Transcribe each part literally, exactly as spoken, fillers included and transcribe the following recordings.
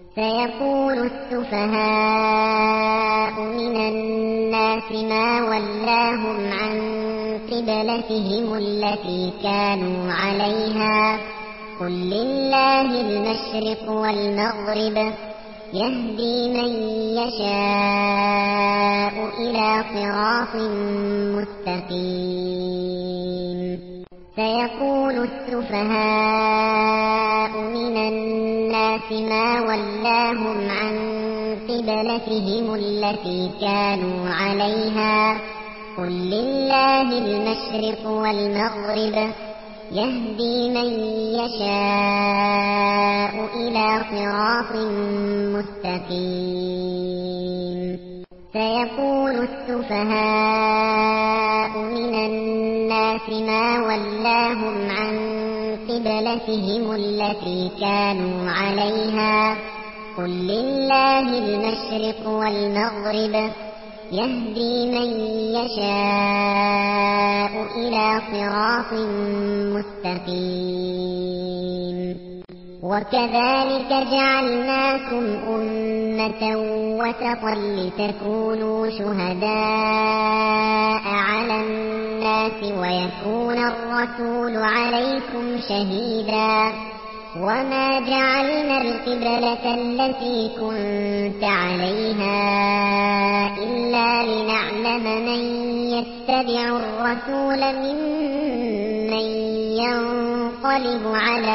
سيقول السفهاء من الناس ما ولاهم عن قبلتهم التي كانوا عليها قل لله المشرق والمغرب يهدي من يشاء إلى صراط مستقيم سيقول السفهاء من الناس ما ولاهم عن قبلتهم التي كانوا عليها قل لله المشرق والمغرب يهدي من يشاء إلى صراط مستقيم سيقول السفهاء من الناس ما ولاهم عن قبلتهم التي كانوا عليها قل لله المشرق والمغرب يهدي من يشاء إلى صراط مستقيم وكذلك جعلناكم أمة وسطا لتكونوا شهداء على الناس ويكون الرسول عليكم شهيدا وما جعلنا القبلة التي كنت عليها إلا لنعلم من يتبع الرسول ممن ينقلب على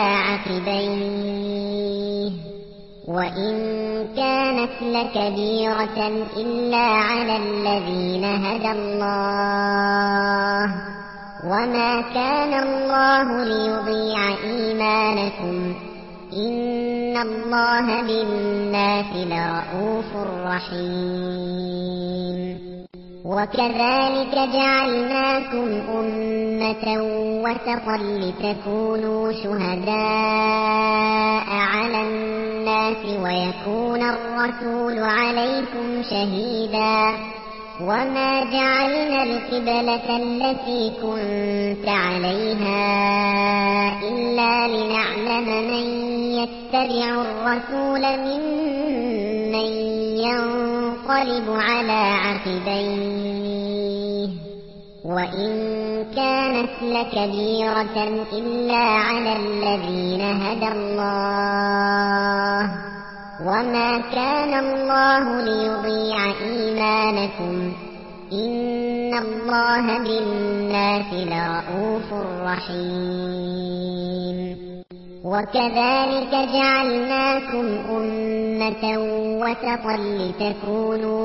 عقبيه وإن كانت لكبيرة إلا على الذين هدى الله وما كان الله ليضيع إيمانكم إن الله بالناس لرءوف رحيم وكذلك جعلناكم أمة وسطا لتكونوا شهداء على الناس ويكون الرسول عليكم شهيدا وما جعلنا القبلة التي كنت عليها إلا لنعلم من يتبع الرسول ممن ينقلب على عقبيه وإن كانت لكبيرة إلا على الذين هدى الله وما كان الله ليضيع إيمانكم إن الله بالناس لرءوف رحيم وكذلك جعلناكم أمة وسطا لتكونوا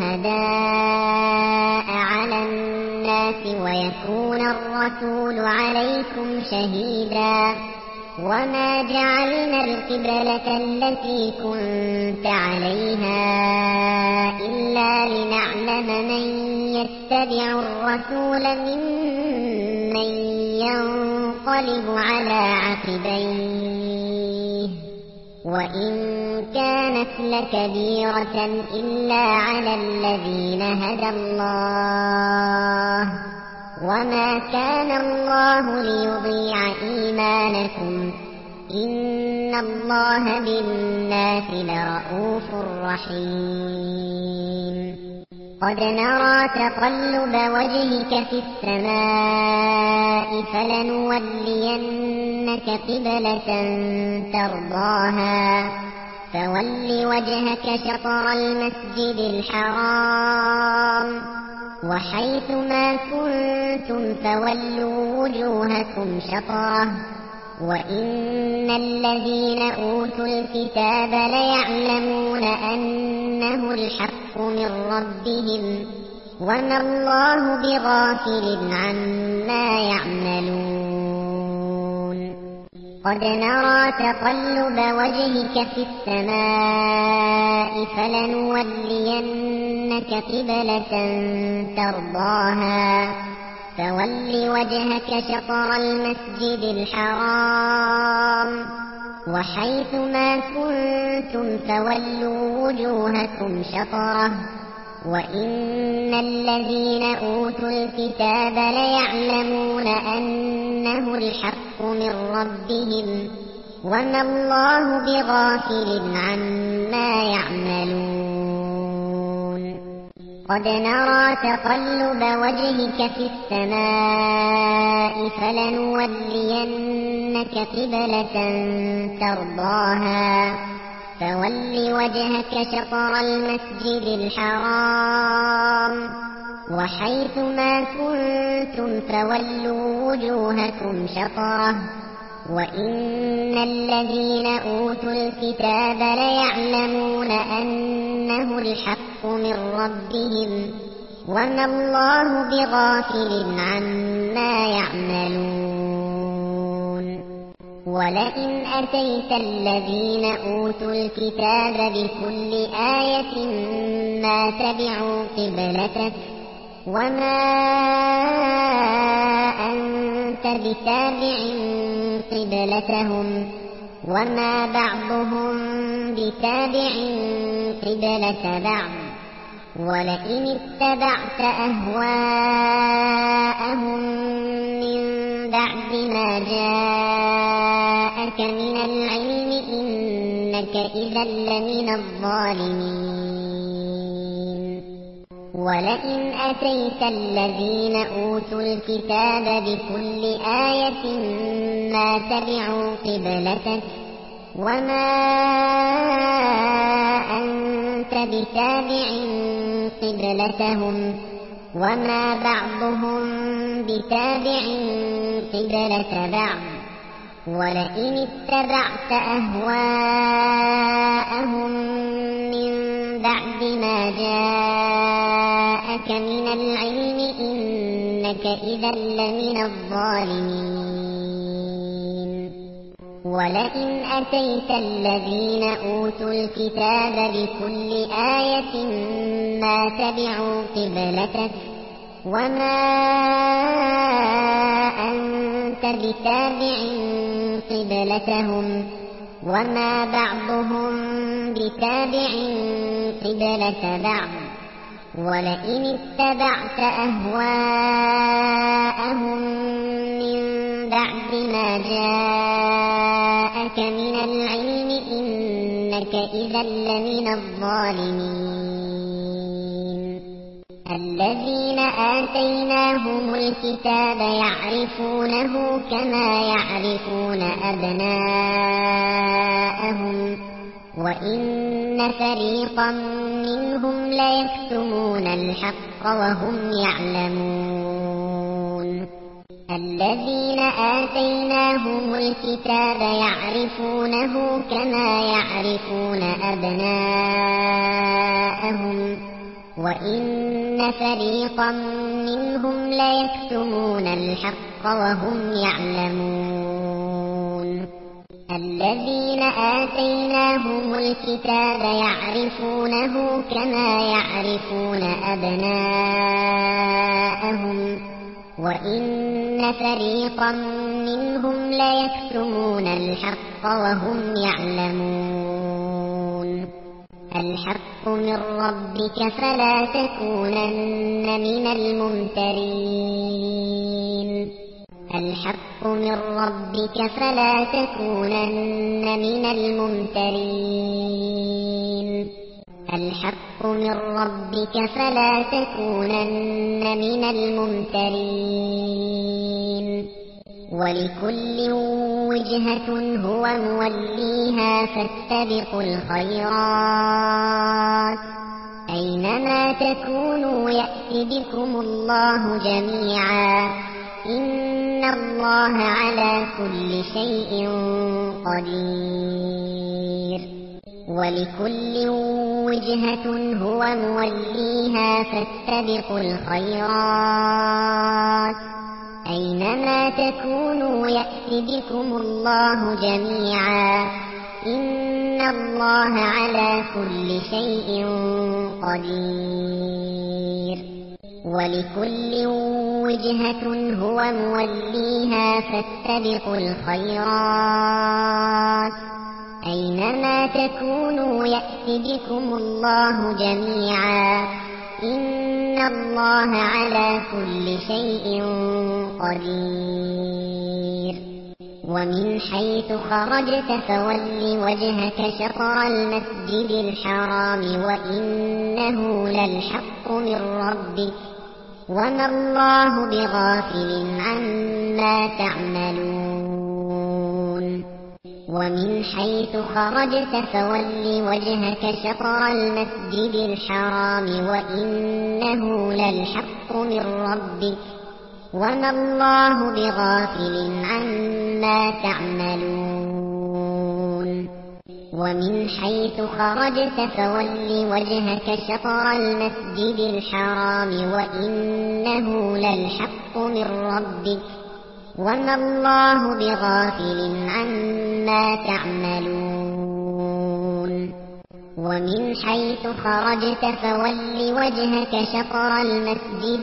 شهداء على الناس ويكون الرسول عليكم شهيدا وما جعلنا القبلة التي كنت عليها إلا لنعلم من يتبع الرسول ممن ينقلب على عقبيه وإن كانت لكبيرة إلا على الذين هدى الله وما كان الله ليضيع إيمانكم إن الله بالناس لرءوف رحيم قد نرى تقلب وجهك في السماء فلنولينك قبلة ترضاها فول وجهك شطر المسجد الحرام وحيث ما كنتم فولوا وجوهكم شطره وإن الذين أوتوا الكتاب ليعلمون أنه الحق من ربهم وما الله بغافل عما يعملون قد نرى تقلب وجهك في السماء فلنولينك قبلة ترضاها فول وجهك شطر المسجد الحرام وحيث ما كنتم فولوا وجوهكم شطره وإن الذين أوتوا الكتاب ليعلمون أنه الحق من ربهم وما الله بغافل عما عما يعملون قد نرى تقلب وجهك في السماء فلنولينك قبلة ترضاها فول وجهك شطر المسجد الحرام وحيث ما كنتم فولوا وجوهكم شطره وإن الذين أوتوا الكتاب ليعلمون أنه الحق من ربهم وما الله بغافل عما يعملون ولئن أتيت الذين أوتوا الكتاب بكل آية ما تبعوا قبلتك وما أنت بتابع قبلتهم وما بعضهم بتابع قبلة بعض ولئن اتبعت أهواءهم من بعد ما جاءك من العلم إنك إذا لمن الظالمين ولئن أتيت الذين أوتوا الكتاب بكل آية ما تبعوا قبلتك وما أنت بتابع قبلتهم وما بعضهم بتابع قبلة بعض ولئن اتبعت أهواءهم من بعد ما جاءك من العلم إنك إذا لمن الظالمين ولئن أتيت الذين أوتوا الكتاب بكل آية ما تبعوا قبلتك وما أنت بتابع قبلتهم وما بعضهم بتابع قبلة بعض ولئن اتبعت أهواءهم من بعد ما جاءك من العلم إنك إذا لمن الظالمين الذين آتيناهم الكتاب يعرفونه كما يعرفون أبناءهم وإن فريقا منهم ليكتمون الحق وهم يعلمون الذين آتيناهم الكتاب يعرفونه كما يعرفون أبناءهم وإن فريقا منهم ليكتمون الحق وهم يعلمون الذين آتيناهم الكتاب يعرفونه كما يعرفون أبناءهم وإن فريقا منهم ليكتمون الحق وهم يعلمون الحق من ربك فلا تكونن من الممترين الحق من ربك فلا تكونن من الممترين الحق من ربك فلا تكونن من الممترين ولكل وجهة هو موليها فاستبقوا الخيرات أينما تكونوا يأت بكم الله جميعا إن الله على كل شيء قدير ولكل وجهة هو موليها فاستبقوا الخيرات أينما تكونوا يأت بكم الله جميعا إن الله على كل شيء قدير ولكل وجهة هو موليها فاستبقوا الخيرات أينما تكونوا يأت بكم الله جميعا إن الله على كل شيء قدير ومن حيث خرجت فول وجهك شطر المسجد الحرام وإنه للحق من ربك وما الله بغافل عما تعملون ومن حيث خرجت فول وجهك شطر المسجد الحرام وإنه للحق من ربك وما الله بغافل عما تعملون ومن حيث خرجت فول وجهك شطر المسجد الحرام وإنه للحق من ربك وما الله بغافل عما تعملون ومن حيث خرجت فول وجهك شطر المسجد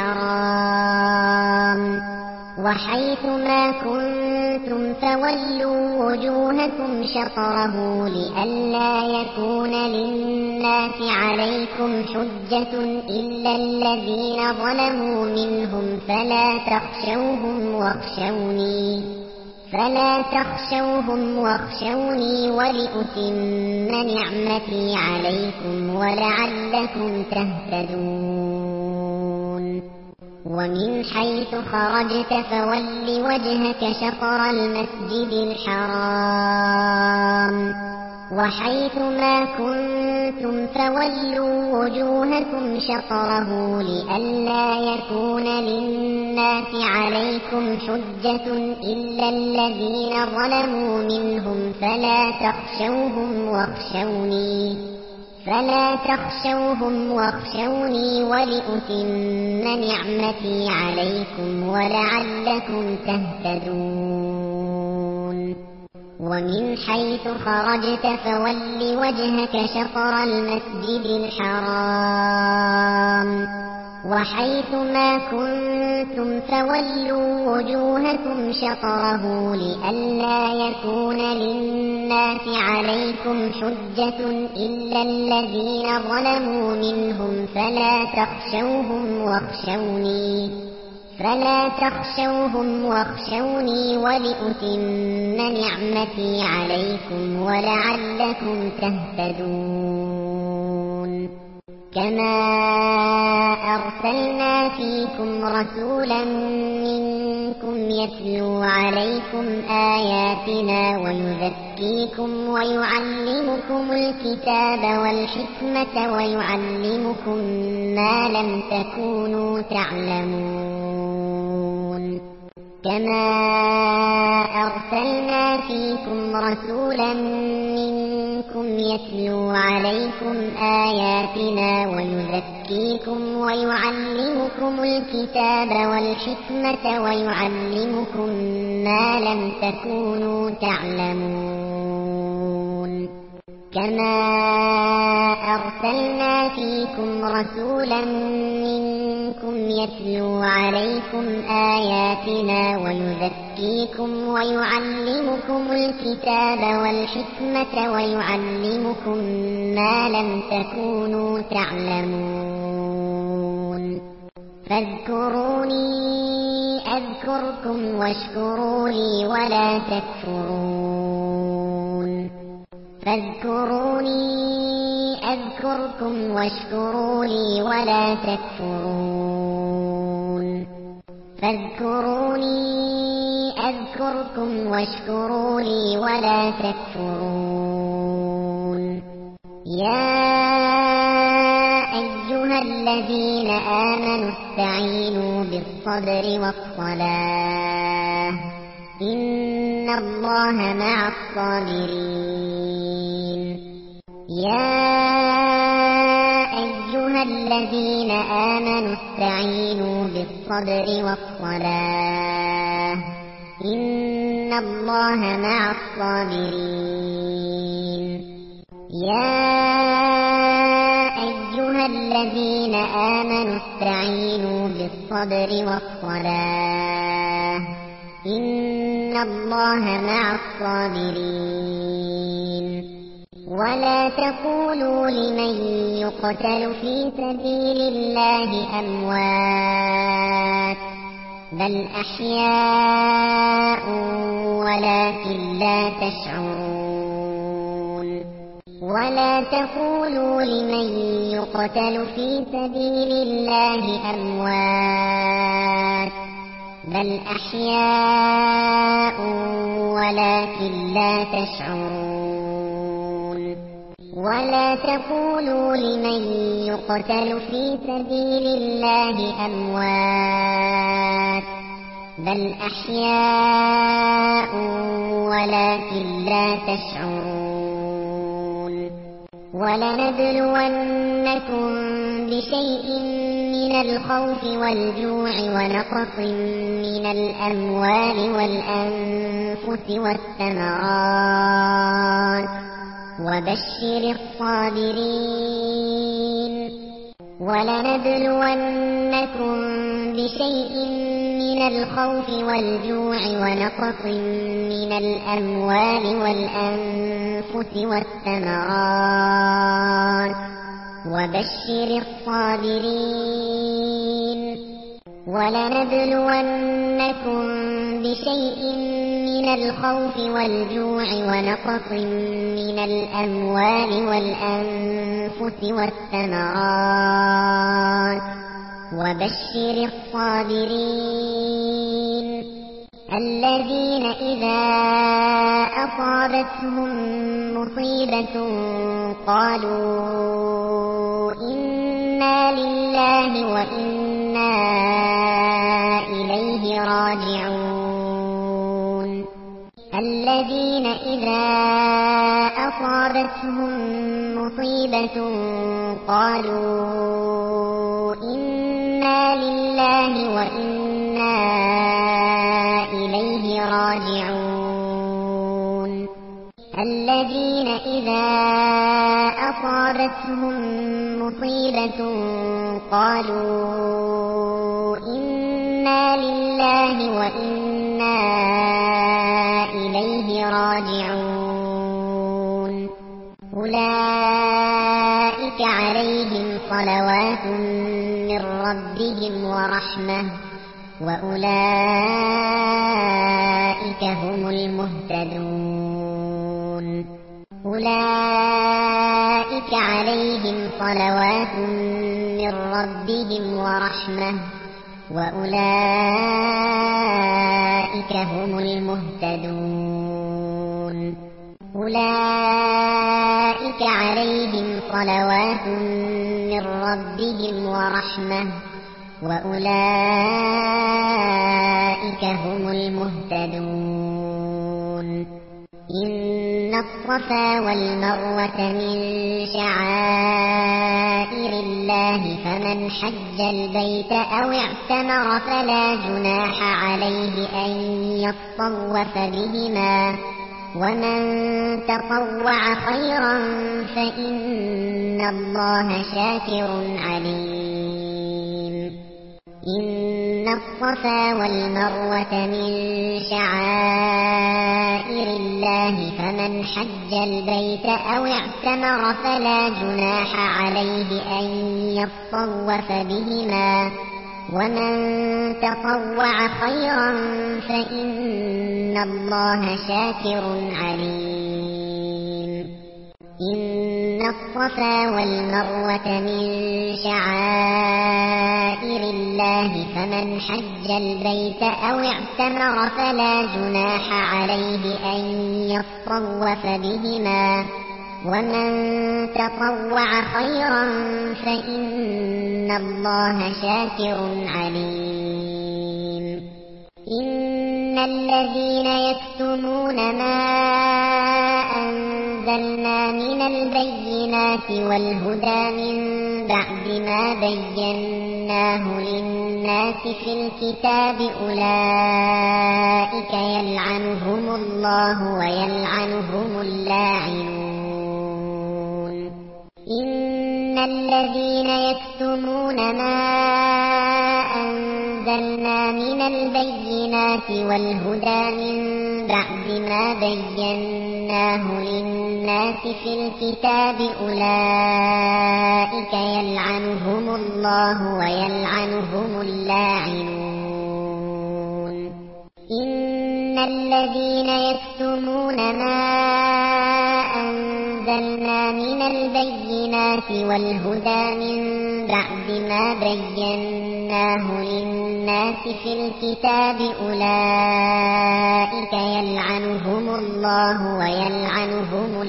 الحرام وحيث ما كنتم فولوا وجوهكم شطره لئلا يكون للناس عليكم حجة إلا الذين ظلموا منهم فلا تخشوهم واخشوني فلا تخشوهم واخشوني ولأتم نعمتي عليكم ولعلكم تهتدون ومن حيث خرجت فول وجهك شطر المسجد الحرام وحيث ما كنتم فولوا وجوهكم شطره لئلا يكون للناس عليكم حجة إلا الذين ظلموا منهم فلا تخشوهم واخشوني فلا تخشوهم واخشوني ولأتم نعمتي عليكم ولعلكم تهتدون ومن حيث خرجت فول وجهك شطر المسجد الحرام وحيث ما كنتم فولوا وجوهكم شطره لئلا يكون للناس عليكم حجة إلا الذين ظلموا منهم فلا تخشوهم واخشوني فلا تخشوهم واخشوني ولأتم نعمتي عليكم ولعلكم تهتدون كما أرسلنا فيكم رسولا منكم يتلو عليكم آياتنا ويزكيكم ويعلمكم الكتاب والحكمة ويعلمكم ما لم تكونوا تعلمون كما أرسلنا فيكم رسولا منكم يتلو عليكم آياتنا ويزكيكم ويعلمكم الكتاب والحكمة ويعلمكم ما لم تكونوا تعلمون كما أرسلنا فيكم رسولا منكم يتلو عليكم آياتنا ويزكيكم ويعلمكم الكتاب والحكمة ويعلمكم ما لم تكونوا تعلمون فاذكروني أذكركم واشكروا لي ولا تكفرون فاذكروني أذكركم واشكروا لي ولا تكفرون فاذكروني أذكركم واشكروا لي ولا تكفرون يا أيها الذين آمنوا استعينوا بالصبر والصلاة إن الله مع الصابرين يا أيها الذين آمنوا استعينوا بالصبر والصلاة إن الله مع الصابرين يا أيها الذين آمنوا استعينوا بالصبر والصلاة إن الله مع الصابرين ولا تقولوا لمن يقتل في سبيل الله أموات بل أحياء ولكن لا تشعرون ولا تقولوا لمن يقتل في سبيل الله أموات بل أحياء ولكن لا تشعرون ولا تقولوا لمن يقتل في سبيل الله أموات بل أحياء ولكن لا تشعرون ولنبلونكم بشيء من الخوف والجوع ونقص من الأموال والأنفس والثمرات وبشر الصابرين ولنبلونكم بشيء من الخوف والجوع ونقص من الأموال والأنفس والثمرات وبشر الصابرين ولنبلونكم بشيء من الخوف والجوع ونقص من الأموال والأنفس والثمرات وبشر الصابرين الذين إذا أصابتهم مصيبة قالوا إنا لله وإنا إليه راجعون الذين إذا أصابتهم مصيبة قالوا إنا لله وإنا إليه راجعون الذين إذا أصابتهم مصيبة قالوا إنا لله وإنا إليه راجعون أولئك عليهم صلوات من ربهم ورحمة وأولئك هم المهتدون أولئك عليهم صلوات من ربهم ورحمة وأولئك هم المهتدون أولئك عليهم صلوات من ربهم ورحمة وأولئك هم المهتدون إن الصفا والمروة من شعائر الله فمن حج البيت أو اعتمر فلا جناح عليه أن يطوف بهما ومن تطوع خيرا فإن الله شاكر عليم إن الصفا والمروة من شعائر الله فمن حج البيت أو اعتمر فلا جناح عليه أن يطوف بهما ومن تطوع خيرا فإن الله شاكر عليم إن الصفا والمروة من شعائر الله فمن حج البيت أو اعتمر فلا جناح عليه أن يطوف بهما ومن تطوع خيرا فإن الله شاكر عليم إن الذين يكتمون ما أنزلنا من البينات والهدى من بعد ما بيناه للناس في الكتاب أولئك يلعنهم الله ويلعنهم اللاعنون إن الذين يكتمون ما أنزلنا من البينات والهدى من بعد ما بيناه للناس في الكتاب أولئك يلعنهم الله ويلعنهم اللاعنون الذين يكتمون ما أنزلنا من البينات والهدى من بعد ما بيناه للناس في الكتاب أولئك يلعنهم الله ويلعنهم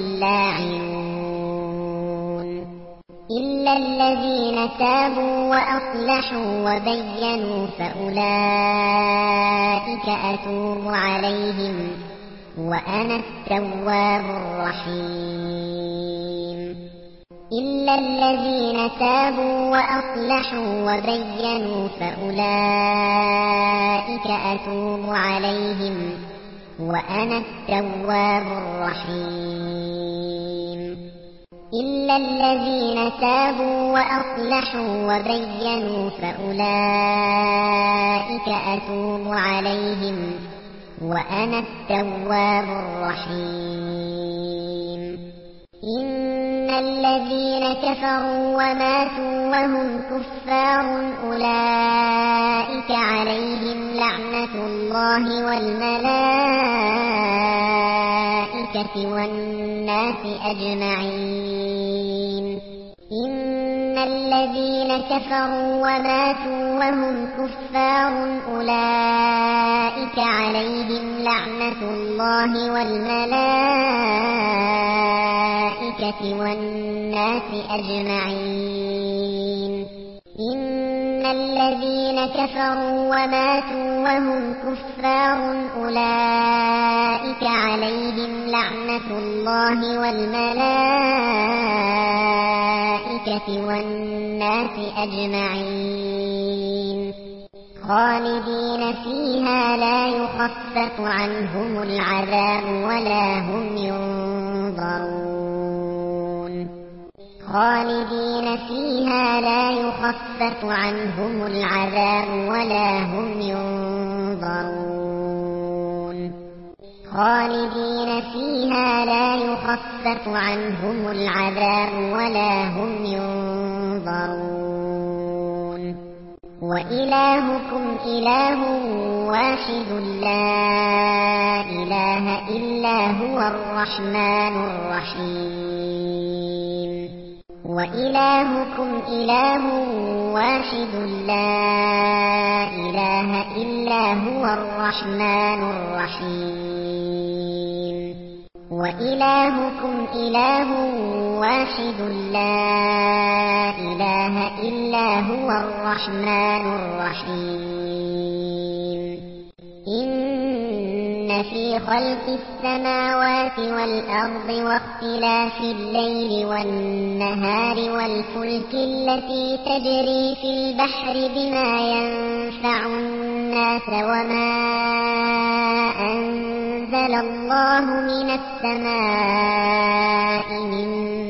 اللاعنون إلا الذين تابوا وأصلحوا وبينوا فأولئك أتوب عليهم وأنا التواب الرحيم إلا الذين تابوا وأصلحوا وبينوا فأولئك أتوب عليهم وأنا التواب الرحيم إلا الذين تابوا وأصلحوا وبينوا فأولئك أتوب عليهم وأنا التواب الرحيم إن الذين كفروا وماتوا وهم كفار أولئك عليهم لعنة الله والملائكة والناس أجمعين إن الذين كفروا وماتوا وهم كفار أولئك عليهم لعنة الله والملائكة والناس أجمعين إن الذين كفروا وماتوا وهم كفار أولئك عليهم لعنة الله والملائكة والناس أجمعين خالدين فيها لا يخفف عنهم العذاب ولا هم ينظرون خالدين فيها لا يخفف عنهم العذاب ولا هم ينظرون خالدين فيها لا يخفف عنهم العذاب ولا هم ينظرون وإلهكم إله واحد لا إله إلا هو الرحمن الرحيم وإلهكم إله واحد لا إله إلا هو الرحمن الرحيم وإلهكم إله واحد لا إله إلا هو الرحمن الرحيم إن في خلق السماوات والأرض واختلاف الليل والنهار والفلك التي تجري في البحر بما ينفع الناس وما أنزل الله من السماء من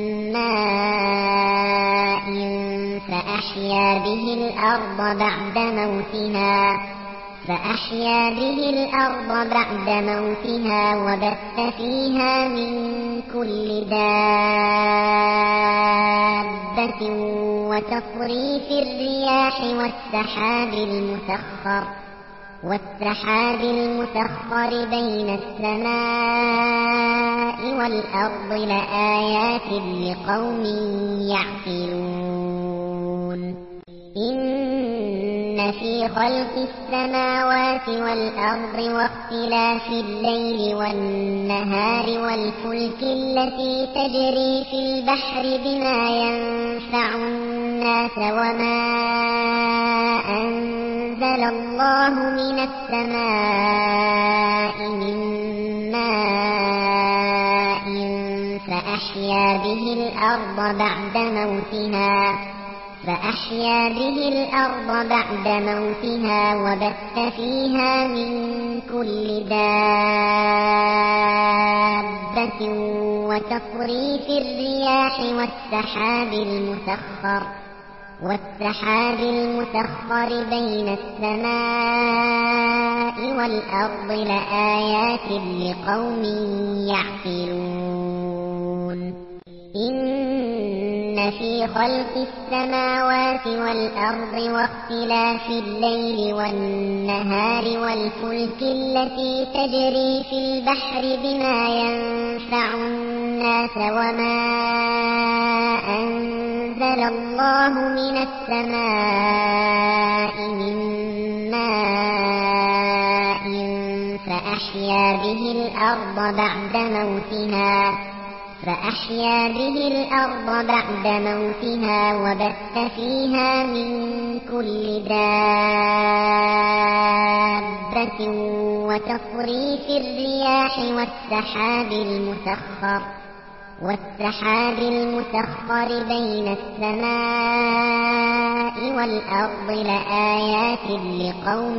ماء فأحيا به الأرض بعد موتها فأحيا به الأرض بعد موتها وبث فيها من كل دابة وتصريف الرياح والسحاب المسخر والسحاب المسخر بين السماء والأرض لآيات لقوم يعقلون إن في خلق السماوات والأرض واختلاف الليل والنهار والفلك التي تجري في البحر بما ينفع الناس وما أنزل الله من السماء من ماء فأحيا به الأرض بعد موتها فأحيا به الأرض بعد موتها وبث فيها من كل دابة وتصريف الرياح والسحاب المسخر والسحاب المسخر بين السماء والأرض لآيات لقوم يعقلون إن إن في خلق السماوات والأرض واختلاف الليل والنهار والفلك التي تجري في البحر بما ينفع الناس وما أنزل الله من السماء من ماء فأحيا به الأرض بعد موتها فأحيا به الأرض بعد موتها وبث فيها من كل دابة وتصريف الرياح والسحاب المسخر والسحاب المسخر بين السماء والأرض لآيات لقوم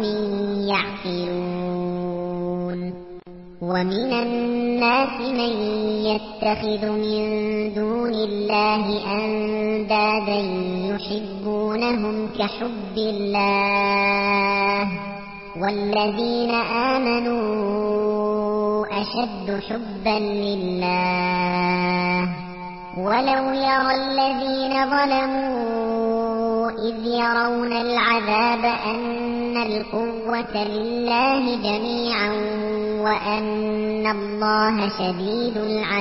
يعقلون. ومن الناس من يتخذ من دون الله أندادا يحبونهم كحب الله والذين آمنوا أشد حبا لله ولو يرى الذين ظلموا إذ يرون العذاب أن القوة لله جميعا وأن الله شديد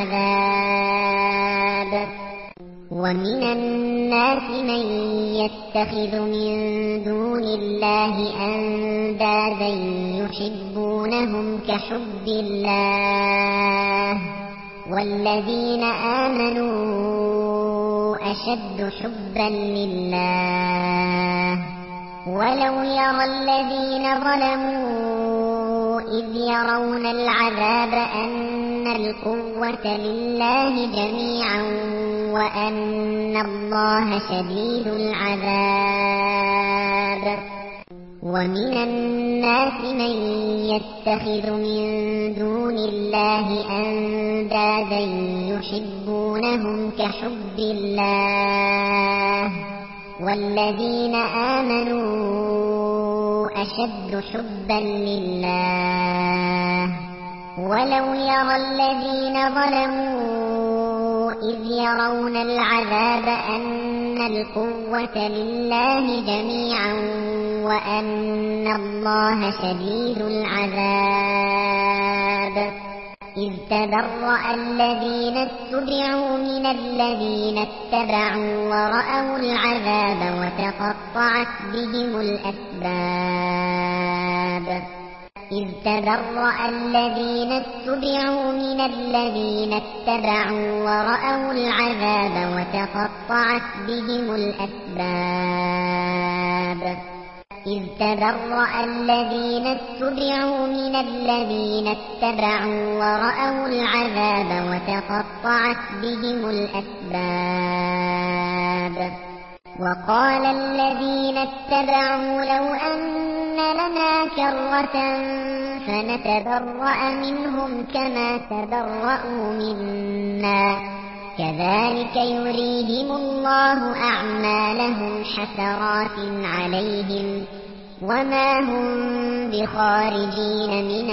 العذاب. ومن الناس من يتخذ من دون الله أندادا يحبونهم كحب الله والذين آمنوا أشد حبا لله ولو يرى الذين ظلموا إذ يرون العذاب أن القوة لله جميعا وأن الله شديد العذاب. ومن الناس من يتخذ من دون الله أندادا يحبونهم كحب الله والذين آمنوا أشد حبا لله ولو يرى الذين ظلموا إذ يرون العذاب أن القوة لله جميعا وأن الله شديد العذاب. إذ تبرأ الذين اتبعوا من الذين اتبعوا ورأوا العذاب وتقطعت بهم الأسباب. إذ تبرأ الذين اتبعوا من الذين اتبعوا ورأوا العذاب وتقطعت بهم الأسباب. إذ تبرأ الذين اتبعوا من الذين اتبعوا ورأوا العذاب وتقطعت بهم الأسباب. وقال الذين اتبعوا لو أن لنا كرة فنتبرأ منهم كما تبرأوا منا كذلك يريهم الله أعمالهم حسرات عليهم وما هم بخارجين من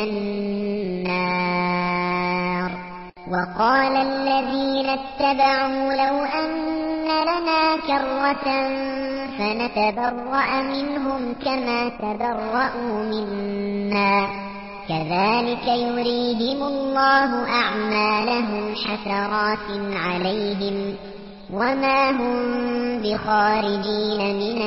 النار. وقال الذين اتبعوا لو أن لنا كرة فنتبرأ منهم كما تبرأوا منا كذلك يريهم الله أعمالهم حسرات عليهم وما هم بخارجين من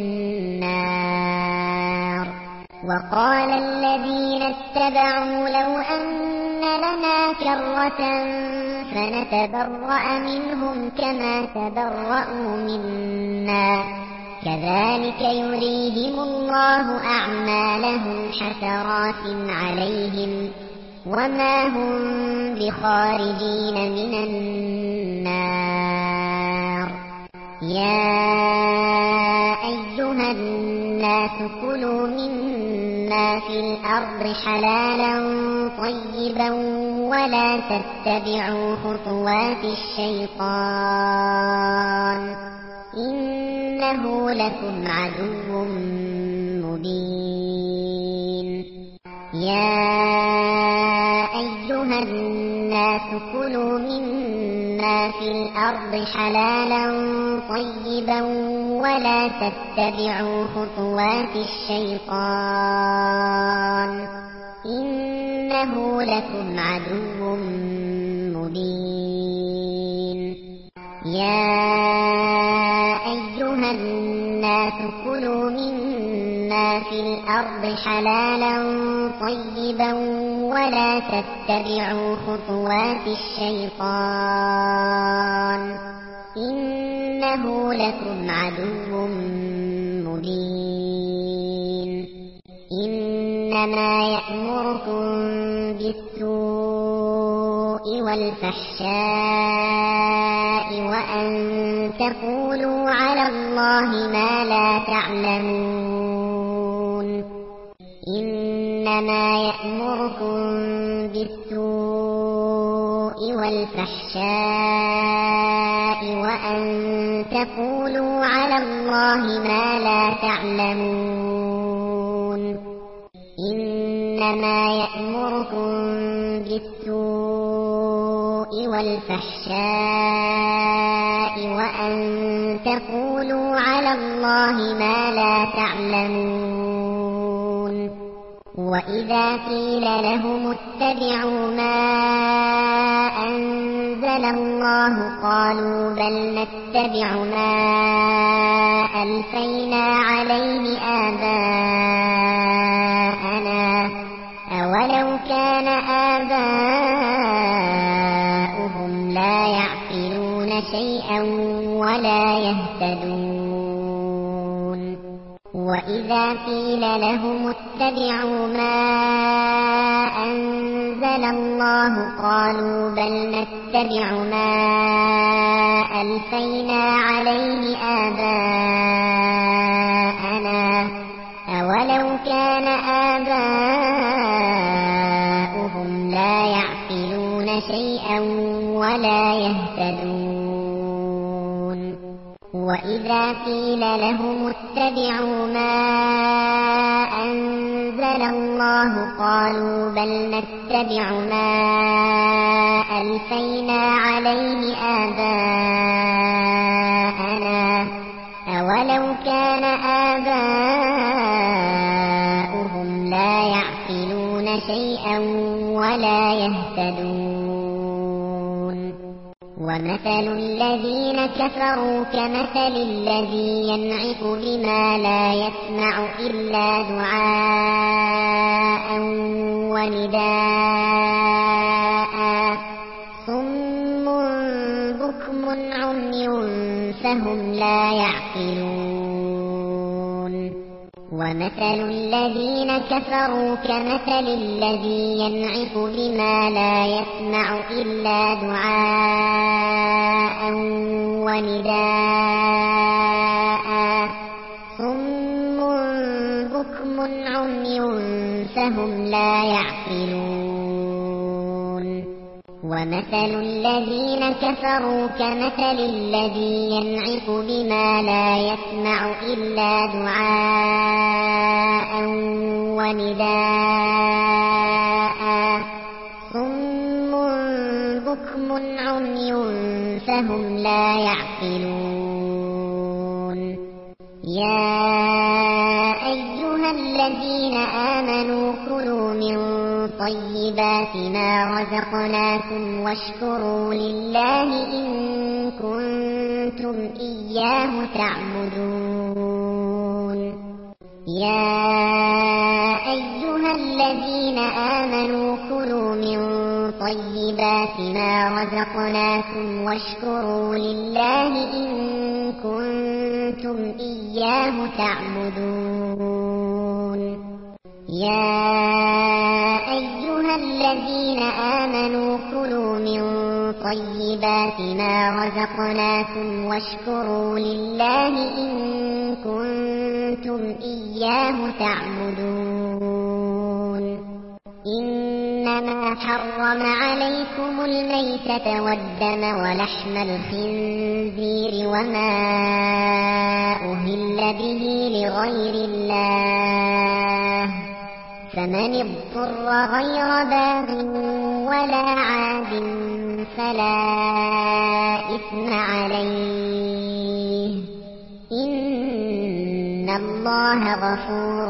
النار. وقال الذين اتبعوا لو أن لنا كرة فنتبرأ منهم كما تبرأوا منا كذلك يريهم الله أعمالهم حسرات عليهم وما هم بخارجين من النار. يا أيها الناس كلوا مما في الأرض حلالا طيبا ولا تتبعوا خطوات الشيطان إنه لكم عدو مبين. يا أيها الناس كلوا مما في في الأرض حلالا طيبا ولا تتبعوا خطوات الشيطان إنه لكم عدو مبين يا أيها الناس كلوا مما في الأرض حلالا طيبا ولا تتبعوا خطوات الشيطان إنه لكم عدو مبين إنما يأمركم بالسوء والفحشاء وأن تقولوا على الله ما لا تعلمون إنما يأمركم بالسوء والفحشاء وأن تقولوا على الله ما لا تعلمون إنما يأمركم بالسوء والفحشاء وأن تقولوا على الله ما لا تعلمون وإذا قيل لهم اتبعوا ما أنزل الله قالوا بل نتبع ما ألفينا عليه آباءنا أولو كان آباؤهم لا يعقلون شيئا ولا يهتدون وإذا قيل لهم اتبعوا ما أنزل الله قالوا بل نتبع ما ألفينا عليه آباءنا أولو كان آباؤهم لا يعقلون شيئا ولا يهتدون وإذا قيل لهم اتبعوا ما أنزل الله قالوا بل نتبع ما ألفينا عليه آباءنا أولو كان آباؤهم لا يعقلون شيئا ولا يهتدون ومثل الذين كفروا كمثل الذي ينعق بما لا يسمع إلا دعاء ونداء صم بكم عمي فهم لا يعقلون ومثل الذين كفروا كمثل الذي ينعق بما لا يسمع إلا دعاء ونداء صم بكم عمي فهم لا يعقلون ومثل الذين كفروا كمثل الذي ينعق بما لا يسمع إلا دعاء ونداء صم بكم عمي فهم لا يعقلون يا أيها الذين آمنوا كلوا من طيبات ما رزقناكم واشكروا لله إن كنتم إياه تعبدون يا أيها الذين آمنوا كلوا من طيبات ما رزقناكم واشكروا لله إن كنتم إياه تعبدون يا أيها الذين آمنوا كلوا من طيبات ما رزقناكم واشكروا لله إن كنتم إياه تعبدون إنما حرم عليكم الميتة والدم ولحم الخنزير وما أهل به لغير الله فمن اضطر غير باغ ولا عاد فلا إثم عليه إن الله غفور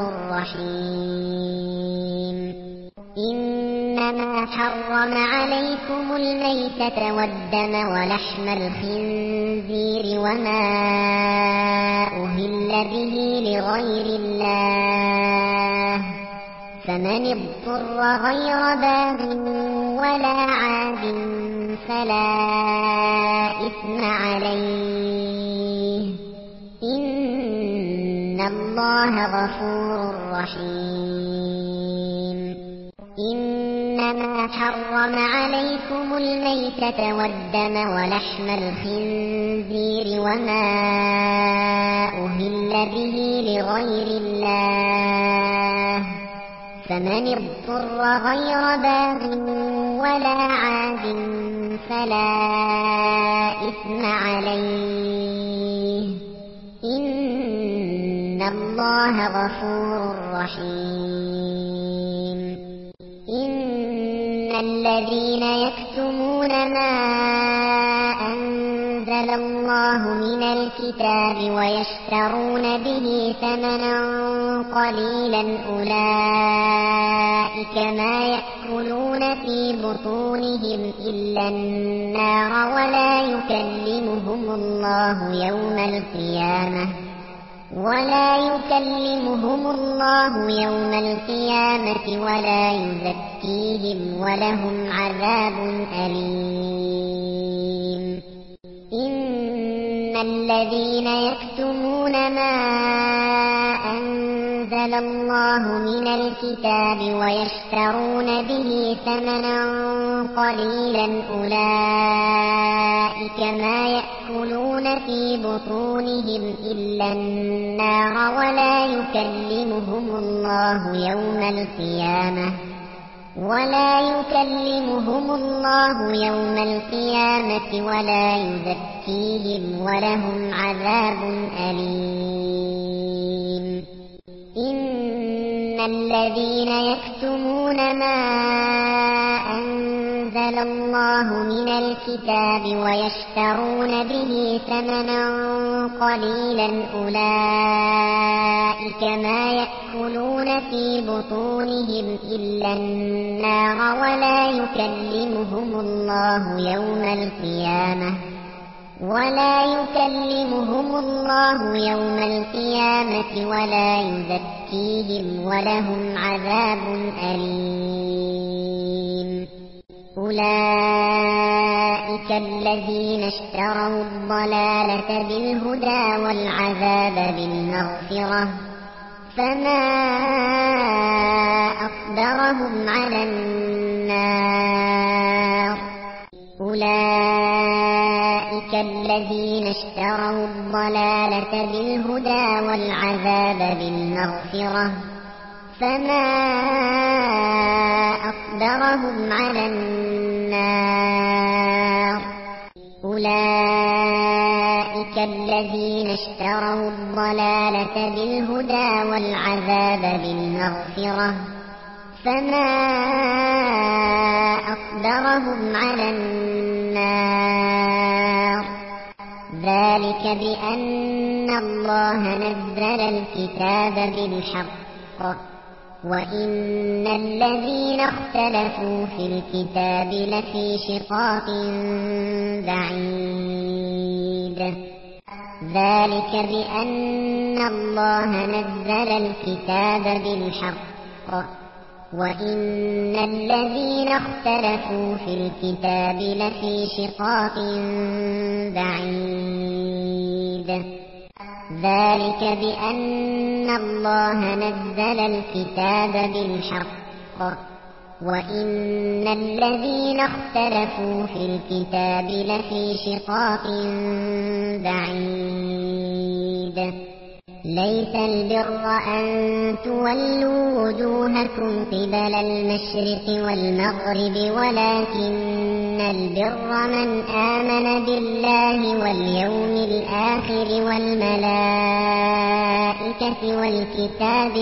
رحيم إنما حرم عليكم الميتة والدم ولحم الخنزير وما أهل به لغير الله فمن اضطر غير باغ ولا عاد فلا إثم عليه إن الله غفور رحيم إنما حرم عليكم الميتة والدم ولحم الخنزير وما أهل به لغير الله فمن اضطر غير باغ ولا عاد فلا إثم عليه إن الله غفور رحيم إن الذين يكتمون ما أنزل الله من الكتاب ويشترون به ثمنا قليلا أولئك ما يأكلون في بطونهم إلا النار ولا يكلمهم الله يوم القيامة ولا يكلمهم الله يوم القيامة ولا يزكيهم ولهم عذاب أليم إن الذين يكتمون ما أنزل الله من الكتاب ويشترون به ثمنا قليلا أولئك ما يأكلون في بطونهم إلا النار ولا يكلمهم الله يوم القيامة ولا يكلمهم الله يوم القيامة ولا يزكيهم ولهم عذاب أليم إن الذين يكتمون ما أنزل الله من الكتاب ويشترون به ثمنا قليلا أولئك ما يأكلون في بطونهم إلا النار ولا يكلمهم الله يوم القيامة ولا يكلمهم الله يوم القيامة ولا يزكيهم ولهم عذاب أليم أولئك الذين اشتروا الضلالة بالهدى والعذاب بالمغفرة فما أصبرهم على النار أولئك الذين اشتروا الضلالة بالهدى والعذاب بالمغفرة فما أصبرهم على النار أولئك الذين اشتروا الضلالة بالهدى والعذاب بالمغفرة فما أصبرهم على النار ذلك بأن الله نزل الكتاب بالحق وإن الذين اختلفوا في الكتاب لفي شقاق بعيد ذلك بأن الله نزل الكتاب بالحق وإن الذين اختلفوا في الكتاب لفي شقاق بعيد ذلك بأن الله نزل الكتاب بالحق وإن الذين اختلفوا في الكتاب لفي شقاق بعيد ليس البر أن تولوا وجوهكم قبل المشرق والمغرب ولكن البر من آمن بالله واليوم الآخر والملائكة والكتاب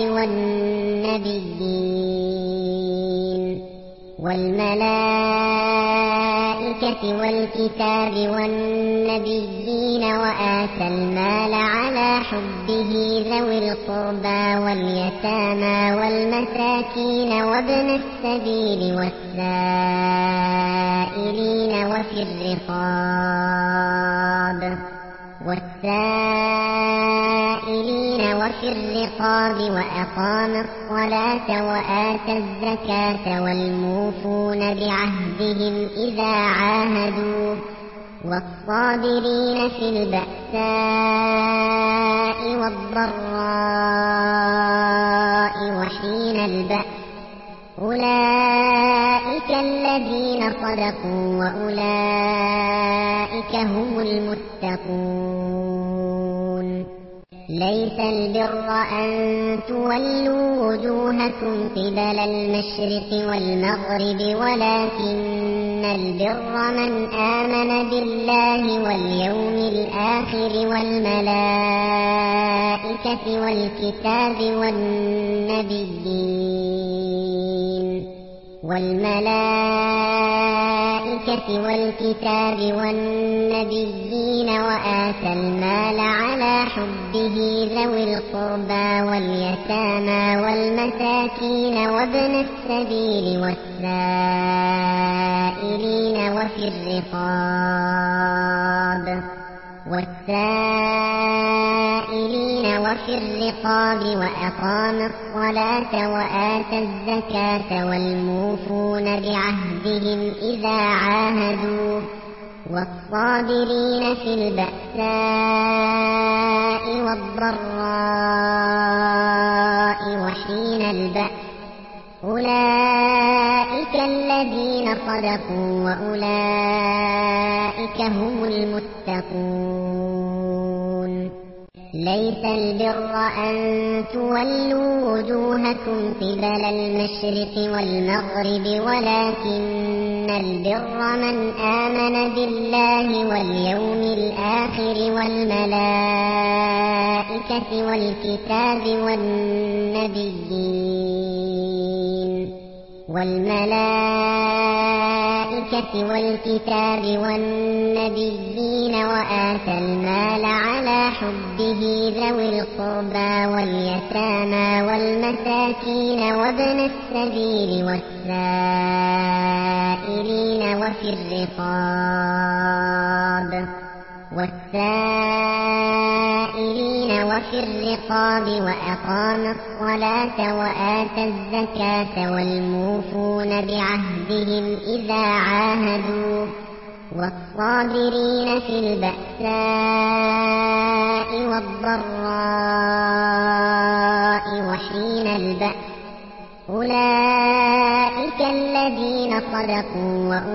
والنبيين والملائكة الملائكة والكتاب والنبيين وآتى المال على حبه ذوي القربى واليتامى والمساكين وابن السبيل والسائلين وفي الرقاب والسائلين وفي الرقاب وأقام الصلاة وآتى الزكاة والموفون بعهدهم إذا عاهدوا والصابرين في البأساء والضراء وحين البأس أولئك الذين صدقوا وأولئك هم المتقون. ليس البر أن تولوا وجوهكم قبل المشرق والمغرب ولكن البر من آمن بالله واليوم الآخر والملائكة والكتاب والنبيين والملائكة والكتاب والنبيين وآتى المال على حبه ذوي القربى واليتامى والمساكين وابن السبيل والسائلين وفي الرقاب والسائلين وفي الرقاب وأقام الصلاة وآتى الزكاة والموفون بعهدهم إذا عاهدوا والصابرين في البأساء والضراء وحين البأس أولئك الذين صدقوا وأولئك هم المتقون. ليس البر أن تولوا وجوهكم قبل المشرق والمغرب ولكن البر من آمن بالله واليوم الآخر والملائكة والكتاب والنبيين والملائكة والكتاب والنبيين وآتى المال على حبه ذوي القربى واليتامى والمساكين وابن السبيل والسائلين وفي الرقاب والسائلين وفي الرقاب وأقام الصلاة وآتى الزكاة والموفون بعهدهم إذا عاهدوا والصابرين في البأساء والضراء وحين البأس أولئك الذين صدقوا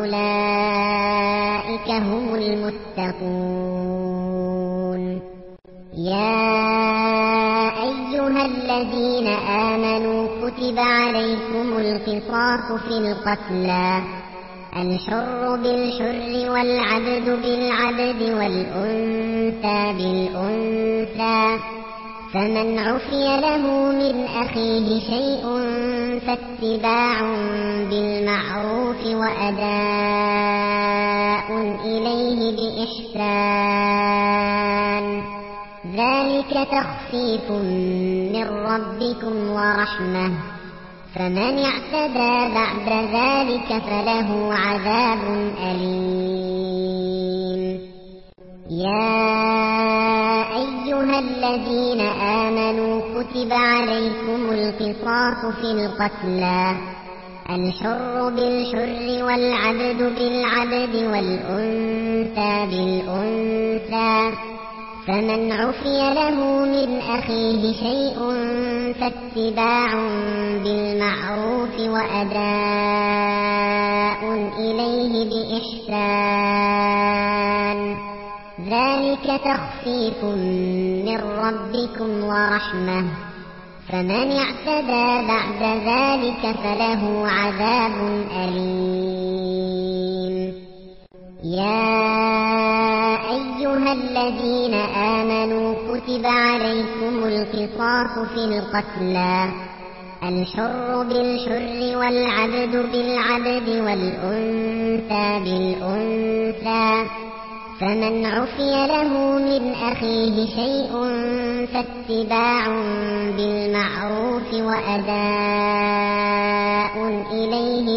وأولئك هم المتقون. يا أيها الذين آمنوا كتب عليكم القصاص في القتلى الحر بالحر والعبد بالعبد والأنثى بالأنثى فمن عفي له من أخيه شيء فاتباع بالمعروف وأداء إليه بإحسان ذلك تخفيف من ربكم ورحمة فمن اعتدى بعد ذلك فله عذاب أليم. يا أيها الذين آمنوا كتب عليكم القصاص في القتلى الحر بالحر والعبد بالعبد والأنثى بالأنثى فمن عفي له من أخيه شيء فاتباع بالمعروف وأداء إليه بإحسان ذلك تخفيف من ربكم ورحمة فمن اعتدى بعد ذلك فله عذاب أليم. يا أيها الذين آمنوا كتب عليكم القصاص في القتلى الحر بالحر والعبد بالعبد والأنثى بالأنثى، فمن عفي له من أخيه شيء فاتباع بالمعروف وأداء إليه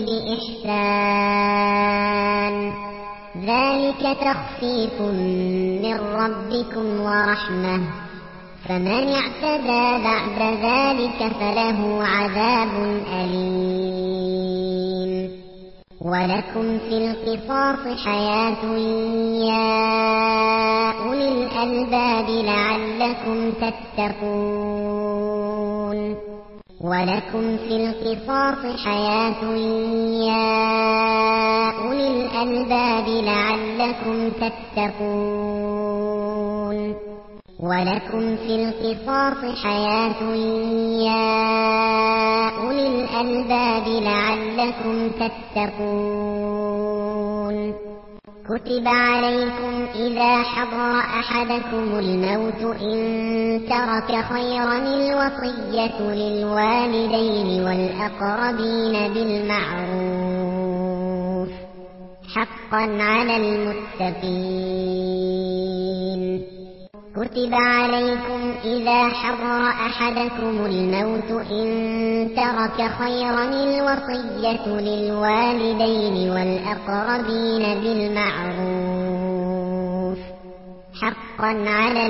بإحسان، ذلك تخفيف من ربكم ورحمة، فمن اعتدى بعد ذلك فله عذاب أليم. ولكم في القصاص حياة يا أولي الألباب لعلكم تتقون. ولكم في القصاص حياة يا أولي الألباب لعلكم تتقون. ولكم في القصاص حياة يا أولي الألباب لعلكم تتقون. كتب عليكم إذا حضر أحدكم الموت إن ترك خيرا الوصية للوالدين والأقربين بالمعروف حقا على المتقين. كتب عليكم إذا حضر أحدكم الموت إن ترك خيرا الوصية للوالدين والأقربين بالمعروف حقا على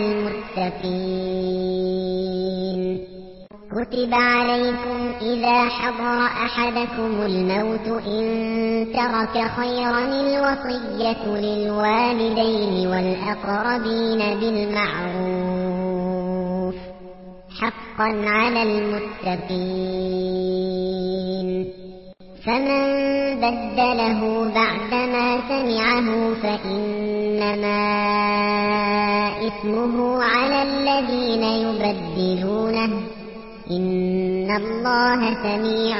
المتقين. كتب عليكم إذا حضر أحدكم الموت إن ترك خيرا الوصية للوالدين والأقربين بالمعروف حقا على المتقين. فمن بدله بعدما سمعه فإنما إثمه على الذين يبدلونه، إن الله سميع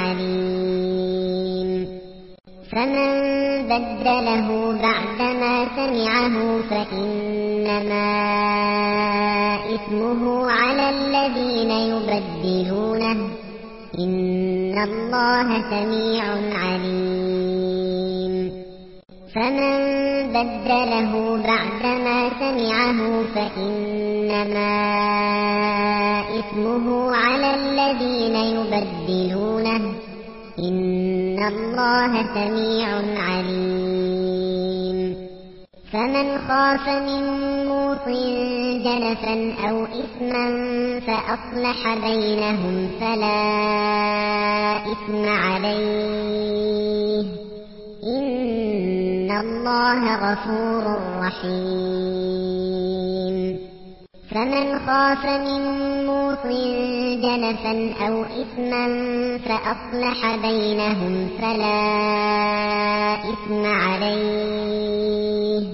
عليم. فمن بدله بعدما سمعه فإنما إثمه على الذين يبدلونه، إن الله سميع عليم. فمن بدله بعدما سمعه فإنما إثمه على الذين يبدلونه، إن الله سميع عليم. فمن خاف من موص جنفا أو إثما فأصلح بينهم فلا إثم عليه، إن الله غفور رحيم. فمن خاف من موص جنفا أو إثما فأصلح بينهم فلا إثم عليه،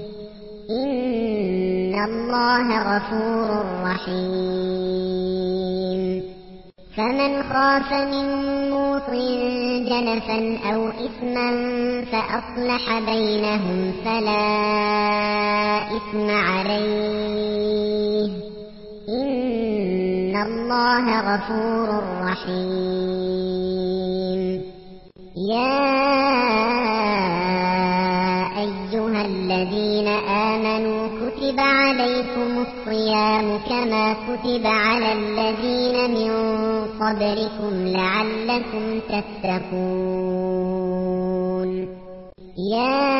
إن الله غفور رحيم. فمن خاف من موص جنفا أو إثما فأصلح بينهم فلا إثم عليه، إن الله غفور رحيم. يا أيها الذين آمنوا كتب عليكم الصيام كما كتب على الذين من قبلكم لعلكم تتقون. يا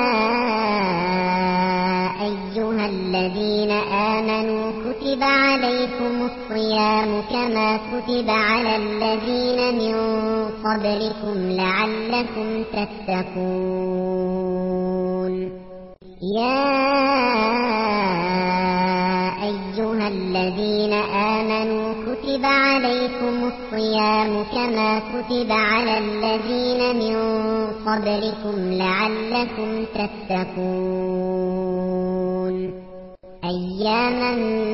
أيها الذين آمنوا كتب عليكم الصيام كما كتب على الذين من قبلكم لعلكم تتقون. يا أيها الذين آمنوا كتب عليكم الصيام كما كتب على الذين من قبلكم لعلكم تتقون. أياما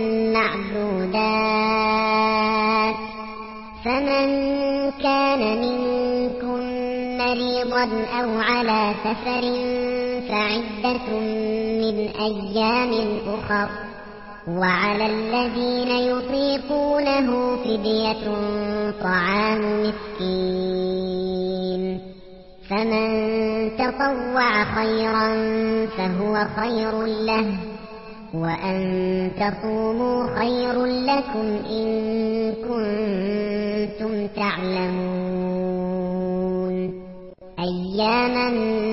معدودات، فمن كان منكم مريضا أو على سفر فعدة من أيام أخر، وعلى الذين يطيقونه فدية طعام مسكين فمن تطوع خيرا فهو خير له وأن تصوموا خير لكم إن كنتم تعلمون أياما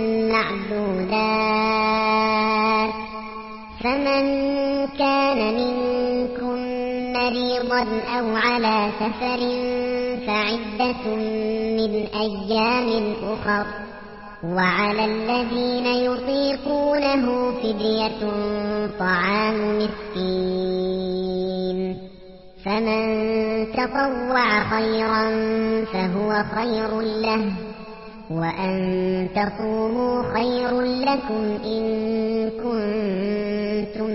معدودات فمن كان منكم مريضا أو على سفر فعدة من أيام أخر وعلى الذين يطيقونه فدية طعام مسكين فمن تطوع خيرا فهو خير له وأن تصوموا خير لكم إن كنتم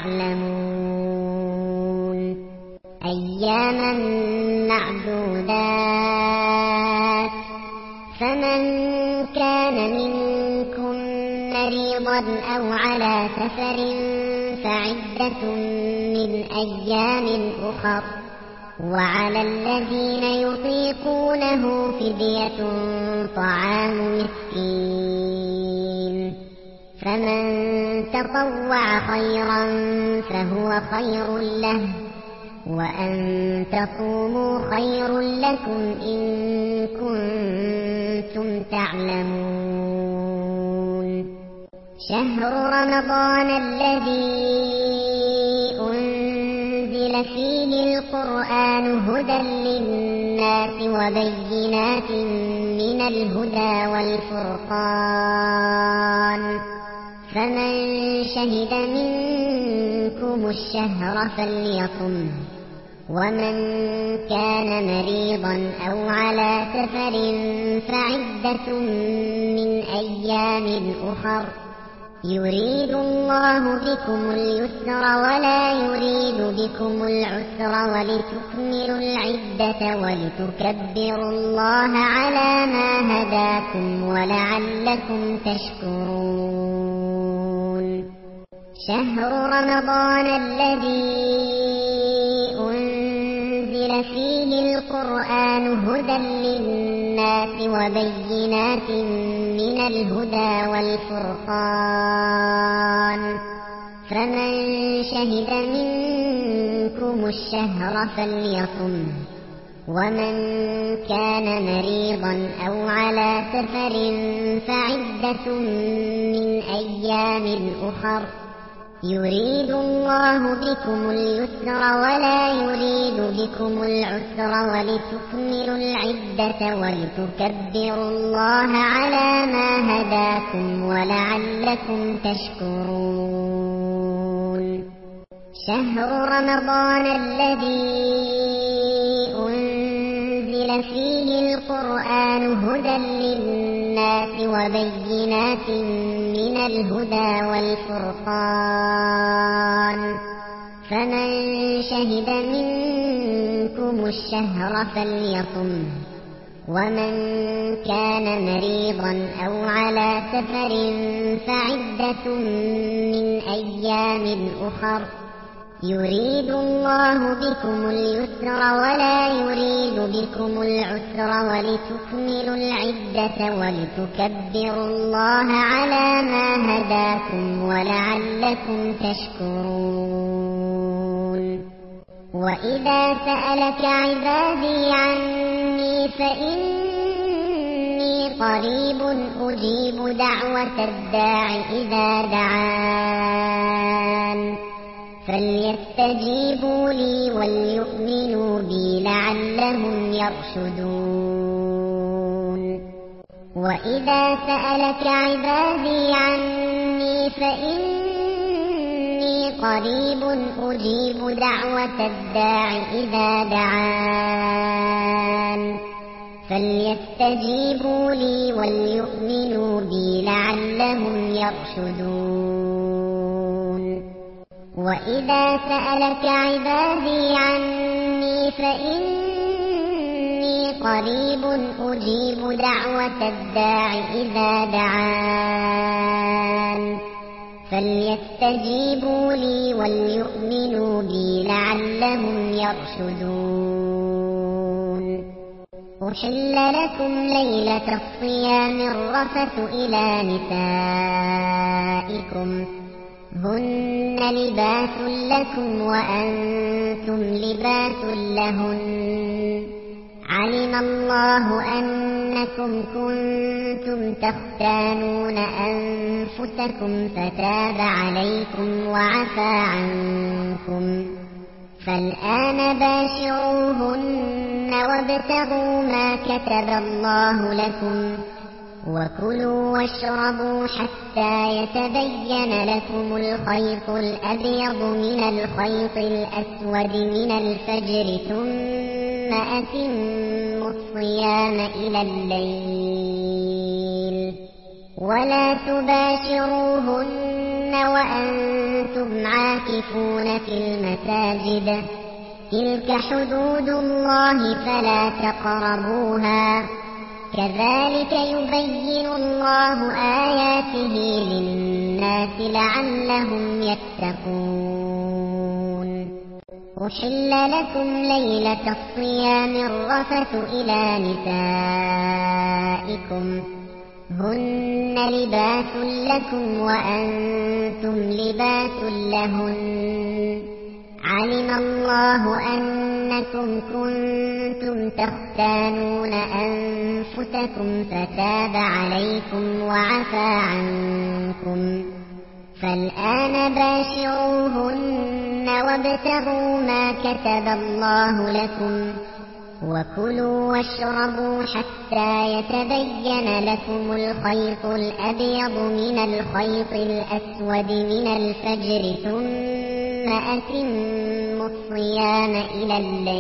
تعلمون أياما معدودات فمن كان منكم مريضا أو على سفر فعدة من أيام أخر وعلى الذين يطيقونه فدية طعام مسكين فمن تطوع خيرا فهو خير له وأن تصوموا خير لكم إن كنتم تعلمون شهر رمضان الذي أنزل فيه القرآن هدى للناس وبينات من الهدى والفرقان فمن شهد منكم الشهر فليصمه ومن كان مريضا أو على سفر فعدة من أيام أخر يريد الله بكم اليسر ولا يريد بكم العسر ولتكملوا العدة ولتكبروا الله على ما هداكم ولعلكم تشكرون شهر رمضان الذي أنزل فيه القرآن هدى للناس وبينات من الهدى والفرقان فمن شهد منكم الشهر فليصمه ومن كان مريضا أو على سفر فعدة من أيام أخر يريد الله بكم اليسر ولا يريد بكم العسر ولتكملوا العدة ولتكبروا الله على ما هداكم ولعلكم تشكرون شهر رمضان الذي أنزل فيه القرآن هدى للناس وبينات من الهدى والفرقان فمن شهد منكم الشهر فليصمه ومن كان مريضا أو على سفر فعدة من أيام أخر يريد الله بكم اليسر ولا يريد بكم العسر ولتكملوا العدة ولتكبروا الله على ما هداكم ولعلكم تشكرون وإذا سألك عبادي عني فإني قريب أجيب دعوة الداع إذا دعان فليستجيبوا لي وليؤمنوا بي لعلهم يرشدون وإذا سألك عبادي عني فإني قريب أجيب دعوة الداع إذا دعان فليستجيبوا لي وليؤمنوا بي لعلهم يرشدون وإذا سألك عبادي عني فإني قريب أجيب دعوة الداع إذا دعان فليستجيبوا لي وليؤمنوا بي لعلهم يرشدون. أحل لكم ليلة الصيام الرفث إلى نسائكم هن لباس لكم وأنتم لباس لهن علم الله أنكم كنتم تختانون أنفسكم فتاب عليكم وعفى عنكم فالآن باشروهن وابتغوا ما كتب الله لكم وكلوا واشربوا حتى يتبين لكم الخيط الأبيض من الخيط الأسود من الفجر ثم أتموا الصيام إلى الليل ولا تباشروهن وأنتم عاكفون في المساجد تلك حدود الله فلا تقربوها كذلك يبين الله آياته للناس لعلهم يتقون. أحل لكم ليلة الصيام الرفث إلى نسائكم هن لباس لكم وأنتم لباس لهن علم الله أنكم كنتم تختانون أنفسكم فتاب عليكم وعفى عنكم فالآن باشروهن وابتغوا ما كتب الله لكم وكلوا واشربوا حتى يتبين لكم الخيط الأبيض من الخيط الأسود من الفجر ثم أتموا الصيام إلى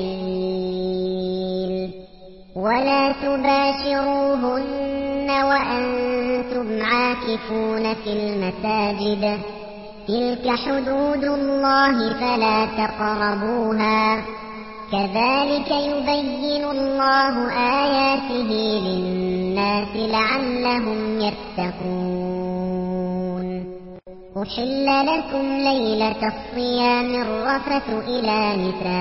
الليل ولا تباشروهن وأنتم عاكفون في المساجد تلك حدود الله فلا تقربوها كذلك يبين الله آياته للناس لعلهم يتقون. أحل لكم ليلة الصيام الرفث إلى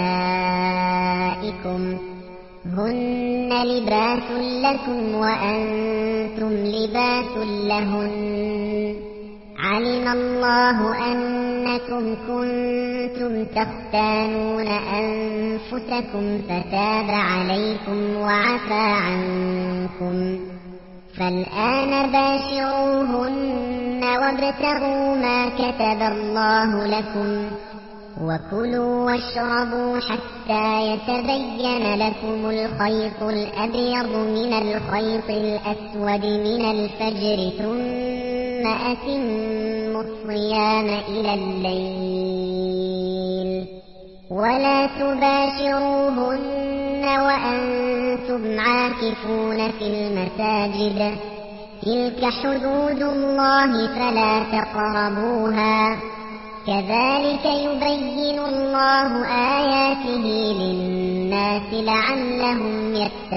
نسائكم هن لباس لكم وأنتم لباس لهن علم الله أنكم كنتم تختانون أنفسكم فتاب عليكم وعفى عنكم فالآن باشروهن وابتغوا ما كتب الله لكم وكلوا واشربوا حتى يتبين لكم الخيط الأبيض من الخيط الأسود من الفجر ثم أتموا الصيام إلى الليل ولا تباشروهن وأنتم عاكفون في المساجد تلك حدود الله فلا تقربوها كذلك يبين الله آياته للناس لعلهم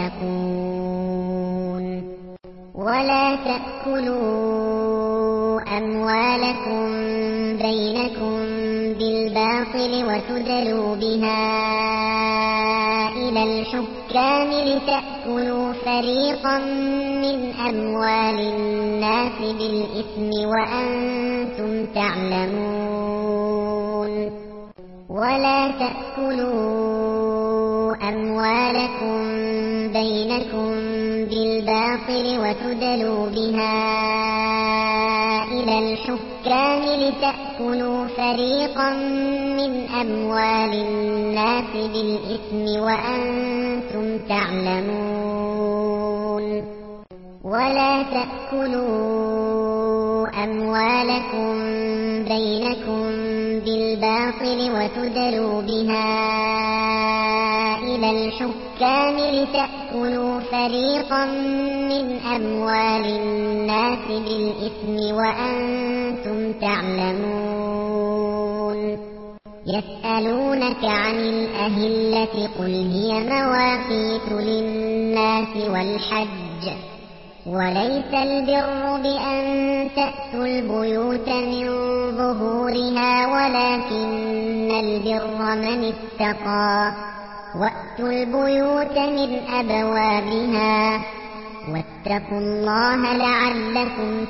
يتقون. ولا تأكلوا أموالكم بينكم بالباطل وتدلوا بها إلى الحكام لتأكلوا فريقا من أموال الناس بالإثم وأنتم تعلمون. ولا تأكلوا أموالكم بينكم بالباطل وتدلوا بها إلى الحكام لتأكلوا فريقا من أموال الناس بالإثم وأنتم تعلمون. ولا تأكلوا أموالكم بينكم بالباطل وتدلوا بها إلى الحكام لتأكلوا فريقا من أموال الناس بالإثم وأنتم تعلمون. يسألونك عن الأهلة قل هي مواقيت للناس والحج وليس البر بأن تأتوا البيوت من ظهورها ولكن البر من اتقى وأتوا البيوت من أبوابها واتقوا الله لعلكم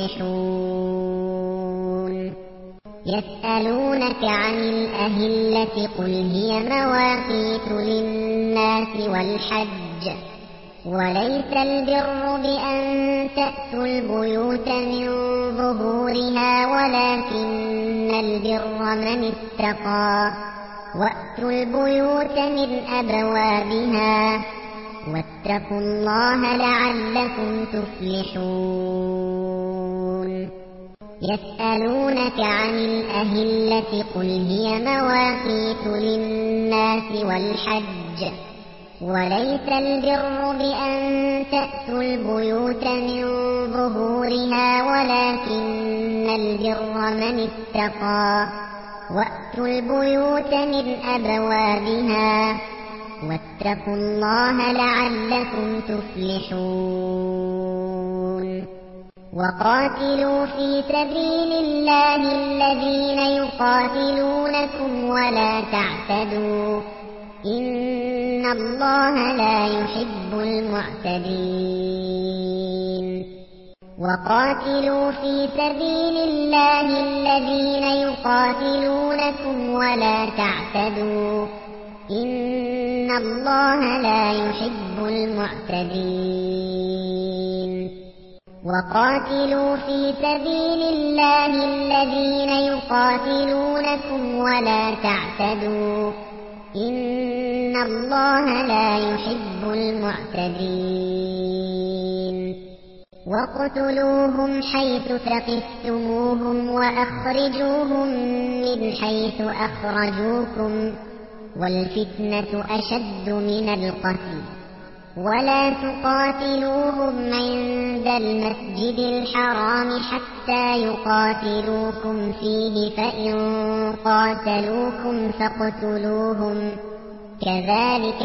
تفلحون يسألونك عن الأهلة قل هي مواقيت للناس والحج وليس البر بأن تأتوا البيوت من ظهورها ولكن البر من اتقى وأتوا البيوت من أبوابها واتقوا الله لعلكم تفلحون يسألونك عن الأهلة قل هي مواقيت للناس والحج وليس البر بأن تأتوا البيوت من ظهورها ولكن البر من اتقى وأتوا البيوت من أبوابها واتقوا الله لعلكم تفلحون وقاتلوا في سبيل الله الذين يقاتلونكم ولا تعتدوا إن الله لا يحب المعتدين وقاتلوا في سبيل الله الذين يقاتلونكم ولا تعتدوا إن الله لا يحب المعتدين وقاتلوا في سبيل الله الذين يقاتلونكم ولا تعتدوا إن الله لا يحب المعتدين وَاقْتُلُوهُمْ حَيْثُ ثَقِفْتُمُوهُمْ وَأَخْرِجُوهُمْ مِنْ حَيْثُ أَخْرَجُوكُمْ وَالْفِتْنَةُ أَشَدُّ مِنَ الْقَتْلِ وَلَا تُقَاتِلُوهُمْ عِندَ الْمَسْجِدِ الْحَرَامِ حَتَّى يُقَاتِلُوكُمْ فِيهِ فَإِنْ قَاتَلُوكُمْ فَاقْتُلُوهُمْ كَذَلِكَ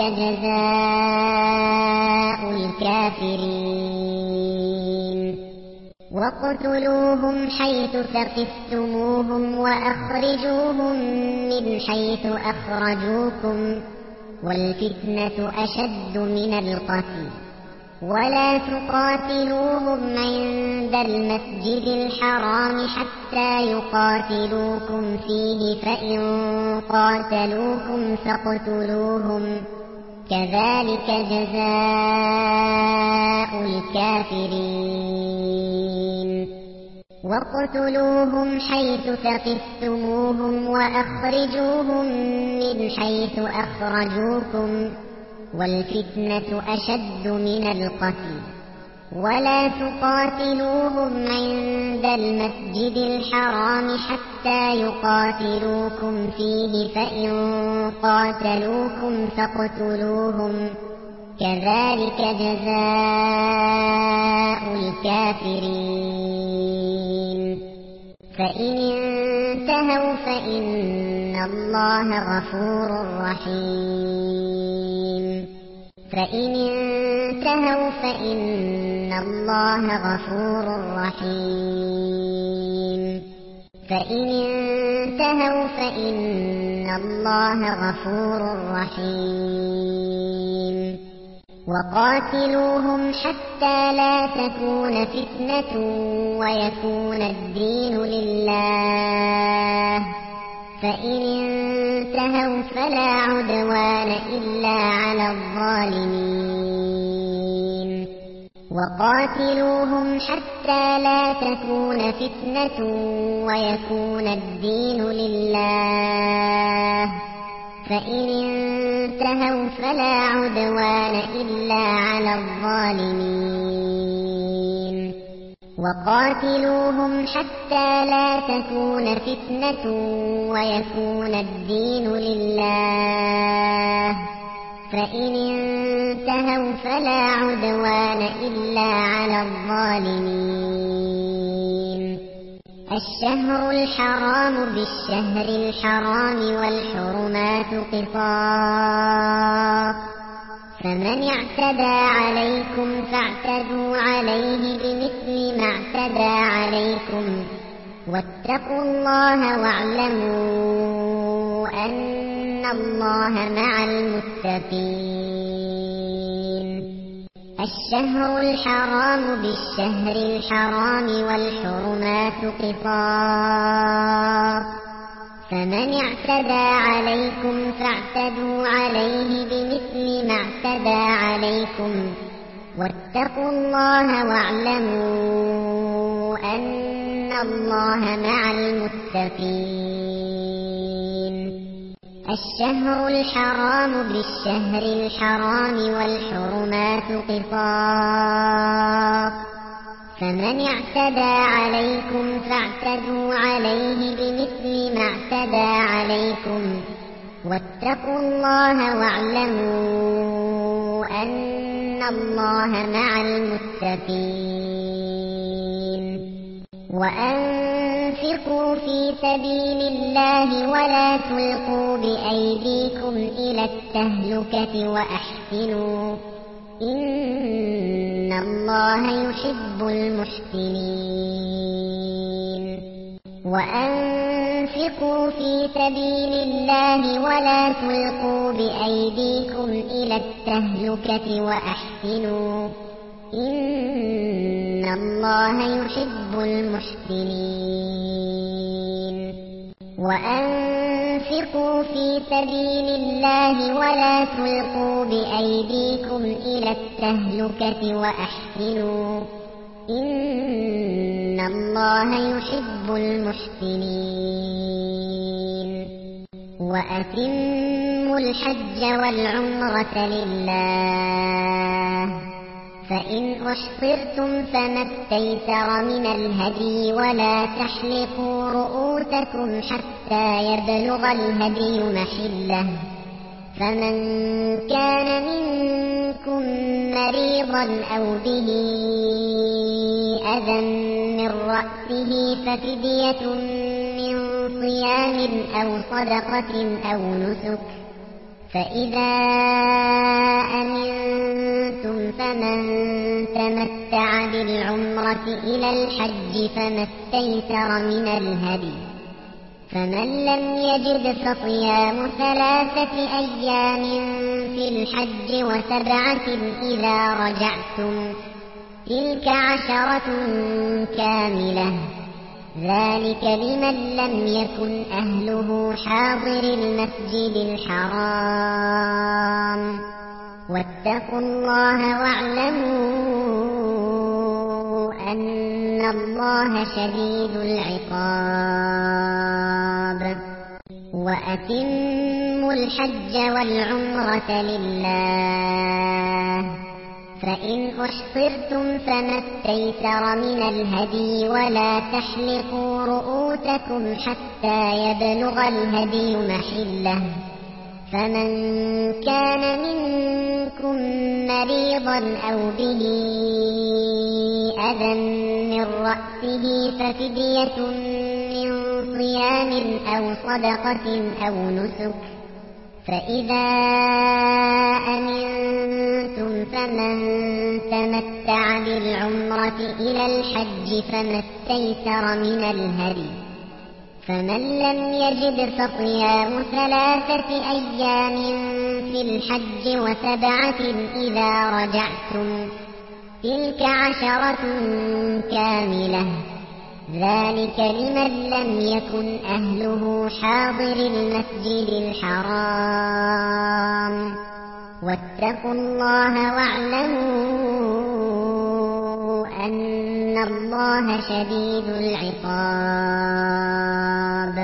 جَزَاءُ الْكَافِرِينَ وَاقْتُلُوهُمْ حَيْثُ ثَقِفْتُمُوهُمْ وَأَخْرِجُوهُمْ مِنْ حَيْثُ أَخْرَجُوكُمْ وَالْفِتْنَةُ أَشَدُّ مِنَ الْقَتْلِ وَلَا تُقَاتِلُوهُمْ عِندَ الْمَسْجِدِ الْحَرَامِ حَتَّى يُقَاتِلُوكُمْ فِيهِ فَإِنْ قَاتَلُوكُمْ فَاقْتُلُوهُمْ كَذَلِكَ جَزَاءُ الْكَافِرِينَ وَاقْتُلُوهُمْ حَيْثُ ثَقِفْتُمُوهُمْ وَأَخْرِجُوهُمْ مِنْ حَيْثُ أَخْرَجُوكُمْ وَالْفِتْنَةُ أَشَدُّ مِنَ الْقَتْلِ وَلَا تُقَاتِلُوهُمْ عِندَ الْمَسْجِدِ الْحَرَامِ حَتَّى يُقَاتِلُوكُمْ فِيهِ فَإِنْ قَاتَلُوكُمْ فَاقْتُلُوهُمْ كَذَلِكَ جَزَاءُ الْكَافِرِينَ فَإِنِ انتهوا فَإِنَّ اللَّهَ غَفُورٌ رَّحِيمٌ فَإِنِ انتهوا فَإِنَّ اللَّهَ غَفُورٌ رَّحِيمٌ فَإِنِ انتهوا فَإِنَّ اللَّهَ غَفُورٌ رَّحِيمٌ وَقَاتِلُوهُمْ حَتَّى لَا تَكُونَ فِتْنَةٌ وَيَكُونَ الدِّينُ لِلَّهِ فَإِنِ انتهوا فَلَا عُدْوَانَ إِلَّا عَلَى الظَّالِمِينَ وَقَاتِلُوهُمْ حَتَّى لَا تَكُونَ فِتْنَةٌ وَيَكُونَ الدِّينُ لِلَّهِ فَإِنِ انتهوا فَلَا عُدْوَانَ إِلَّا عَلَى الظَّالِمِينَ وَقَاتِلُوهُمْ حَتَّى لَا تَكُونَ فِتْنَةٌ وَيَكُونَ الدِّينُ لِلَّهِ فَإِنِ انتهوا فَلَا عُدْوَانَ إِلَّا على الظَّالِمِينَ الشهر الحرام بالشهر الحرام والحرمات قصاص فمن اعتدى عليكم فاعتدوا عليه بمثل ما اعتدى عليكم واتقوا الله واعلموا أن الله مع المتقين. الشهر الحرام بالشهر الحرام والحرمات قصاص فمن اعتدى عليكم فاعتدوا عليه بمثل ما اعتدى عليكم واتقوا الله واعلموا أن الله مع المتقين. الشهر الحرام بالشهر الحرام والحرمات قصاص فمن اعتدى عليكم فاعتدوا عليه بمثل ما اعتدى عليكم واتقوا الله واعلموا أن الله مع المتقين. وأنفقوا في سبيل الله ولا تلقوا بأيديكم إلى التهلكة وأحسنوا إن الله يحب المحسنين. وأنفقوا في سبيل الله ولا تلقوا بأيديكم إلى التهلكة وأحسنوا إن الله يحب المحسنين. وأنفقوا في سبيل الله ولا تلقوا بأيديكم إلى التهلكة وأحسنوا إن الله يحب المحسنين. وأتموا الحج والعمرة لله فإن أحصرتم فما استيسر من الهدي ولا تحلقوا رؤوسكم حتى يبلغ الهدي محله فمن كان منكم مريضا أو به أذى من رأسه ففدية من صيام أو صدقة أو نسك فإذا أمنتم فمن تمتع بالعمرة إلى الحج فما استيسر من الهدي فمن لم يجد فصيام ثلاثة أيام في الحج وسبعة إذا رجعتم تلك عشرة كاملة ذلك لمن لم يكن أهله حاضر المسجد الحرام واتقوا الله واعلموا أن الله شديد العقاب. وأتموا الحج والعمرة لله فإن أحصرتم فما استيسر من الهدي ولا تحلقوا رؤوسكم حتى يبلغ الهدي محله فمن كان منكم مريضا أو به أذى من رأسه ففدية من صيام أو صدقة أو نسك فإذا أمنتم فمن تمتع بالعمرة إلى الحج فما استيسر من الهدي فمن لم يجد فصيام ثلاثة أيام في الحج وسبعة إذا رجعتم تلك عشرة كاملة ذلك لمن لم يكن أهله حاضر المسجد الحرام واتقوا الله واعلموا أن الله شديد العقاب.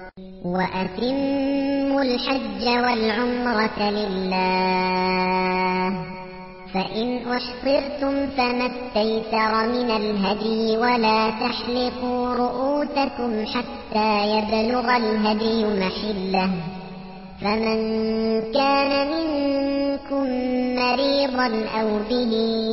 وأتموا الحج والعمرة لله فإن أحصرتم فما استيسر من الهدي ولا تحلقوا رؤوسكم حتى يبلغ الهدي محله فمن كان منكم مريضا أو به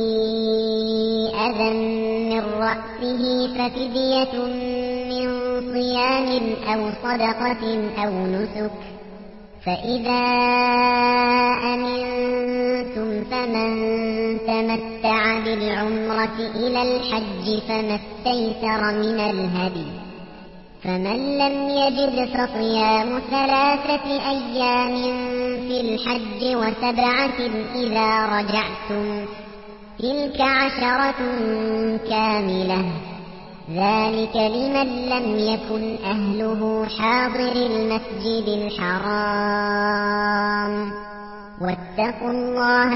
أذى من رأسه ففدية من صيام أو صدقة أو نسك فإذا أمنتم فمن تمتع بالعمرة إلى الحج فما استيسر من الهدي، فمن لم يجد فصيام ثلاثة أيام في الحج وسبعة إذا رجعتم تلك عشرة كاملة، ذلك لمن لم يكن أهله حاضر المسجد الحرام، واتقوا الله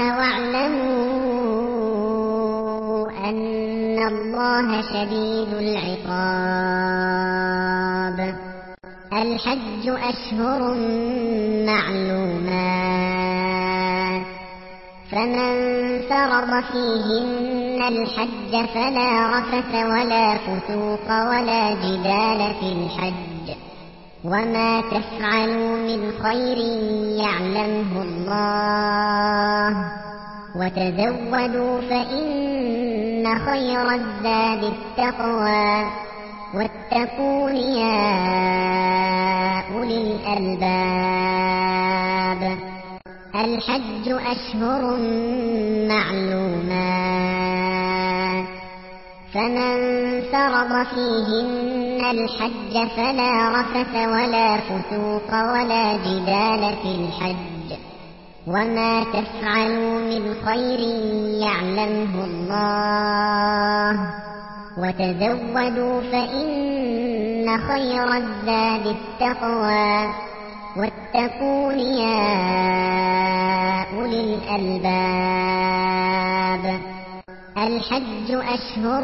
واعلموا أن الله شديد العقاب. الحج أشهر معلومات، فمن فرض فيهن الحج فلا رفث ولا فسوق ولا جدال في الحج، وما تفعلوا من خير يعلمه الله، وتزودوا فإن خير الزاد التقوى، واتقون يا أولي الألباب. الحج أشهر معلومات، فمن فرض فيهن الحج فلا رفث ولا فسوق ولا جدال في الحج، وما تفعلوا من خير يعلمه الله، وتزودوا فإن خير الزاد التقوى، واتقون يا أولي الألباب. الحج أشهر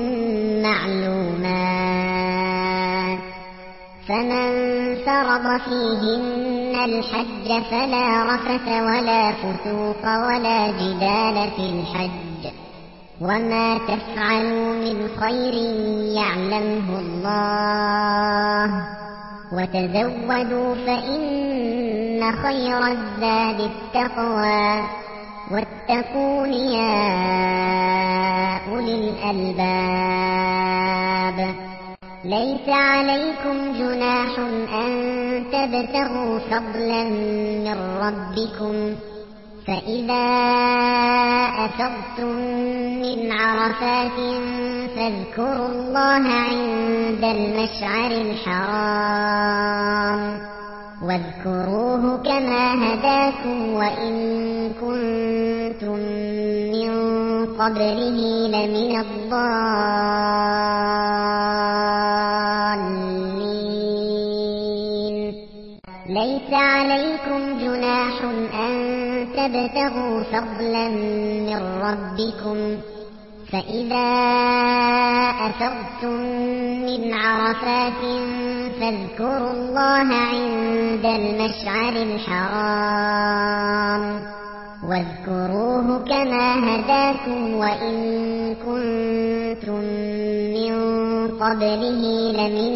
معلومات، فمن فرض فيهن الحج فلا رفث ولا فسوق ولا جدال في الحج، وما تفعلوا من خير يعلمه الله، وتزودوا فإن خير الزاد التقوى، واتقون يا أولي الألباب. ليس عليكم جناح أن تبتغوا فضلا من ربكم، فإذا أفضتم من عرفات فاذكروا الله عند المشعر الحرام، واذكروه كما هداكم وإن كنتم من قبله لمن الضالين. ليس عليكم جناح أن تبتغوا فضلا من ربكم، فإذا أفضتم من عرفات فاذكروا الله عند المشعر الحرام، واذكروه كما هداكم وإن كنتم من قبله لمن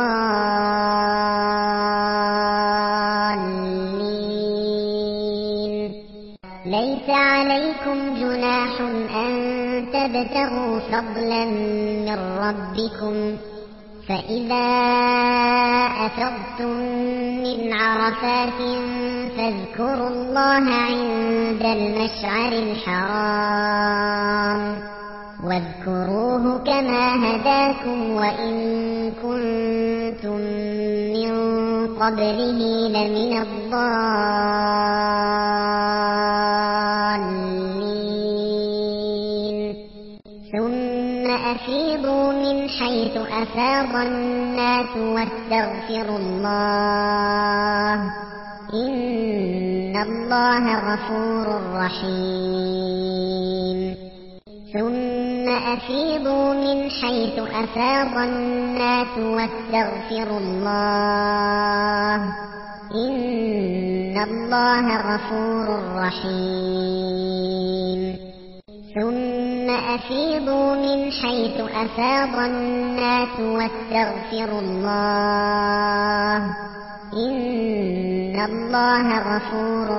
الضالين. ليس عليكم جناح أن تبتغوا فضلا من ربكم، فإذا أفضتم من عرفات فاذكروا الله عند المشعر الحرام، واذكروه كما هداكم وإن كنتم من قبله لمن الضالين. ثم أفيضوا من حيث أفاض الناس واستغفروا الله، إن الله غفور رحيم. ثم أفيضوا من حيث أفاض الناس واستغفروا الله، إن الله غفور رحيم. ثم أفيضوا من حيث أفاض الناس واستغفروا الله، إن الله غفور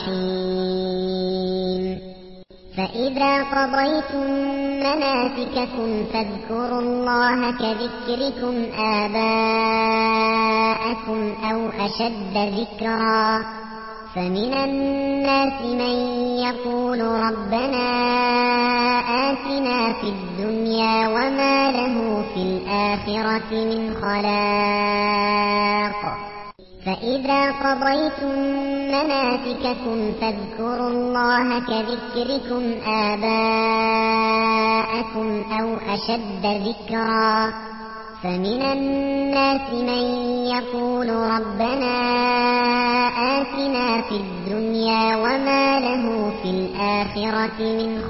رحيم. فإذا قضيتم مناسككم فاذكروا الله كذكركم آباءكم أو أشد ذكرا، فمن الناس من يقول ربنا آتنا في الدنيا وما له في الآخرة من خلاق فإذا قضيتم مناسككم فاذكروا الله كذكركم آباءكم أو أشد ذكرا فمن الناس من يقول ربنا آتنا في الدنيا وما له في الآخرة من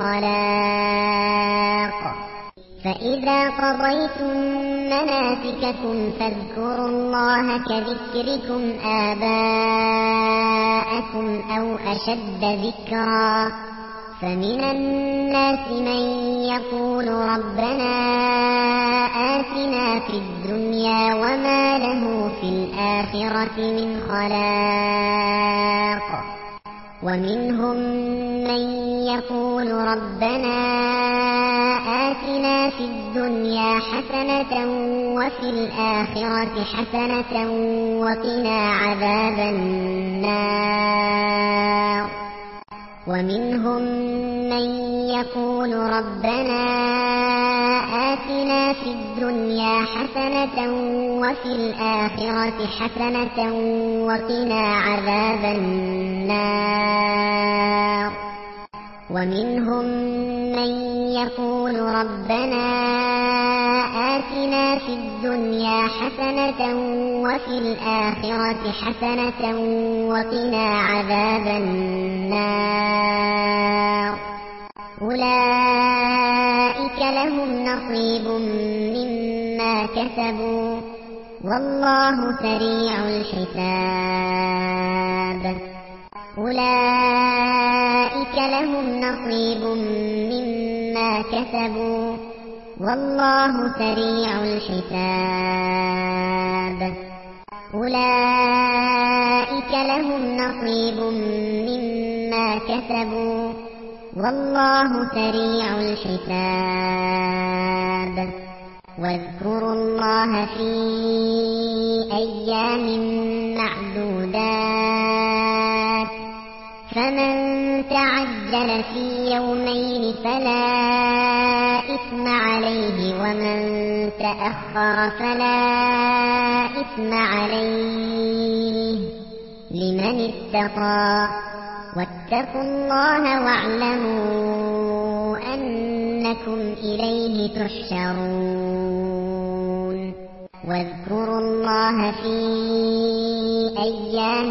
خلاق فإذا قضيتم مناسككم فاذكروا الله كذكركم آباءكم أو أشد ذكرا فمن الناس من يقول ربنا آتنا في الدنيا وما له في الآخرة من خلاق ومنهم من يقول ربنا آتنا في الدنيا حسنة وفي الآخرة حسنة وقنا عذاب النار ومنهم من يقول ربنا آتنا في الدنيا حسنة وفي الآخرة حسنة وقنا عذاب النار ومنهم من يقول ربنا آتنا في الدنيا حسنة وفي الآخرة حسنة وقنا عذاب النار أولئك لهم نصيب مما كسبوا والله سريع الحساب أولئك لهم نصيب مما كسبوا والله سريع الحساب أولئك لهم نصيب مما كسبوا والله سريع الحساب واذكروا الله في أيام معدودات فمن تعجل في يومين فلا إثم عليه ومن تأخر فلا إثم عليه لمن اتقى واتقوا الله واعلموا أنكم إليه تحشرون واذكروا الله في أيام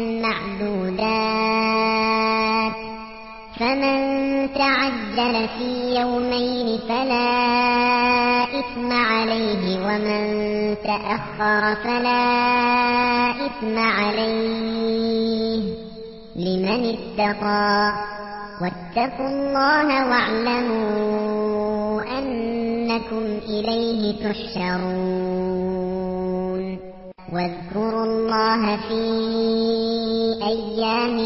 معدودات فمن تعجل في يومين فلا إثم عليه ومن تأخر فلا إثم عليه لمن اتقى واتقوا الله واعلموا أنكم إليه تحشرون واذكروا الله في أيام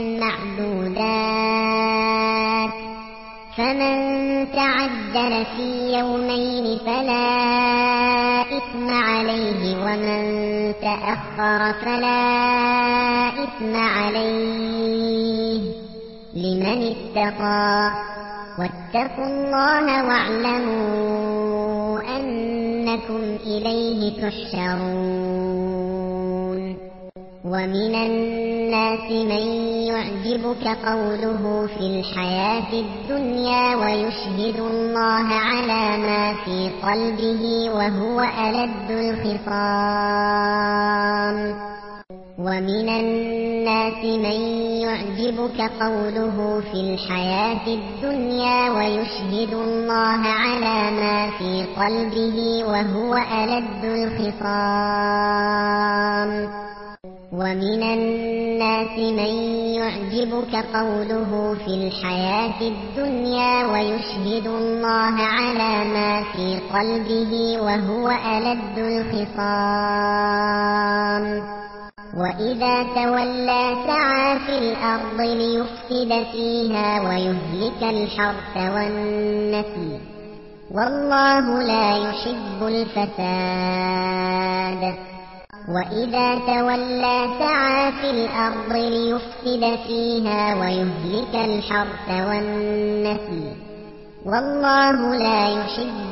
معدودات فمن تعجل في يومين فلا إثم عليه ومن تأخر فلا إثم عليه لمن اتقى واتقوا الله واعلموا أنكم إليه تحشرون ومن الناس من يعجبك قوله في الحياة الدنيا ويشهد الله على ما في قلبه وهو ألد الخصام ومن الناس من يعجبك قوله في الحياة الدنيا ويشهد الله على ما في قلبه وهو ألد الخصام ومن الناس من يعجبك قوله في الحياة الدنيا ويشهد الله على ما في قلبه وهو ألد الخصام وإذا تولى سعى في الأرض ليفسد فيها ويهلك الحرث والنسل والله لا يحب الفساد وإذا تولى سعى في الأرض ليفسد فيها ويهلك الحرث والنسل والله لا يحب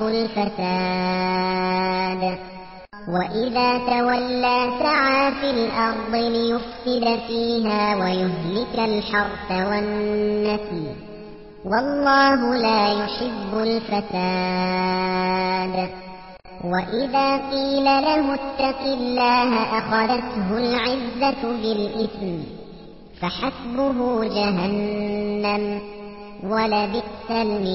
الفساد. وإذا تولى سعى في الأرض ليفسد فيها ويهلك الحرث والنسل والله لا يحب الفساد. وإذا قيل له اتق الله أخذته العزة بالإثم فحسبه جهنم ولبئس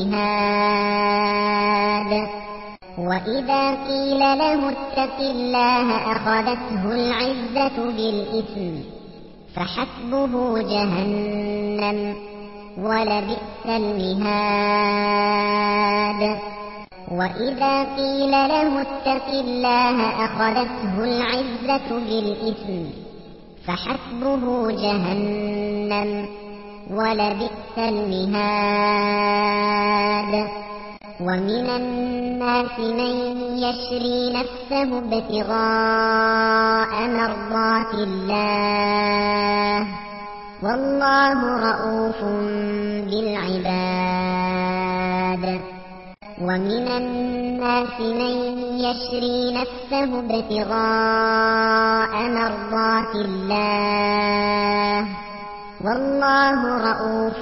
المهاد. وإذا قيل له اتق الله أخذته العزة بالإثم فحسبه جهنم ولبئس المهاد. وإذا قيل له اتق الله أخذته العزة بالإثم فحسبه جهنم ولبئس المهاد. ومن الناس من يشري نفسه ابتغاء مرضات الله والله رءوف بالعباد. ومن الناس من يشري نفسه ابتغاء مرضات الله والله رءوف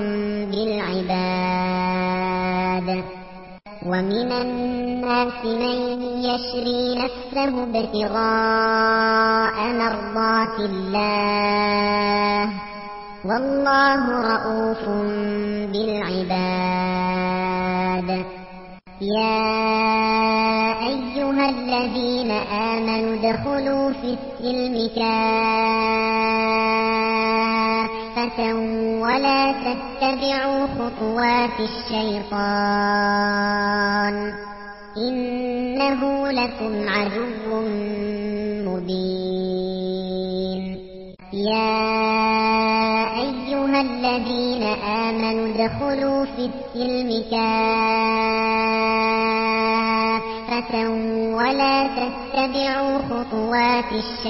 بالعباد. ومن الناس من يشري نفسه ابتغاء مرضات الله والله رءوف بالعباد. يا أيها الذين آمنوا ادخلوا في السلم كافة ولا تتبعوا خطوات الشيطان إنه لكم عدو مبين. يا أيها الذين آمنوا ادخلوا في السلم كافة ولا تتبعوا خطوات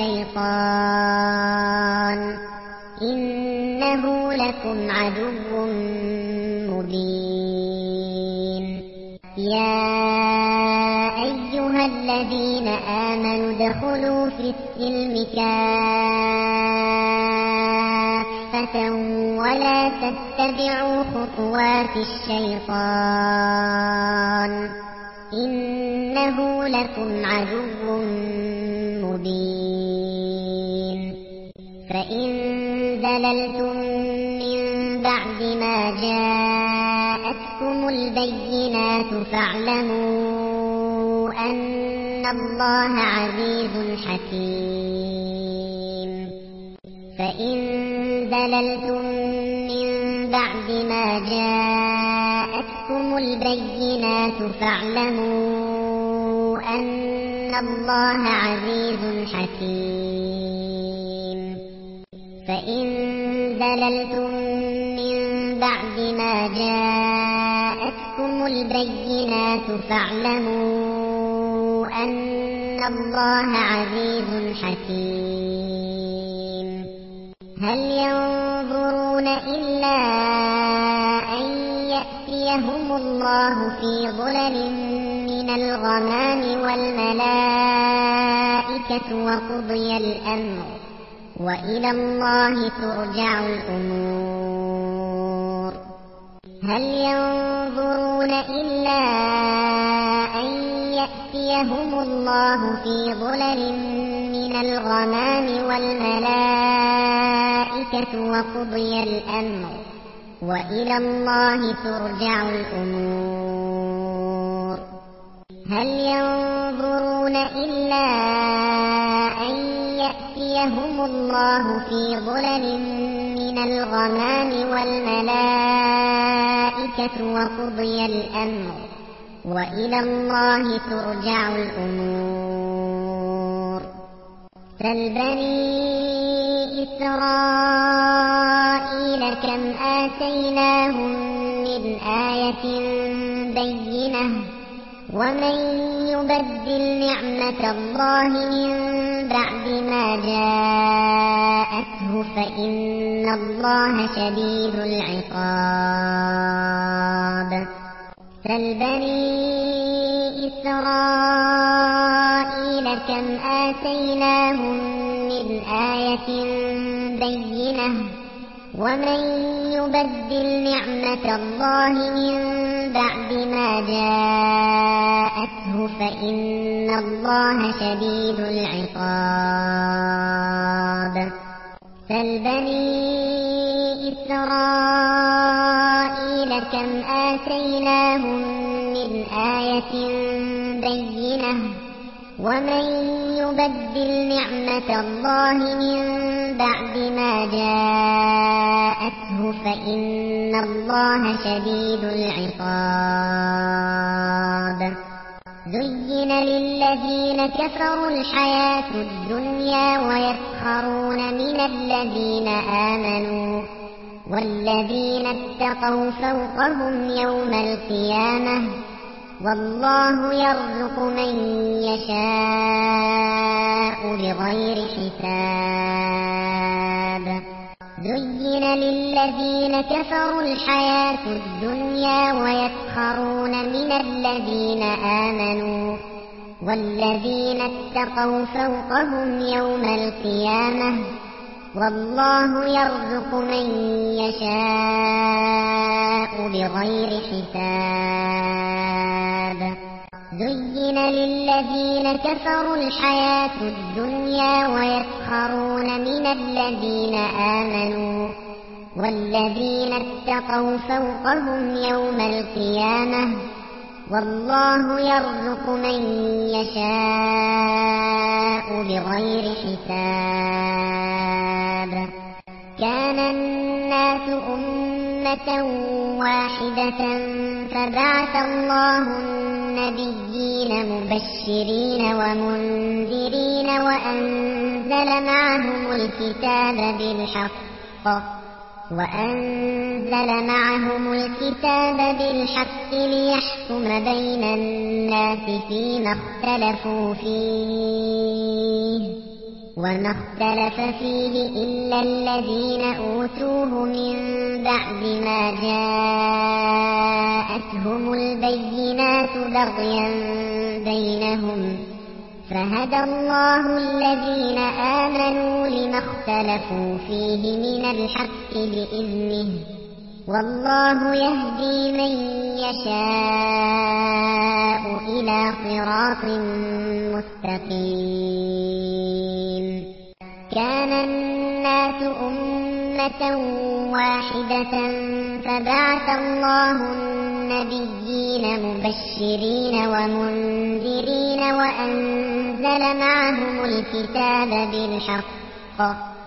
الشيطان إنه لكم عدو مبين. يا أيها الذين آمنوا ادخلوا في السلم كافة ولا تتبعوا خطوات الشيطان إنه لكم عدو مبين. فإن زللتم من بعد ما جاءتكم البينات فاعلموا أن الله عزيز حكيم. فإن زللتم من بعد ما جاءتكم البينات فاعلموا أن الله عزيز حكيم. فإن زللتم من بعد ما جاءتكم البينات فاعلموا أن الله عزيز حكيم. هل ينظرون إلا أن يأتيهم الله في ظلل من الغمام والملائكة وقضي الأمر وإلى الله ترجع الأمور. هل ينظرون إلا أن يأتيهم الله في ظلل من الغمام والملائكة وقضي الأمر وإلى الله ترجع الأمور. هل ينظرون إلا أن يأتيهم الله في ظلل من الغمام والملائكة وقضي الأمر وإلى الله ترجع الأمور. سل بني إسرائيل كم آتيناهم من آية بينة ومن يبدل نعمة الله من بعد ما جاءته فإن الله شديد العقاب سل بني إسرائيل كم آتيناهم من آية بينة ومن يبدل نعمة الله من بعد ما جاءته فإن الله شديد العقاب سل بني إسرائيل كم آتيناهم من آية بينة ومن يبدل نعمة الله من بعد ما جاءته فإن الله شديد العقاب زين للذين كفروا الحياة الدنيا ويسخرون من الذين آمنوا والذين اتقوا فوقهم يوم القيامة والله يرزق من يشاء بغير حساب زين للذين كفروا الحياة الدنيا ويسخرون من الذين آمنوا والذين اتقوا فوقهم يوم القيامة والله يرزق من يشاء بغير حساب زين للذين كفروا الحياة الدنيا ويسخرون من الذين آمنوا والذين اتقوا فوقهم يوم القيامة والله يرزق من يشاء بغير حساب كان الناس أمة واحدة فبعث الله النبيين مبشرين ومنذرين وأنزل معهم الكتاب بالحق وأنزل معهم الكتاب بالحق ليحكم بين الناس فيما اختلفوا فيه وما اختلف فيه إلا الذين أوتوه من بعد ما جاءتهم البينات بغيا بينهم فهدى الله الذين آمنوا لما اختلفوا فيه من الحق بإذنه والله يهدي من يشاء إلى صراط مستقيم كان الناس أمة واحدة فبعث الله النبيين مبشرين ومنذرين وأنزل معهم الكتاب بالحق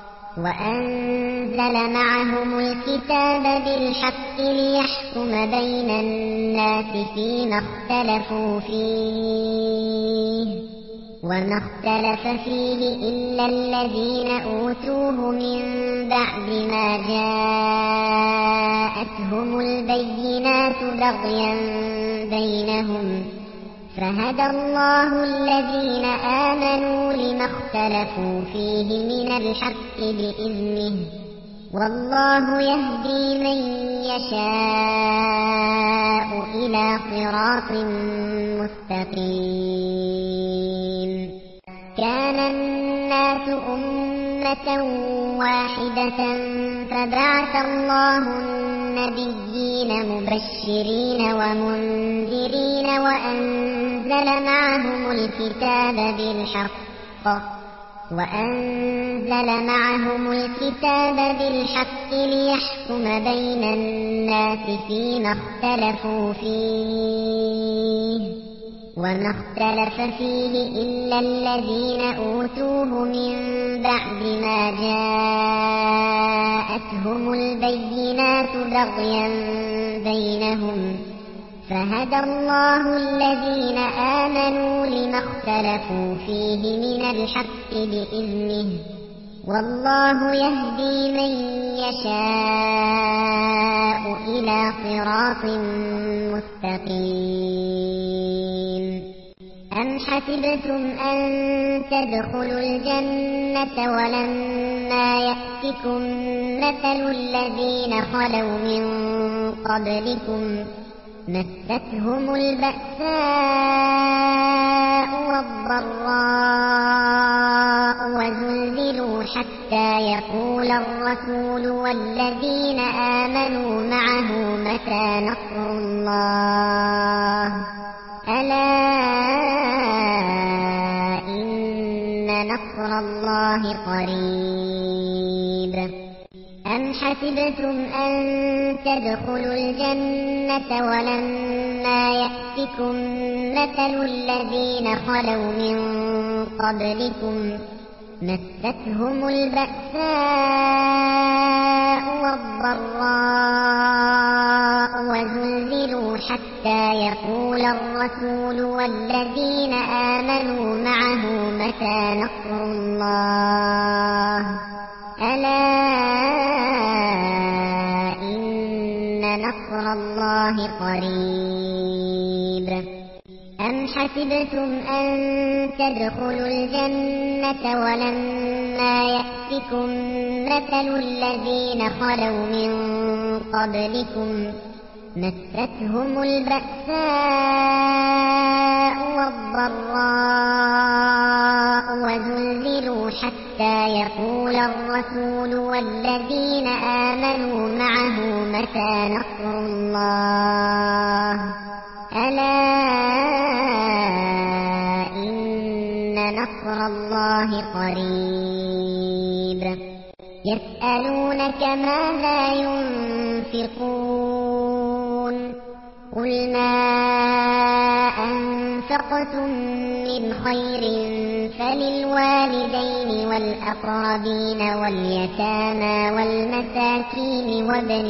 وأنزل معهم الكتاب بالحق ليحكم بين الناس فيما اختلفوا فيه وما اختلف فيه إلا الذين أوتوه من بعد ما جاءتهم البينات بغيا بينهم فهدى الله الذين آمنوا لما اختلفوا فيه من الحق بإذنه والله يهدي من يشاء إلى صراط مستقيم كان الناس أمة واحدة فبعث الله النبيين مبشرين ومنذرين وأنزل معهم الكتاب بالحق وأنزل معهم الكتاب بالحق ليحكم بين الناس فيما اختلفوا فيه وما اختلف فيه إلا الذين أوتوه من بعد ما جاءتهم البينات بغيا بينهم فهدى الله الذين آمنوا لما اختلفوا فيه من الحق بإذنه والله يهدي من يشاء إلى صراط مستقيم أم حسبتم أن تدخلوا الجنة ولما يأتكم مثل الذين خلوا من قبلكم مستهم البأساء والضراء وزلزلوا حتى يقول الرسول والذين آمنوا معه متى نصر الله ألا إن نصر الله قريب أم حسبتم أن تدخلوا الجنة ولما يأتكم مثل الذين خلوا من قبلكم مستهم البأساء والضراء وزلزلوا حتى يقول الرسول والذين آمنوا معه متى نصر الله ألا إن نصر الله قريب أم حسبتم أن تدخلوا الجنة ولما يأتكم مثل الذين خلوا من قبلكم مستهم البأساء والضراء وزلزلوا حتى يقول الرسول والذين آمنوا معه متى نصر الله ألا إن نصر الله قريب يسألونك ماذا ينفقون قل ما أنفقتم من خير فللوالدين والأقربين واليتامى والمساكين وابن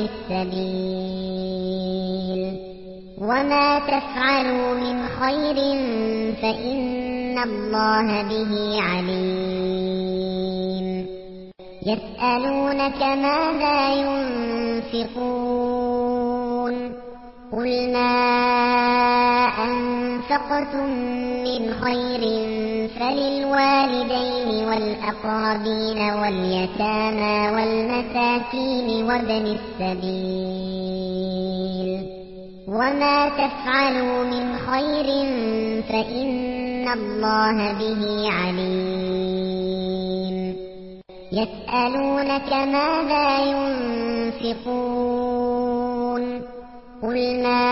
السبيل وما تفعلوا من خير فإن الله به عليم يسألونك ماذا ينفقون قل ما أنفقتم من خير فللوالدين والأقربين واليتامى والمساكين وابن السبيل وما تفعلوا من خير فإن الله به عليم يسألونك ماذا ينفقون قل ما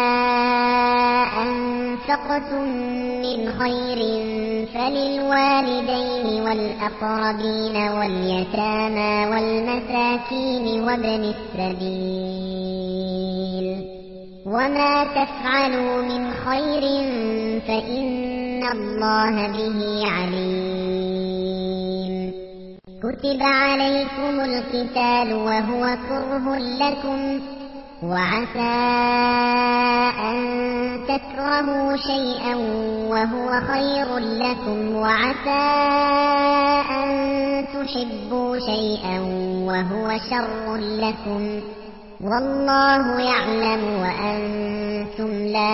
أنفقتم من خير فللوالدين والأقربين واليتامى والمساكين وابن السبيل وما تفعلوا من خير فإن الله به عليم كتب عليكم القتال وهو كره لكم وعسى أن تكرهوا شيئا وهو خير لكم وعسى أن تحبوا شيئا وهو شر لكم والله يعلم وأنتم لا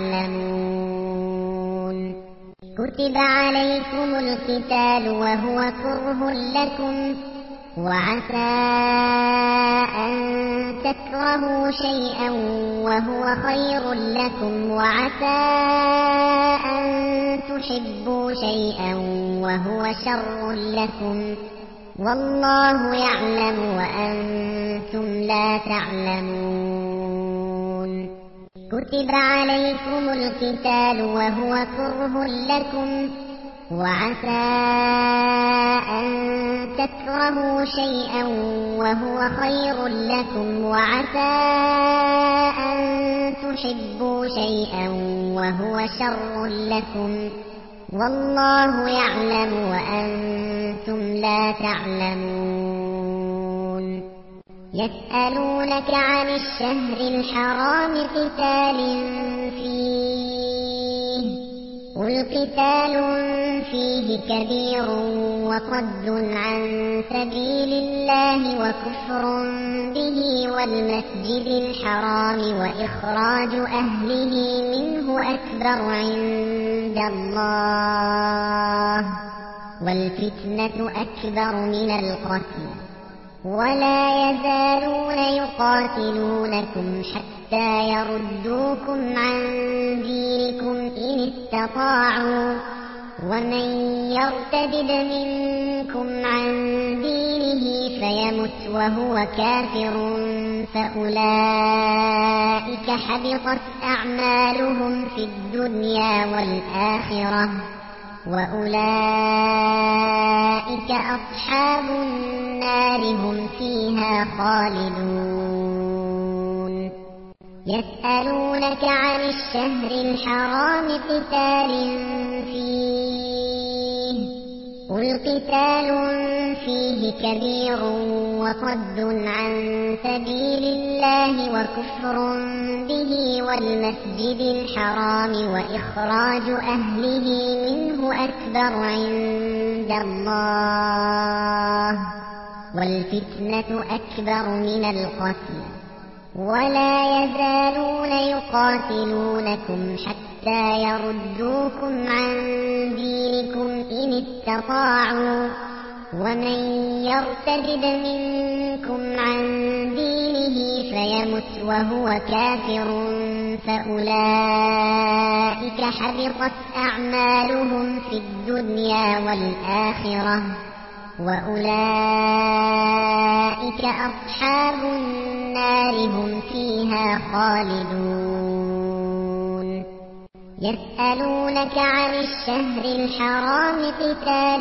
تعلمون كتب عليكم القتال وهو كره لكم وعسى أن تكرهوا شيئا وهو خير لكم وعسى أن تحبوا شيئا وهو شر لكم والله يعلم وأنتم لا تعلمون كتب عليكم القتال وهو كره لكم وعسى أن تكرهوا شيئا وهو خير لكم وعسى أن تحبوا شيئا وهو شر لكم والله يعلم وأنتم لا تعلمون يسألونك عن الشهر الحرام قتال فيه قل قتال فيه كبير وصد عن سبيل الله وكفر به والمسجد الحرام وإخراج أهله منه أكبر عند الله والفتنة أكبر من القتل ولا يزالون يقاتلونكم حتى يردوكم عن دينكم إن استطاعوا ومن يرتد منكم عن دينه فيمت وهو كافر فأولئك حبطت أعمالهم في الدنيا والآخرة وأولئك أصحاب النار هم فيها خالدون يسألونك عن الشهر الحرام قتال فيه قل قتال فيه كبير وصد عن سبيل الله وكفر به والمسجد الحرام وإخراج أهله منه أكبر عند الله والفتنة أكبر من القتل ولا يزالون يقاتلونكم حتى يردوكم عن دينكم إن استطاعوا ومن يرتد منكم عن دينه فيمت وهو كافر فأولئك حبطت أعمالهم في الدنيا والآخرة وأولئك أصحاب النار هم فيها خالدون يسألونك عن الشهر الحرام قتال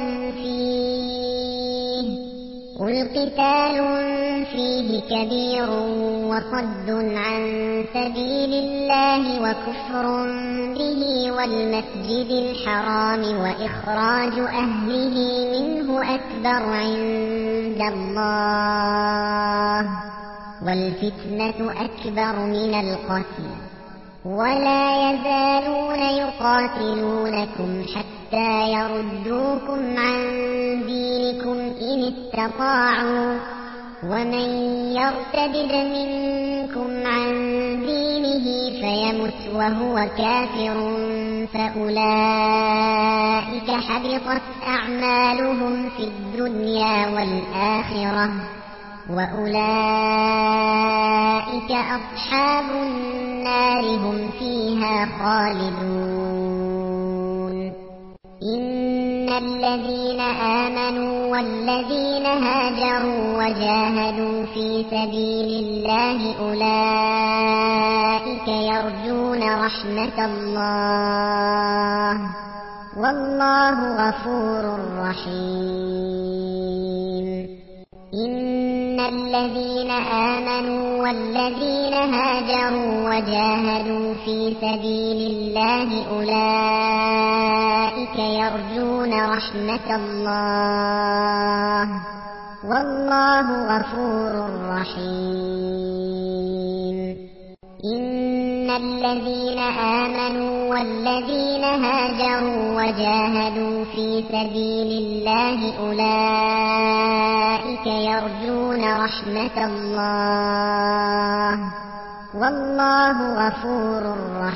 فيه قل قتال فيه كبير وصد عن سبيل الله وكفر به والمسجد الحرام وإخراج أهله منه أكبر عند الله والفتنة أكبر من القتل ولا يزالون يقاتلونكم حتى يردوكم عن دينكم إن استطاعوا ومن يرتد منكم عن دينه فيمت وهو كافر فأولئك حبطت أعمالهم في الدنيا والآخرة وأولئك أصحاب النار هم فيها خالدون إن الذين آمنوا والذين هاجروا وجاهدوا في سبيل الله أولئك يرجون رحمة الله والله غفور رحيم إن الذين آمنوا والذين هاجروا وجاهدوا في سبيل الله أولئك يرجون رحمة الله والله غفور رحيم إن الذين آمنوا والذين هاجروا وجاهدوا في سبيل الله أولئك يرجون رحمة الله والله غفور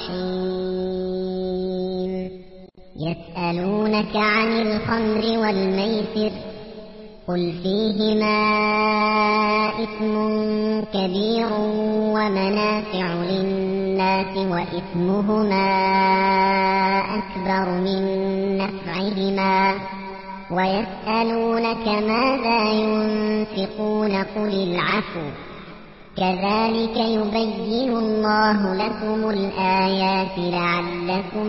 رحيم يسألونك عن الخمر والميسر قل فيهما إثم كبير ومنافع للناس وإثمهما أكبر من نفعهما ويسألونك ماذا ينفقون قل العفو كذلك يبين الله لكم الآيات لعلكم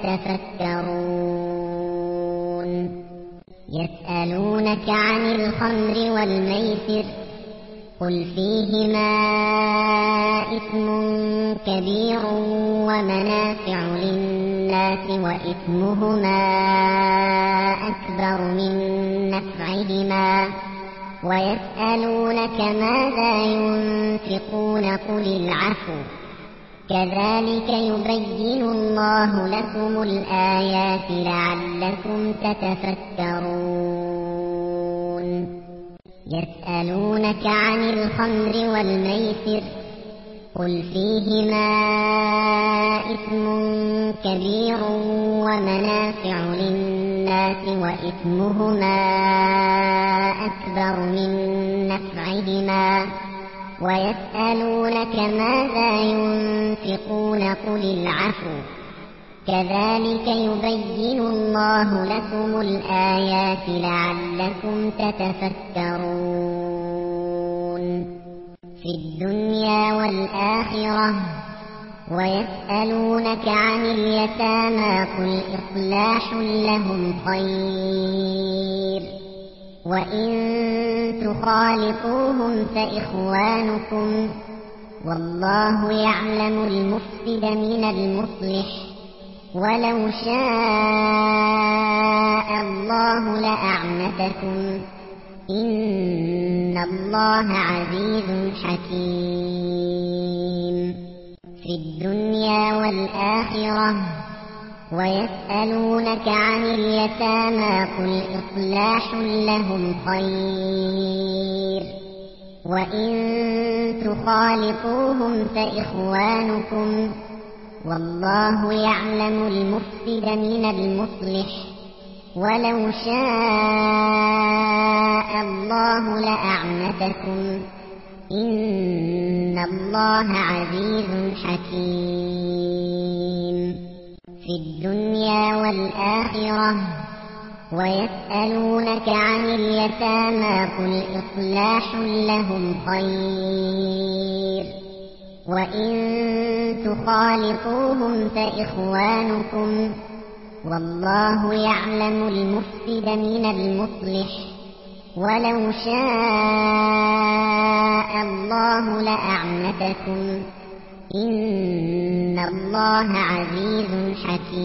تتفكرون يسألونك عن الخمر والميسر قل فيهما إثم كبير ومنافع للناس وإثمهما أكبر من نفعهما ويسألونك ماذا ينفقون قل العفو كذلك يبين الله لكم الآيات لعلكم تتفكرون يسألونك عن الخمر والميسر قل فيهما إثم كبير ومنافع للناس وإثمهما أكبر من نفعهما ويسألونك ماذا ينفقون قل العفو كذلك يبين الله لكم الآيات لعلكم تتفكرون في الدنيا والآخرة ويسألونك عن اليتامى قل إصلاح لهم خير وإن تخالطوهم فإخوانكم والله يعلم المفسد من المصلح ولو شاء الله لأعنتكم إن الله عزيز حكيم في الدنيا والآخرة ويسألونك عن اليتامى قل إصلاح لهم خير وإن تخالطوهم فإخوانكم والله يعلم المفسد من المصلح ولو شاء الله لأعنتكم إن الله عزيز حكيم في الدنيا والآخرة ويسألونك عن اليتامى قل إصلاح لهم خير وإن تخالطوهم فإخوانكم والله يعلم المفسد من المصلح ولو شاء الله لأعنتكم إن الله عزيز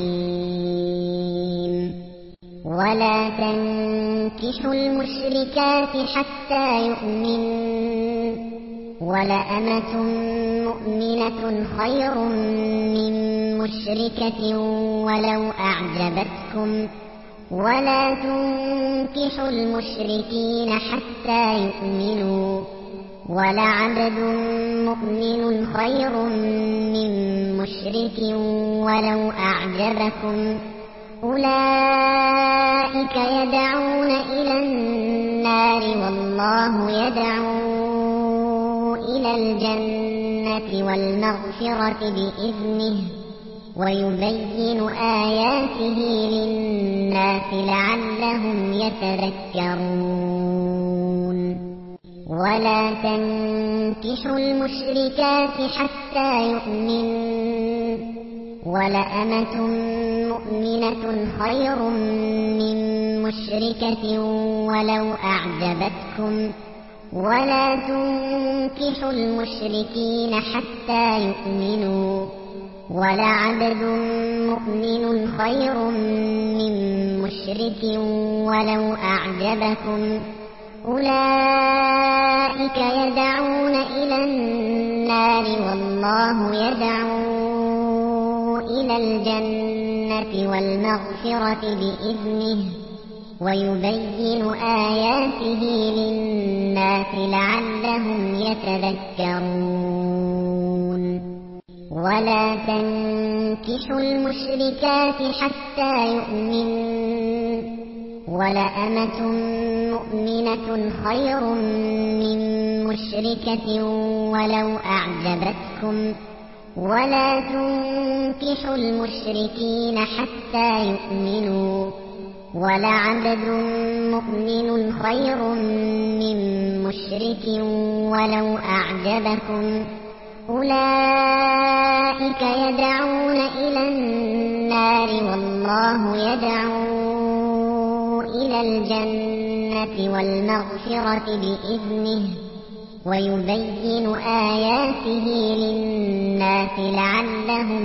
حكيم ولا تنكحوا المشركات حتى يؤمنوا ولأمة مؤمنة خير من مشركة ولو أعجبتكم ولا تنكحوا المشركين حتى يؤمنوا ولعبد مؤمن خير من مشرك ولو أعجبكم أولئك يدعون إلى النار والله يدعو إلى الجنة والمغفرة بإذنه ويبين آياته للناس لعلهم يتذكرون ولا تنكحوا المشركات حتى يؤمنوا ولأمة مؤمنة خير من مشركة ولو أعجبتكم ولا تنكحوا المشركين حتى يؤمنوا ولعبد مؤمن خير من مشرك ولو أعجبكم أولئك يدعون إلى النار والله يدعو إلى الجنة والمغفرة بإذنه ويبين آياته للناس لعلهم يتذكرون ولا تنكحوا المشركات حتى يؤمنوا ولأمة مؤمنة خير من مشركة ولو أعجبتكم ولا تنكحوا المشركين حتى يؤمنوا ولعبد مؤمن خير من مشرك ولو أعجبكم أولئك يدعون إلى النار والله يدعو إلى الجنة والمغفرة بإذنه ويبين آياته للناس لعلهم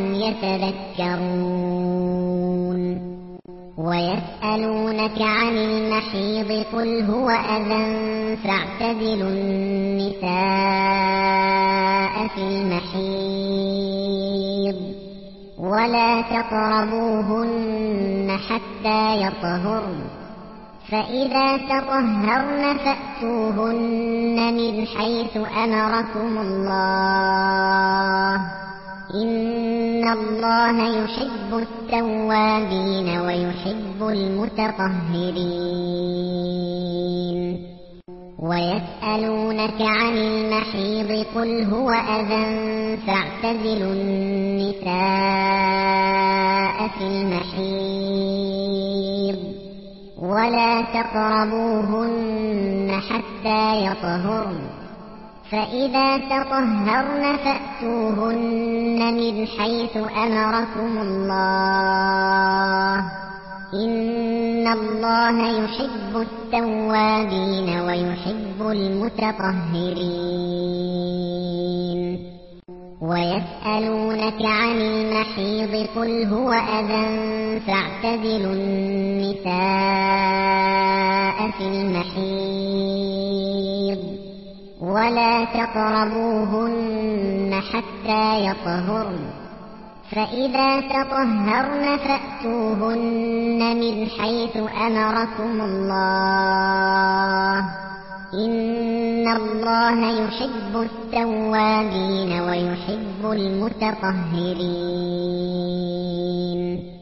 يتذكرون ويسألونك عن المحيض قل هو أذى فاعتزلوا النساء في المحيض ولا تقربوهن حتى يطهرن فإذا تطهرن فأتوهن من حيث أمركم الله إن الله يحب التوابين ويحب المتطهرين ويسألونك عن المحيض قل هو أذى فاعتزلوا النساء في المحيض ولا تقربوهن حتى يطهرن فإذا تطهرن فأتوهن من حيث أمركم الله إن الله يحب التوابين ويحب المتطهرين ويسألونك عن المحيض قل هو أذى فاعتزلوا النساء في المحيض ولا تقربوهن حتى يطهرن فإذا تطهرن فأتوهن من حيث أمركم الله إن الله يحب التوابين ويحب المتطهرين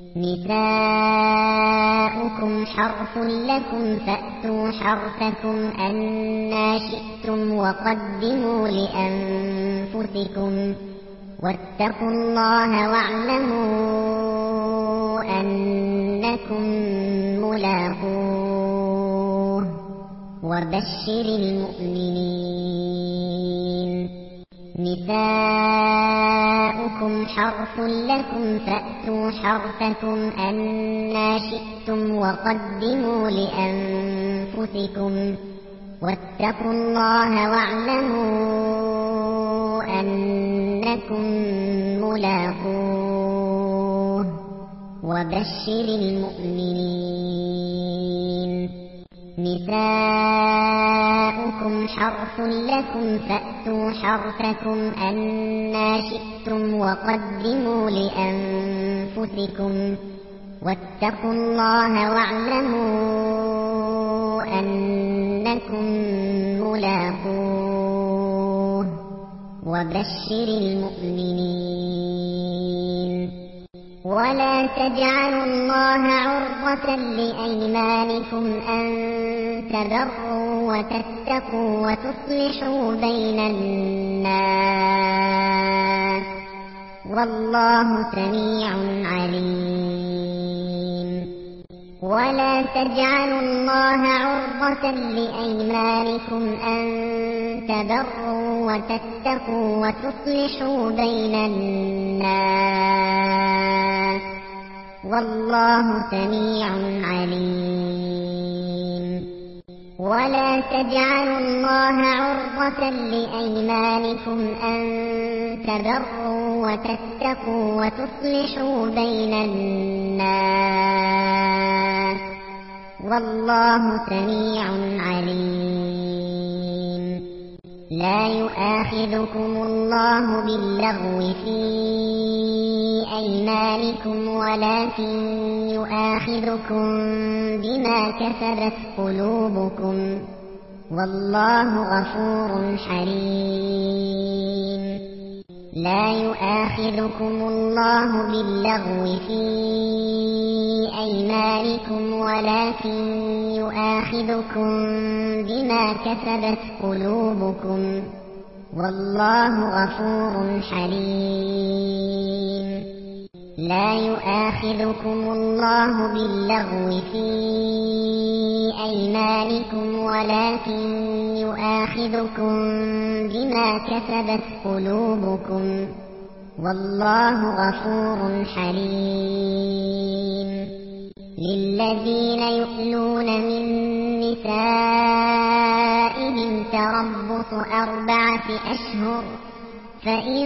نساؤكم حرث لكم فأتوا حرثكم أنى شئتم وقدموا لأنفسكم واتقوا الله واعلموا أنكم ملاقوه وبشر المؤمنين نساؤكم حرث لكم فأتوا حرثكم أنى شئتم وقدموا لأنفسكم واتقوا الله واعلموا أنكم ملاقوه وبشر المؤمنين نساؤكم حرث لكم فأتوا حرثكم أنى شئتم وقدموا لأنفسكم واتقوا الله واعلموا أنكم ملاقوه وبشر المؤمنين ولا تجعلوا الله عرضة لأيمانكم أن تبروا وتتقوا وتصلحوا بين الناس والله سميع عليم ولا تجعلوا الله عرضة لأيمانكم أن تبروا وتتقوا وتصلحوا بين الناس والله سميع عليم ولا تجعلوا الله عرضة لأيمانكم أن تبروا وتتقوا وتصلحوا بين الناس والله سميع عليم لا يؤاخذكم الله باللغو في أيمانكم ولكن يؤاخذكم بما كسبت قلوبكم والله غفور حليم لا يؤاخذكم الله باللغو في أيمانكم ولكن يؤاخذكم بما كسبت قلوبكم والله غفور حليم لا يؤاخذكم الله باللغو في أيمانكم ولكن يؤاخذكم بما كسبت قلوبكم والله غفور حليم للذين يؤلون من نسائهم تربص أربعة أشهر فإن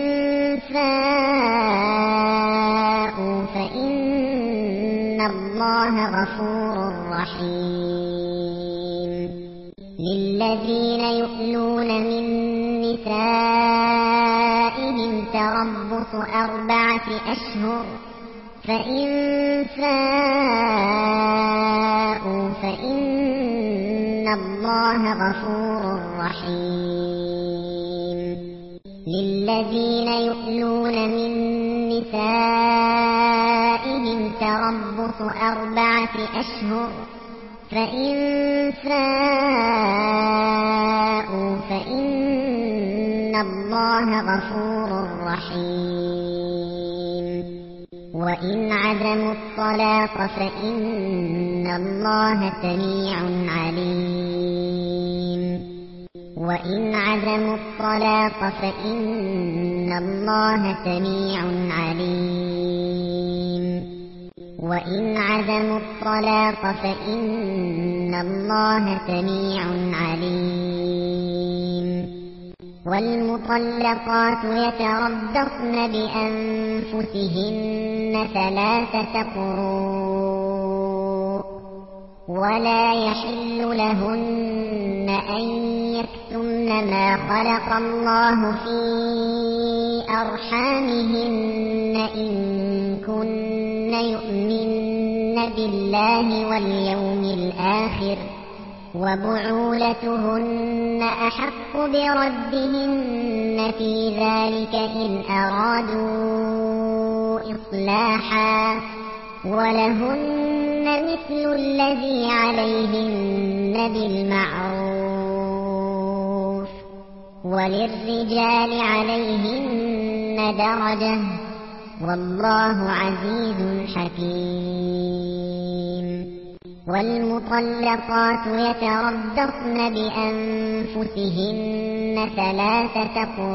فاءوا فإن الله غفور رحيم للذين يؤلون من نسائهم تربص أربعة أشهر فإن فاءوا فإن الله غفور رحيم. للذين يؤلون من نسائهم تربص أربعة أشهر فإن فاءوا فإن الله غفور رحيم. وإن عزموا الطلاق فإن الله سميع عليم. وإن عزموا الطلاق فإن الله سميع عليم. وإن عزموا الطلاق فإن الله سميع عليم. والمطلقات يتربصن بأنفسهن ثلاثة قروء ولا يحل لهن أن يكتمن ما خلق الله في أرحامهن إن كن يؤمن بالله واليوم الآخر وبعولتهن أحق بردهن في ذلك إن أرادوا إصلاحا ولهن مثل الذي عليهن بالمعروف وللرجال عليهن درجة والله عزيز حكيم. والمطلقات يتربصن بأنفسهن ثلاثة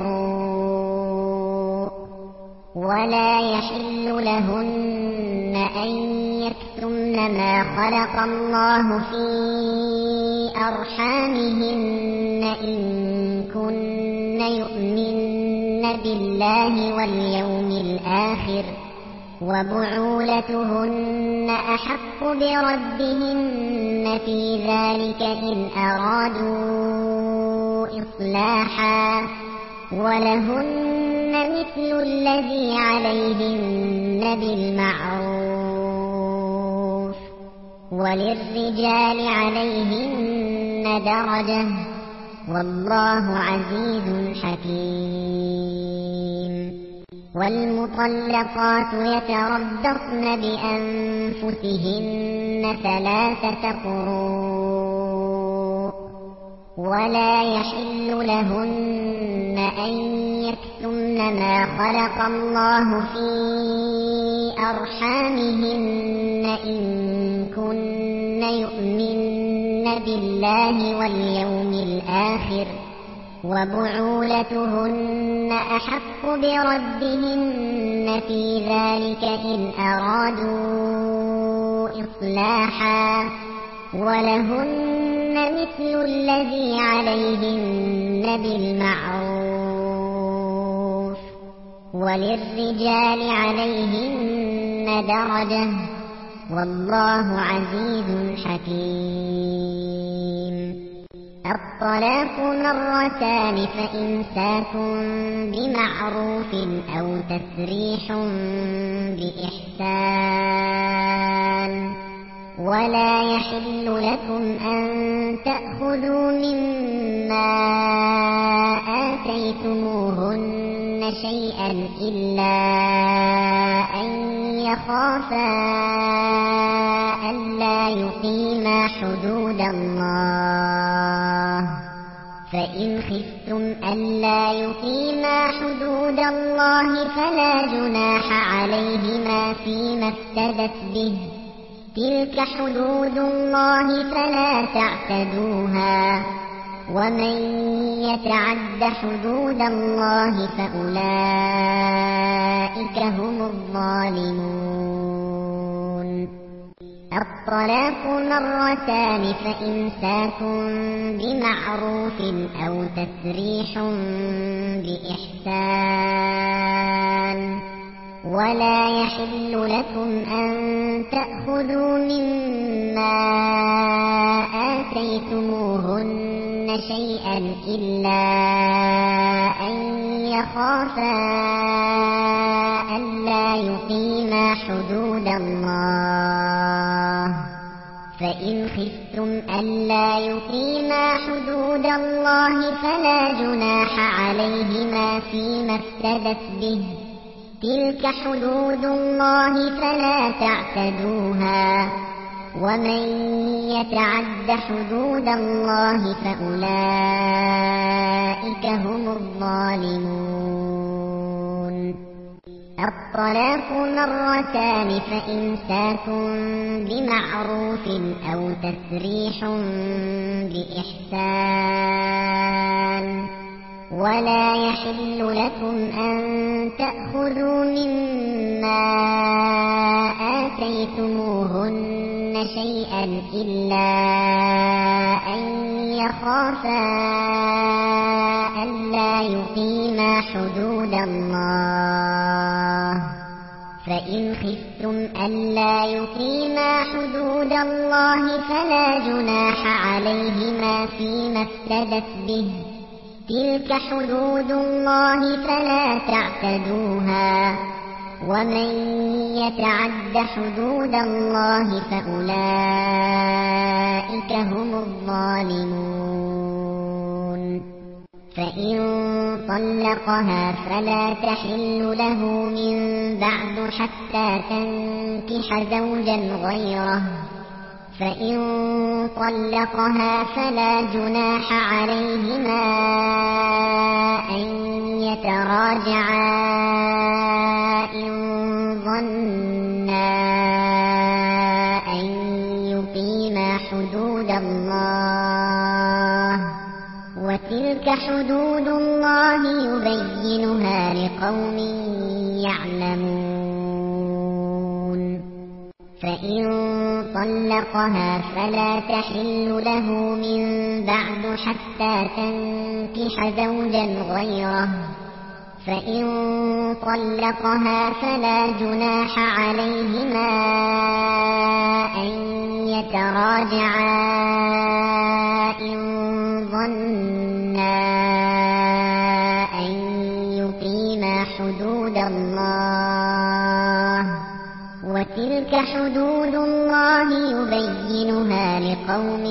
قروء ولا يحل لهن أن يكتمن ما خلق الله في أرحامهن إن كن يؤمن بالله واليوم الآخر وبعولتهن أحق بردهن في ذلك إن أرادوا إصلاحا ولهن مثل الذي عليهن بالمعروف وللرجال عليهن درجة والله عزيز حكيم. والمطلقات يتربصن بأنفسهن ثلاثة قروء ولا يحل لهن أن يكتمن ما خلق الله في أرحامهن إن كن يؤمن بالله واليوم الآخر وبعولتهن أحق بردهن في ذلك إن أرادوا إصلاحا ولهن مثل الذي عليهن بالمعروف وللرجال عليهن درجة والله عزيز حكيم. الطلاق مرتان فإمساك بمعروف أو تسريح بإحسان ولا يحل لكم أن تأخذوا مما آتيتموهن شيئا إلا أن يخافا ألا يقيما حدود الله فإن خفتم ألا يقيما حدود الله فلا جناح عليهما فيما افتدت به تلك حدود الله فلا تعتدوها ومن يتعد حدود الله فأولئك هم الظالمون. الطلاق مرتان فإمساك بمعروف أو تسريح بإحسان ولا يحل لكم أن تأخذوا مما آتيتموهن شيئا إلا أن يخافا ألا يقيما حدود الله فإن خفتم ألا يقيما حدود الله فلا جناح عليهما فيما افتدت به تلك حدود الله فلا تعتدوها ومن يتعد حدود الله فأولئك هم الظالمون. الطلاق مرتان فإمساك بمعروف أو تسريح بإحسان ولا يحل لكم أن تأخذوا مما آتيتموهن شيئا إلا أن يخافا ألا يقيما حدود الله فإن خفتم ألا يقيما حدود الله فلا جناح عليهما فيما افتدت به تلك حدود الله فلا تعتدوها ومن يتعد حدود الله فأولئك هم الظالمون. فإن طلقها فلا تحل له من بعد حتى تنكح زوجا غيره فإن طلقها فلا جناح عليهما أن يتراجعا إن ظنا أن يقيما حدود الله وتلك حدود الله يبينها لقوم يعلمون. فإن طلقها فلا تحل له من بعد حتى تنكح زوجا غيره فإن طلقها فلا جناح عليهما أن يتراجعا إن ظنا أن يقيما حدود الله وتلك حدود الله يبينها لقوم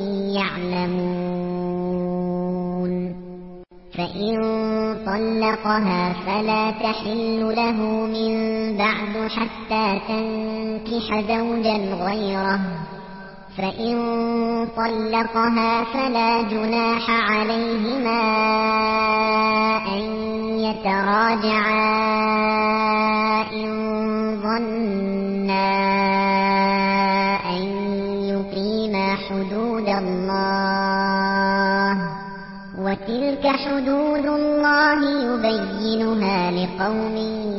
يعلمون. فإن طلقها فلا تحل له من بعد حتى تنكح زوجا غيره فإن طلقها فلا جناح عليهما أن يتراجعا إن ظنا أن يقيما حدود الله وتلك حدود الله يبينها لقوم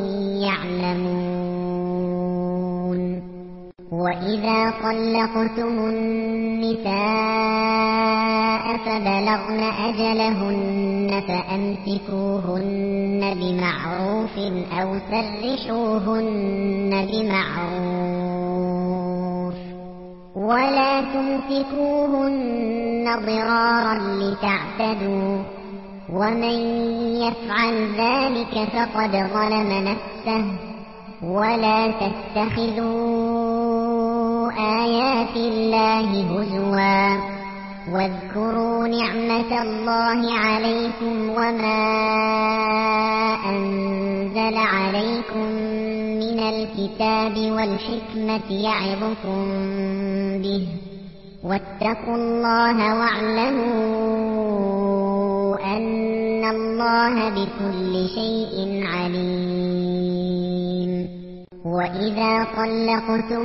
يعلمون. وإذا طلقتم النساء فبلغن أجلهن فأمسكوهن بمعروف أو سرحوهن بمعروف ولا تمسكوهن ضرارا لتعتدوا ومن يفعل ذلك فقد ظلم نفسه ولا تتخذوا آيات الله هزوا واذكروا نعمة الله عليكم وما أنزل عليكم من الكتاب والحكمة يعظكم به واتقوا الله واعلموا أن الله بكل شيء عليم. وإذا طلقتم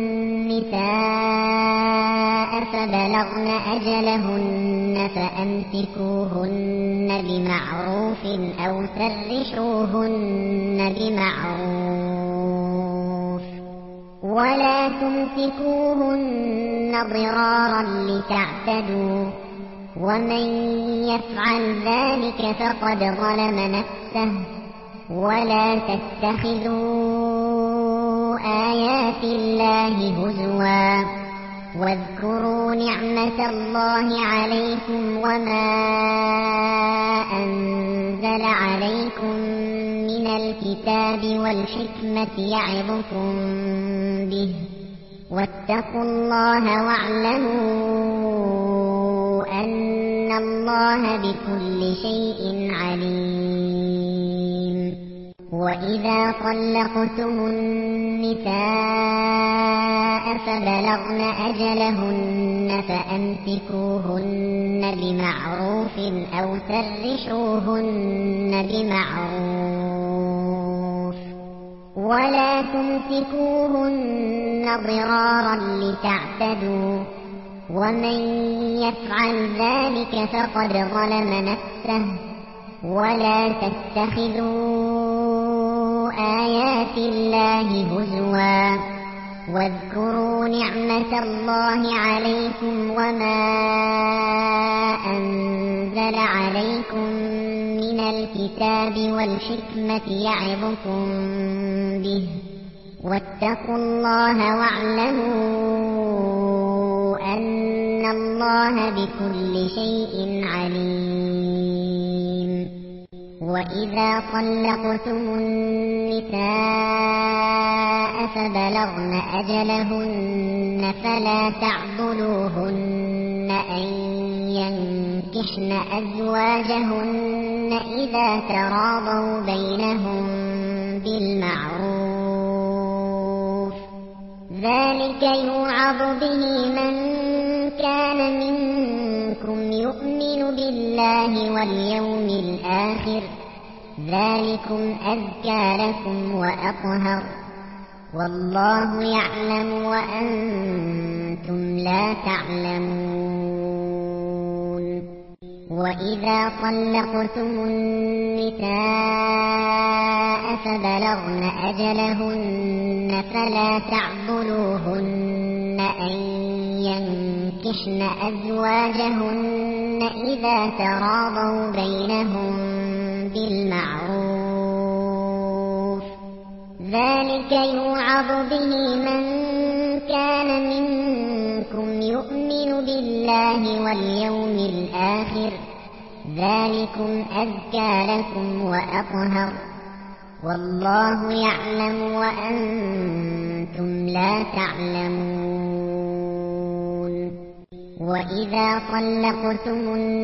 النساء فبلغن أجلهن فأمسكوهن بمعروف أو سرحوهن بمعروف ولا تمسكوهن ضرارا لتعتدوا ومن يفعل ذلك فقد ظلم نفسه ولا تتخذوا آيات الله هزوا واذكروا نعمة الله عليكم وما أنزل عليكم من الكتاب والحكمة يعظكم به واتقوا الله واعلموا أن الله بكل شيء عليم. وإذا طلقتم النساء فبلغن أجلهن فأمسكوهن بمعروف أو سرحوهن بمعروف ولا تمسكوهن ضرارا لتعتدوا ومن يفعل ذلك فقد ظلم نفسه ولا تتخذوا آيات الله هزوا واذكروا نعمة الله عليكم وما أنزل عليكم من الكتاب والحكمة يعظكم به واتقوا الله واعلموا أن الله بكل شيء عليم. وإذا طلقتم النساء فبلغن أجلهن فلا تعضلوهن أن ينكحن أزواجهن إذا تراضوا بينهم بالمعروف ذلك يوعظ به من كان منكم يؤمن بالله واليوم الآخر ذلكم أزكى لكم وأطهر والله يعلم وأنتم لا تعلمون. وإذا طلقتم النساء فبلغن أجلهن فلا تعضلوهن أن ينكحن أزواجهن إذا تراضوا بينهم بالمعروف ذلك يوعظ به من كان منكم يؤمن بالله واليوم الآخر ذلكم أزكى لكم وأطهر والله يعلم وأنتم لا تعلمون. وإذا طلقتم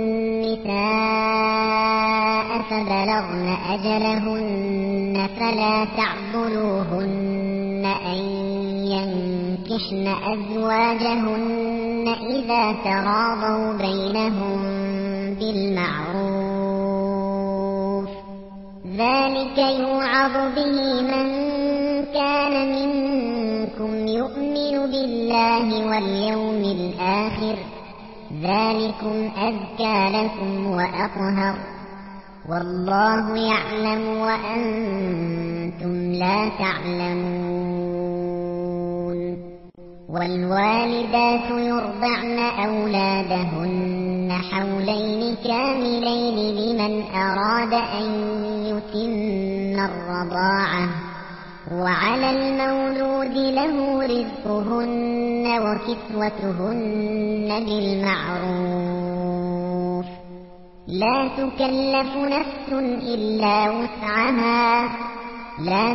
النساء فبلغن أجلهن فلا تعضلوهن أن ينكحن أزواجهن إذا تراضوا بينهم بالمعروف ذلك يوعظ به من كان منكم يؤمن بالله واليوم الآخر ذلكم أزكى لكم وأطهر والله يعلم وأنتم لا تعلمون. والوالدات يرضعن أولادهن حولين كاملين لمن أراد أن يتم الرضاعة وعلى المولود له رزقهن وكسوتهن بالمعروف لا تكلف نفس إلا وسعها لا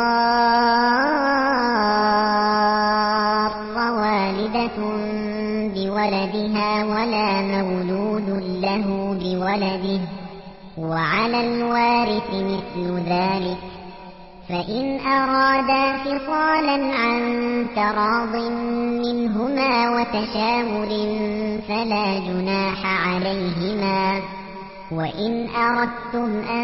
تضار والدة بولدها ولا مولود له بولده وعلى الوارث مثل ذلك فإن أرادا فصالا عن تراض منهما وتشاور فلا جناح عليهما. وإن أردتم أن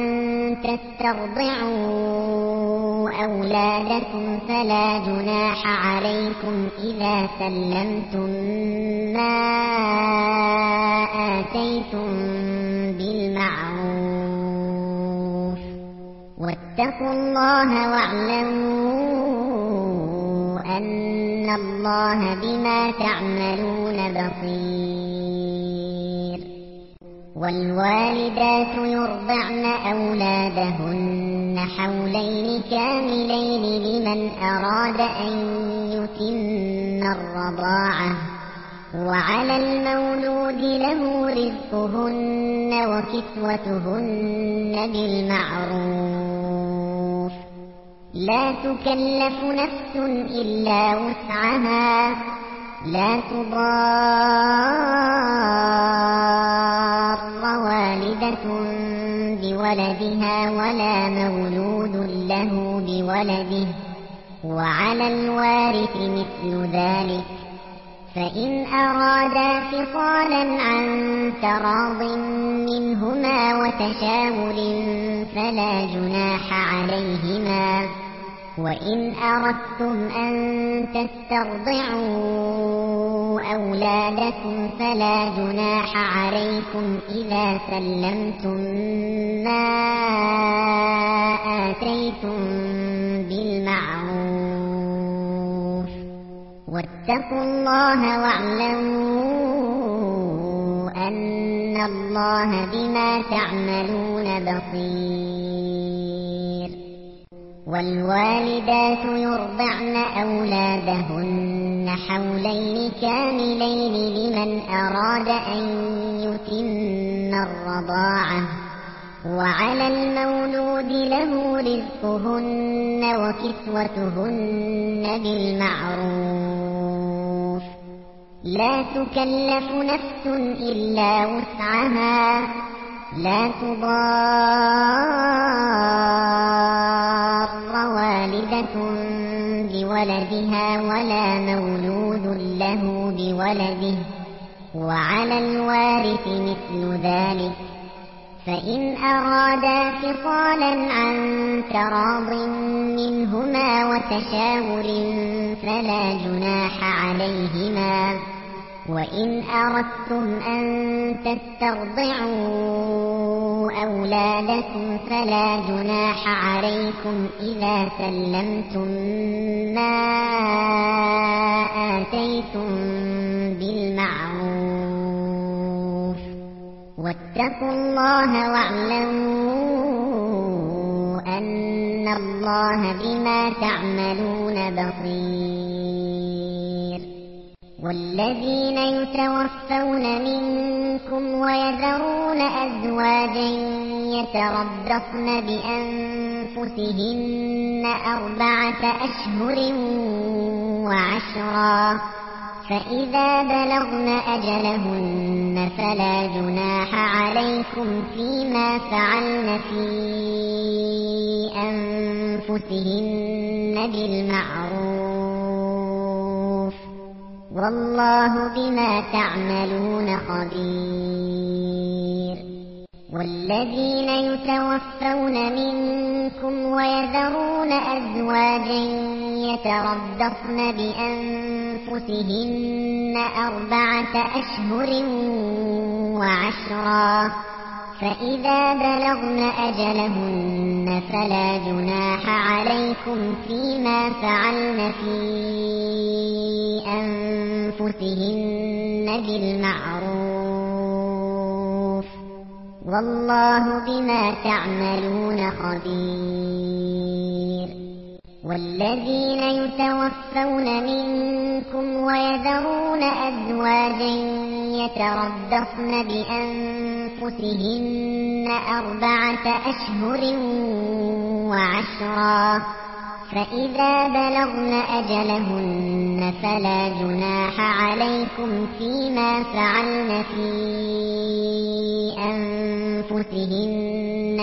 تسترضعوا أولادكم فلا جناح عليكم إذا سلمتم ما آتيتم بالمعروف واتقوا الله واعلموا أن الله بما تعملون بصير. والوالدات يرضعن أولادهن حولين كاملين لمن أراد أن يتم الرضاعة وعلى المولود له رزقهن وكسوتهن بالمعروف لا تكلف نفس إلا وسعها لا تضار والدة بولدها ولا مولود له بولده وعلى الوارث مثل ذلك فإن أرادا فصالا عن تراض منهما وتشاور فلا جناح عليهما وإن أردتم أن تسترضعوا أولادكم فلا جناح عليكم إذا سلمتم ما آتيتم بالمعروف واتقوا الله واعلموا أن الله بما تعملون بصير والوالدات يرضعن أولادهن حولين كاملين لمن أراد أن يتم الرضاعة وعلى المولود له رزقهن وكسوتهن بالمعروف لا تكلف نفس إلا وسعها لا تضار والدة بولدها ولا مولود له بولده وعلى الوارث مثل ذلك فإن أرادا فصالا عن تراض منهما وتشاور فلا جناح عليهما وإن أردتم أن تسترضعوا أولادكم فلا جناح عليكم إذا سلمتم ما آتيتم بالمعروف واتقوا الله واعلموا أن الله بما تعملون بصير والذين يتوفون منكم ويذرون أزواجا يتربصن بأنفسهن أربعة أشهر وعشرا فإذا بلغن أجلهن فلا جناح عليكم فيما فعلن في أنفسهن بالمعروف والله بما تعملون خبير والذين يتوفون منكم ويذرون أزواجا يتربصن بأنفسهن أربعة أشهر وعشرا فإذا بلغن أجلهن فلا جناح عليكم فيما فعلن في أنفسهن بالمعروف والله بما تعملون خبير والذين يتوفون منكم ويذرون أزواجا يتربصن بأنفسهن أربعة أشهر وعشرا فإذا بلغن أجلهن فلا جناح عليكم فيما فعلن في أنفسهن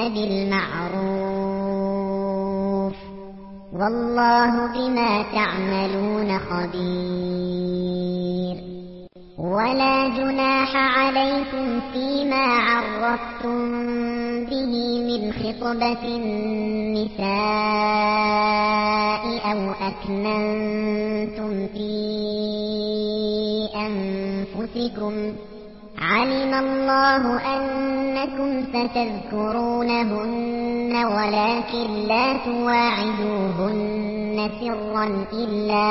بالمعروف والله بما تعملون خبير ولا جناح عليكم فيما عرضتم به من خطبة النساء أو أكننتم في أنفسكم علم الله أنكم ستذكرونهن ولكن لا تواعدوهن سرا إلا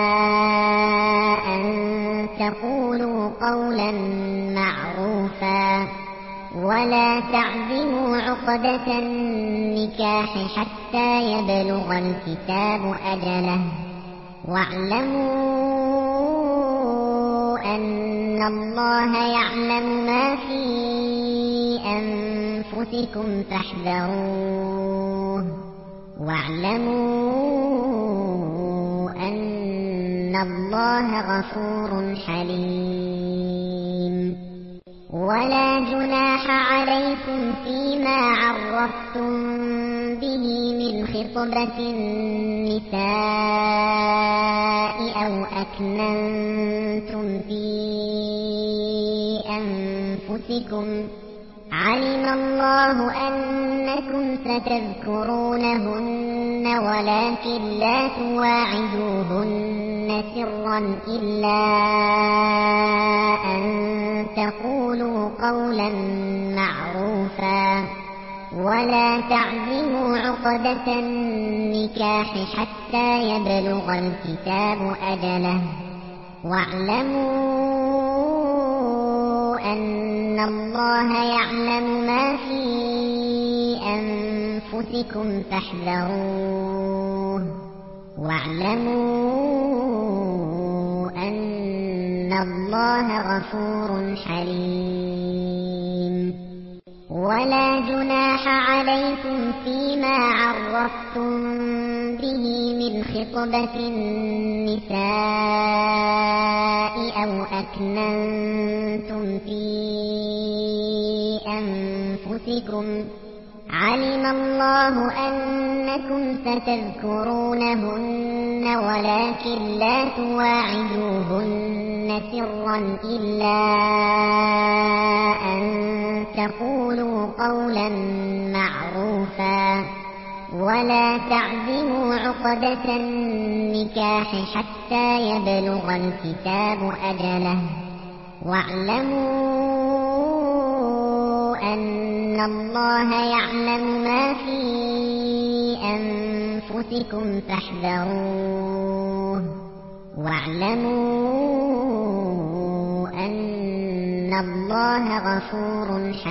أن تقولوا قولا معروفا ولا تعزموا عقدة النكاح حتى يبلغ الكتاب أجله واعلموا أن الله يعلم ما في أنفسكم فاحذروه واعلموا أن الله غفور حليم ولا جناح عليكم فيما عرضتم به من خطبة النساء أو أكننتم في أنفسكم علم الله أنكم ستذكرونهن ولكن لا تواعدوهن سرا إلا أن تقولوا قولا معروفا ولا تعزموا عقدة النكاح حتى يبلغ الكتاب أجله واعلموا أن الله يعلم ما في أنفسكم فاحذروه واعلموا أن الله غفور حليم ولا جناح عليكم فيما عرضتم به من خطبة النساء أو أكننتم في أنفسكم علم الله أنكم ستذكرونهن ولكن لا تواعدوهن سرا إلا أن تقولوا قولا معروفا ولا تعزموا عقدة النكاح حتى يبلغ الكتاب أجله واعلموا أن الله يعلم ما في أنفسكم فاحذروه واعلموا أن الله غفور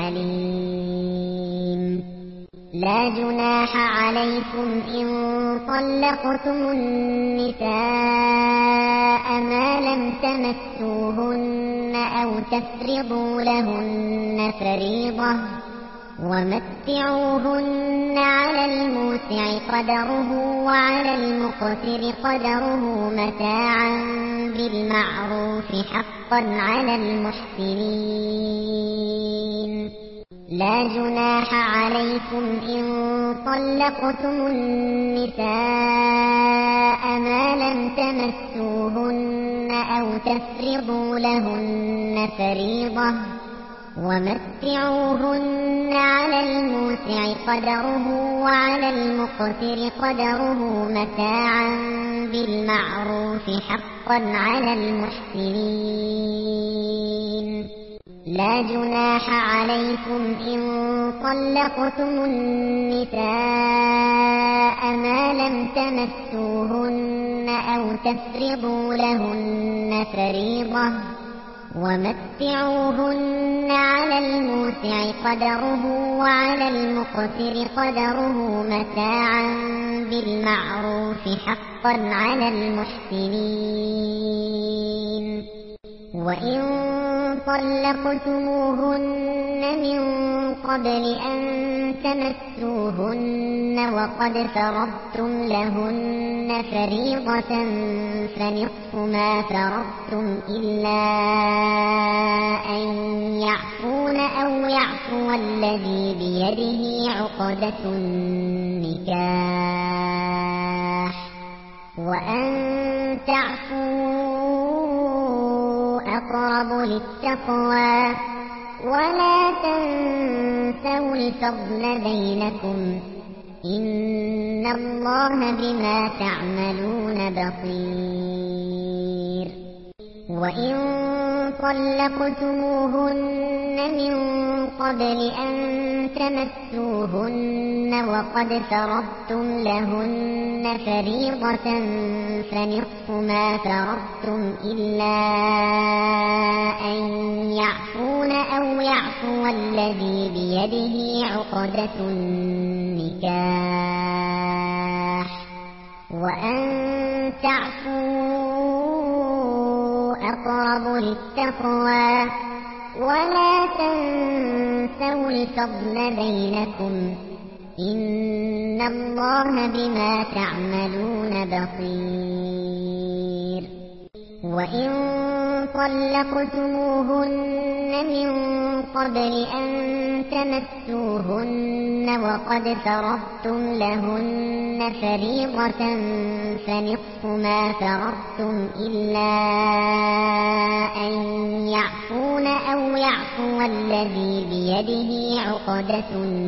حليم لا جناح عليكم إن طلقتم النساء ما لم تمسوهن أو تفرضوا لهن فريضة ومتعوهن على الموسع قدره وعلى المقتر قدره متاعا بالمعروف حقا على المحسنين لا جناح عليكم إن طلقتم النساء ما لم تمسوهن أو تفرضوا لهن فريضة ومتعوهن على الموسع قدره وعلى المقتر قدره متاعا بالمعروف حقا على المحسنين لا جناح عليكم إن طلقتم النساء ما لم تمسوهن أو تفرضوا لهن فريضة ومتعوهن على الموسع قدره وعلى المقتر قدره متاعا بالمعروف حقا على المحسنين وإن طلقتموهن من قبل أن تمسوهن وقد فرضتم لهن فريضة فنصف ما فرضتم إلا أن يعفون أو يعفو الذي بيده عقدة النكاح وأن تعفوا أقرب للتقوى ولا تنسوا الفضل بينكم إن الله بما تعملون بصير وإن طلقتموهن من قبل أن تمسوهن وقد فرضتم لهن فريضة فنصف ما فرضتم إلا أن يعفون أو يعفو الذي بيده عقدة النكاح وأن تعفوا أقرب للتقوى ولا تنسوا الفضل بينكم إن الله بما تعملون بصير وإن طلقتموهن من قبل أن تمسوهن وقد فرضتم لهن فريضة فنصف ما فرضتم إلا أن يعفون أو يعفو الذي بيده عقدة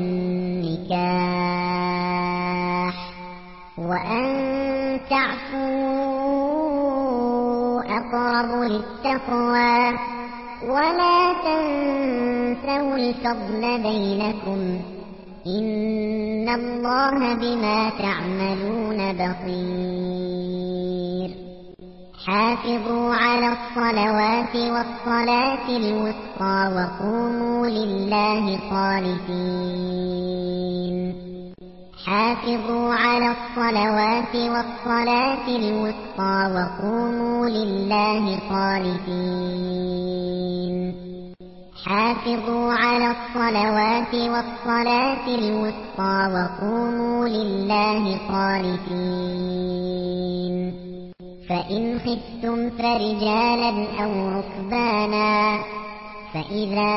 النكاح وأن تعفوا أقرب للتقوى ولا تنسوا الفضل بينكم إن الله بما تعملون بصير حافظوا على الصلوات والصلاة الوسطى وقوموا لله قانتين حافظوا على الصلوات والصلاة الوسطى وقوموا لله قانتين حافظوا على الصلوات والصلاة الوسطى وقوموا لله قانتين فإن خفتم فرجالا أو ركبانا فإذا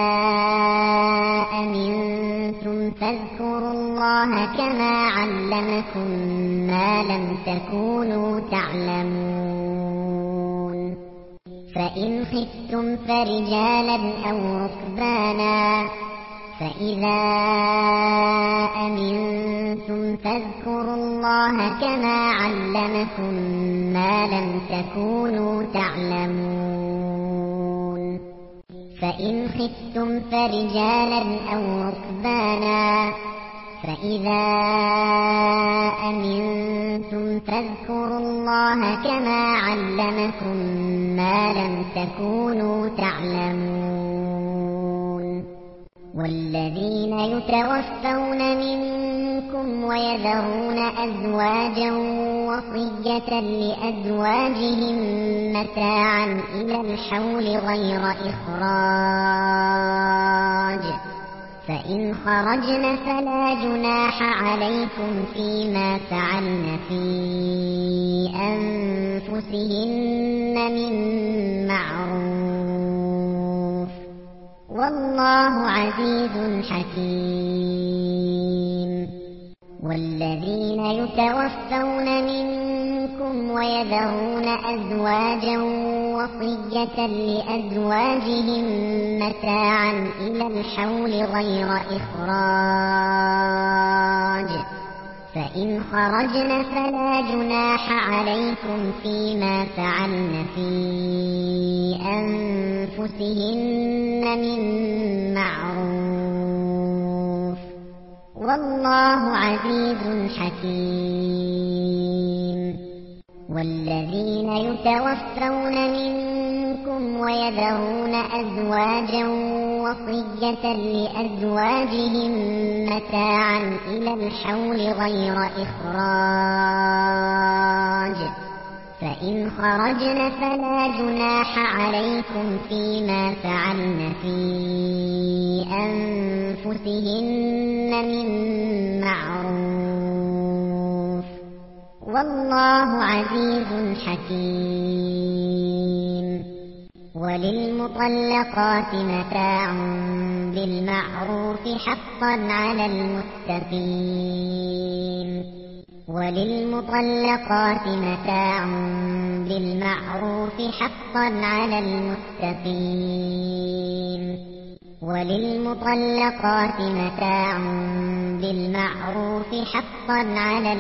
أمنتم فاذكروا الله كما علمكم ما لم تكونوا تعلمون فإن خفتم فرجالا أو ركبانا فإذا أمنتم فاذكروا الله كما علمكم ما لم تكونوا تعلمون فإن خفتم فرجالا أو ركبانا فإذا أمنتم فاذكروا الله كما علمكم ما لم تكونوا تعلمون والذين يتوفون منكم ويذرون أزواجا وصية لأزواجهم متاعا إلى الحول غير إخراج فإن خرجن فلا جناح عليكم فيما فعلن في أنفسهن من معروف والله عزيز حكيم والذين يتوفون منكم ويذرون أزواجا وصية لأزواجهم متاعا إلى الحول غير إخراج فإن خرجن فلا جناح عليكم فيما فعلن في أنفسهن من معروف والله عزيز حكيم والذين يتوفون منكم ويذرون أزواجا وصية لأزواجهم متاعا إلى الحول غير إخراج فإن خرجن فلا جناح عليكم فيما فعلن في أنفسهن من معروف والله عزيز حكيم وللمطلقات متاع بالمعروف حقا على المتقين وللمطلقات متاع بالمعروف حقا على المتقين وللمطلقات متاع بالمعروف حقا على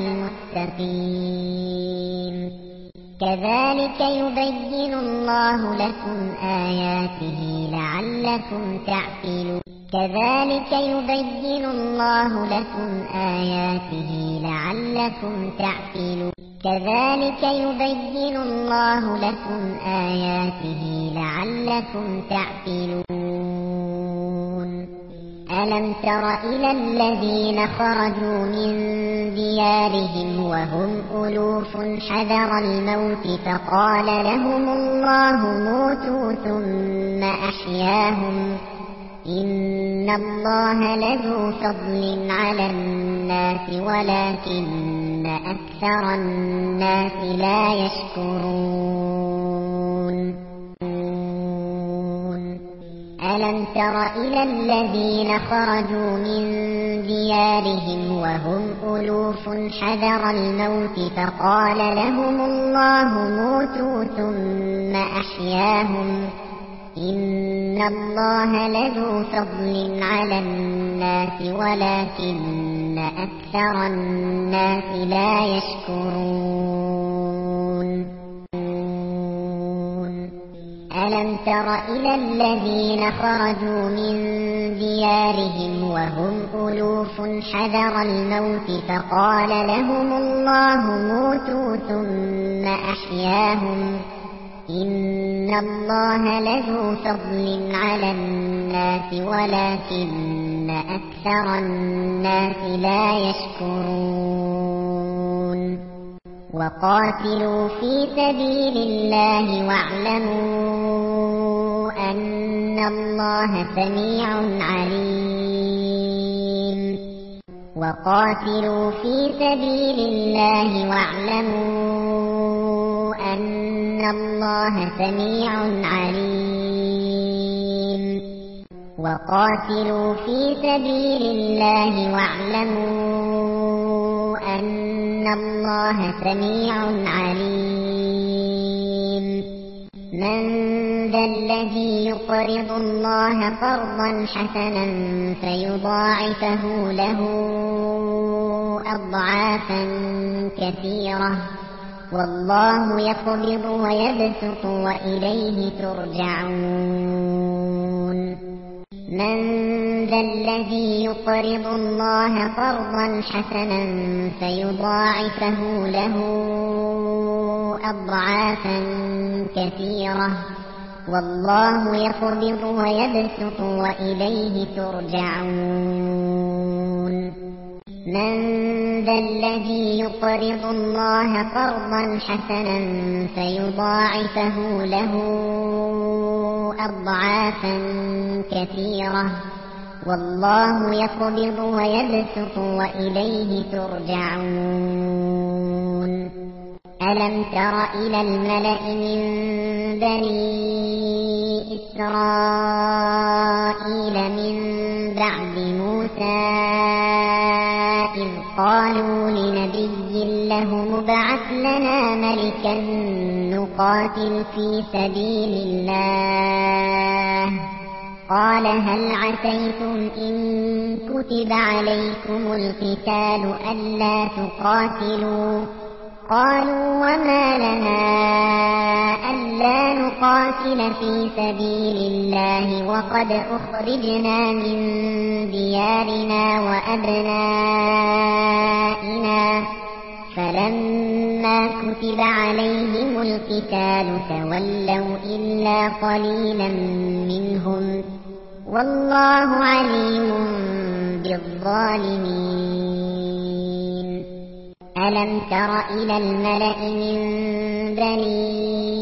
المتقين كذلك يبين الله لكم آياته لعلكم تعقلون كذلك يبين الله لكم آياته لعلكم تعقلون كذلك يبين الله لكم آياته لعلكم تعقلون ألم تر إلى الذين خرجوا من ديارهم وهم ألوف حذر الموت فقال لهم الله موتوا ثم أحياهم إن الله لذو فضل على الناس ولكن أكثر الناس لا يشكرون. ألم تر إلى الذين خرجوا من ديارهم وهم ألوف حذر الموت فقال لهم الله موتوا ثم أحياهم إن الله لذو فضل على الناس ولكن أكثر الناس لا يشكرون. ألم تر إلى الذين خرجوا من ديارهم وهم ألوف حذر الموت فقال لهم الله موتوا ثم أحياهم إن الله لذو فضل على الناس ولكن أكثر الناس لا يشكرون. وقاتلوا في سبيل الله واعلموا أن الله سميع عليم. وقاتلوا في سبيل الله واعلموا أن الله سميع عليم. وقاتلوا في سبيل الله واعلموا أن الله سميع عليم. من ذا الذي يقرض الله قرضا حسنا فيضاعفه له أضعافا كثيرة والله يقبض ويبسط وإليه ترجعون. من ذا الذي يقرض الله قرضا حسنا فيضاعفه له أضعافا كثيرة والله يقبض ويبسط وإليه ترجعون. من ذا الذي يقرض الله قرضا حسنا فيضاعفه له أضعافا كثيرة والله يقبض ويبسط وإليه ترجعون. ألم تر إلى الملأ من بني إسرائيل من بعد موسى إذ قالوا لنبي له ابعث لنا ملكا نقاتل في سبيل الله قال هل عسيتم إن كتب عليكم القتال ألا تقاتلوا قالوا وما لنا ألا نقاتل في سبيل الله وقد أخرجنا من ديارنا وأبنائنا فلما كتب عليهم القتال تولوا إلا قليلا منهم والله عليم بالظالمين. ألم تر إلى الملأ من بني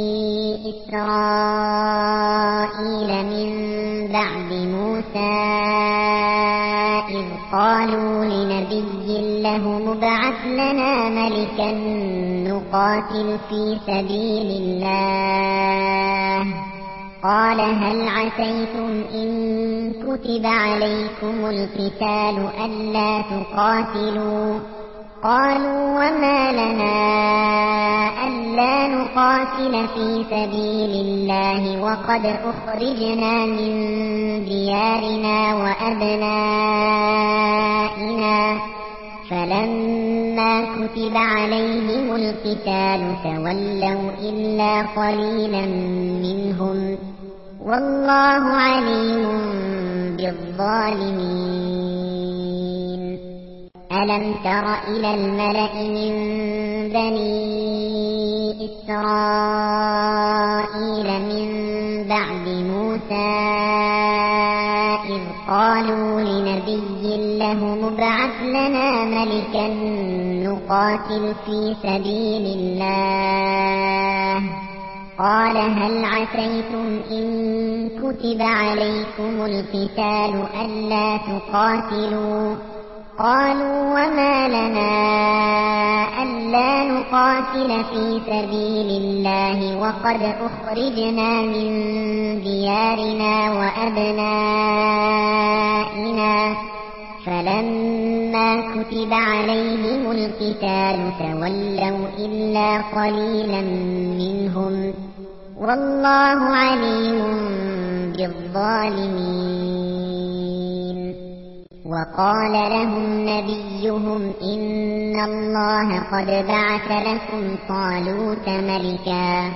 إسرائيل من بعد موسى إذ قالوا لنبي له ابعث لنا ملكا نقاتل في سبيل الله قال هل عسيتم إن كتب عليكم القتال ألا تقاتلوا قالوا وما لنا ألا نقاتل في سبيل الله وقد أخرجنا من ديارنا وأبنائنا فلما كتب عليهم القتال تولوا إلا قليلا منهم والله عليم بالظالمين. ألم تر إلى الملأ من بني إسرائيل من بعد موسى إذ قالوا لهم ابعث لنا ملكا نقاتل في سبيل الله. قال هل عسيتم إن كتب عليكم القتال ألا تقاتلوا؟ قالوا وما لنا ألا نقاتل في سبيل الله وقد أخرجنا من ديارنا وأبنائنا. فلما كتب عليهم القتال تولوا إلا قليلا منهم والله عليم بالظالمين. وقال لهم نبيهم إن الله قد بعث لكم طالوت ملكا.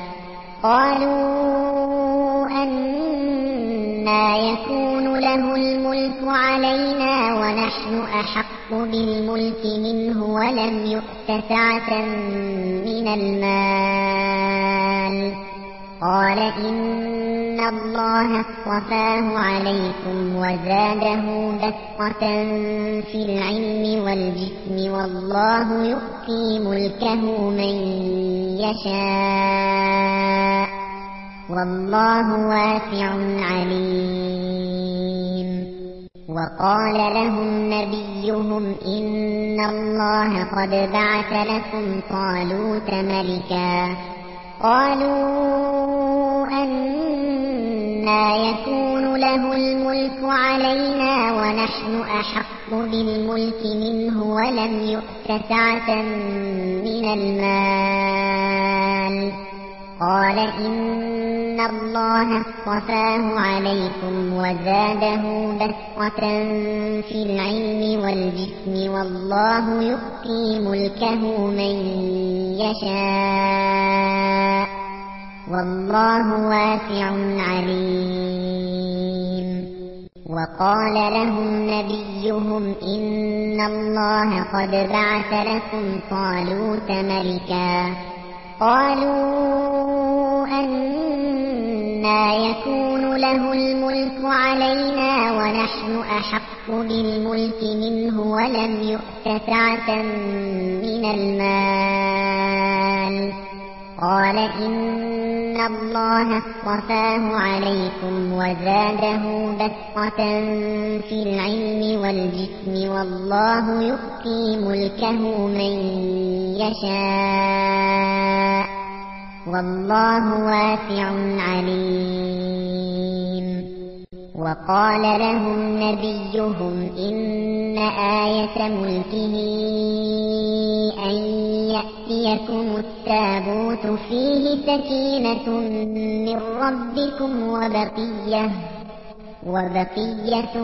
قالوا أنى يكون له الملك علينا ونحن أحق بالملك منه ولم يؤت سعة من المال. قال إن الله اصطفاه عليكم وزاده بسطة في العلم والجسم والله يؤتي ملكه من يشاء والله واسع عليم. وقال لهم نبيهم إن الله قد بعث لكم طالوت ملكا. قالوا أنى يكون له الملك علينا ونحن أحق بالملك منه ولم يؤت سعة من المال. قال إن الله اصطفاه عليكم وزاده بسطة في العلم والجسم والله يؤتي ملكه من يشاء والله واسع عليم. وقال لهم نبيهم إن الله قد بعث لكم طالوت ملكا. قالوا أنى يكون له الملك علينا ونحن أحق بالملك منه ولم يؤت سعة من المال. قال إن الله اصطفاه عليكم وزاده بسطة في العلم والجسم والله يؤتي ملكه من يشاء والله واسع عليم. وقال لهم نبيهم إن آية ملكه أن يأتيكم التابوت فيه سكينة من ربكم وبقية وبقية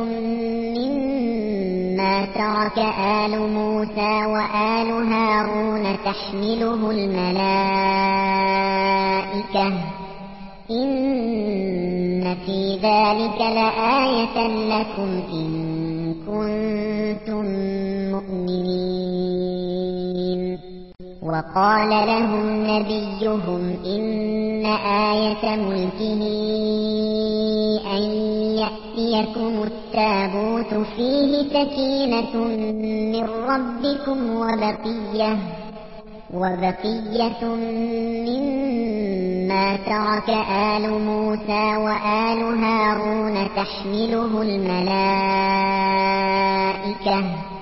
مما ترك آل موسى وآل هارون تحمله الملائكة إن في ذلك لآية لكم إن كنتم مؤمنين. وقال لهم نبيهم إن آية ملكه أن يأتيكم التابوت فيه سكينة من ربكم وبقية وبقية مما ترك آل موسى وآل هارون تحمله الملائكة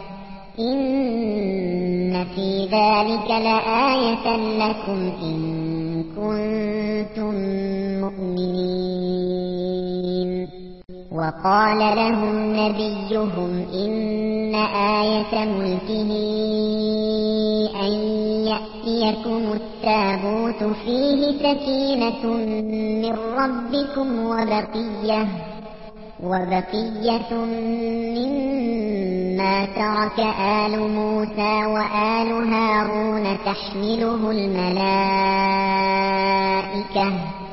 إن في ذلك لآية لكم إن كنتم مؤمنين. وقال لهم نبيهم إن آية ملكه أن يأتيكم التابوت فيه سكينة من ربكم وبقية وبقية مما ترك آل موسى وآل هارون تحمله الملائكة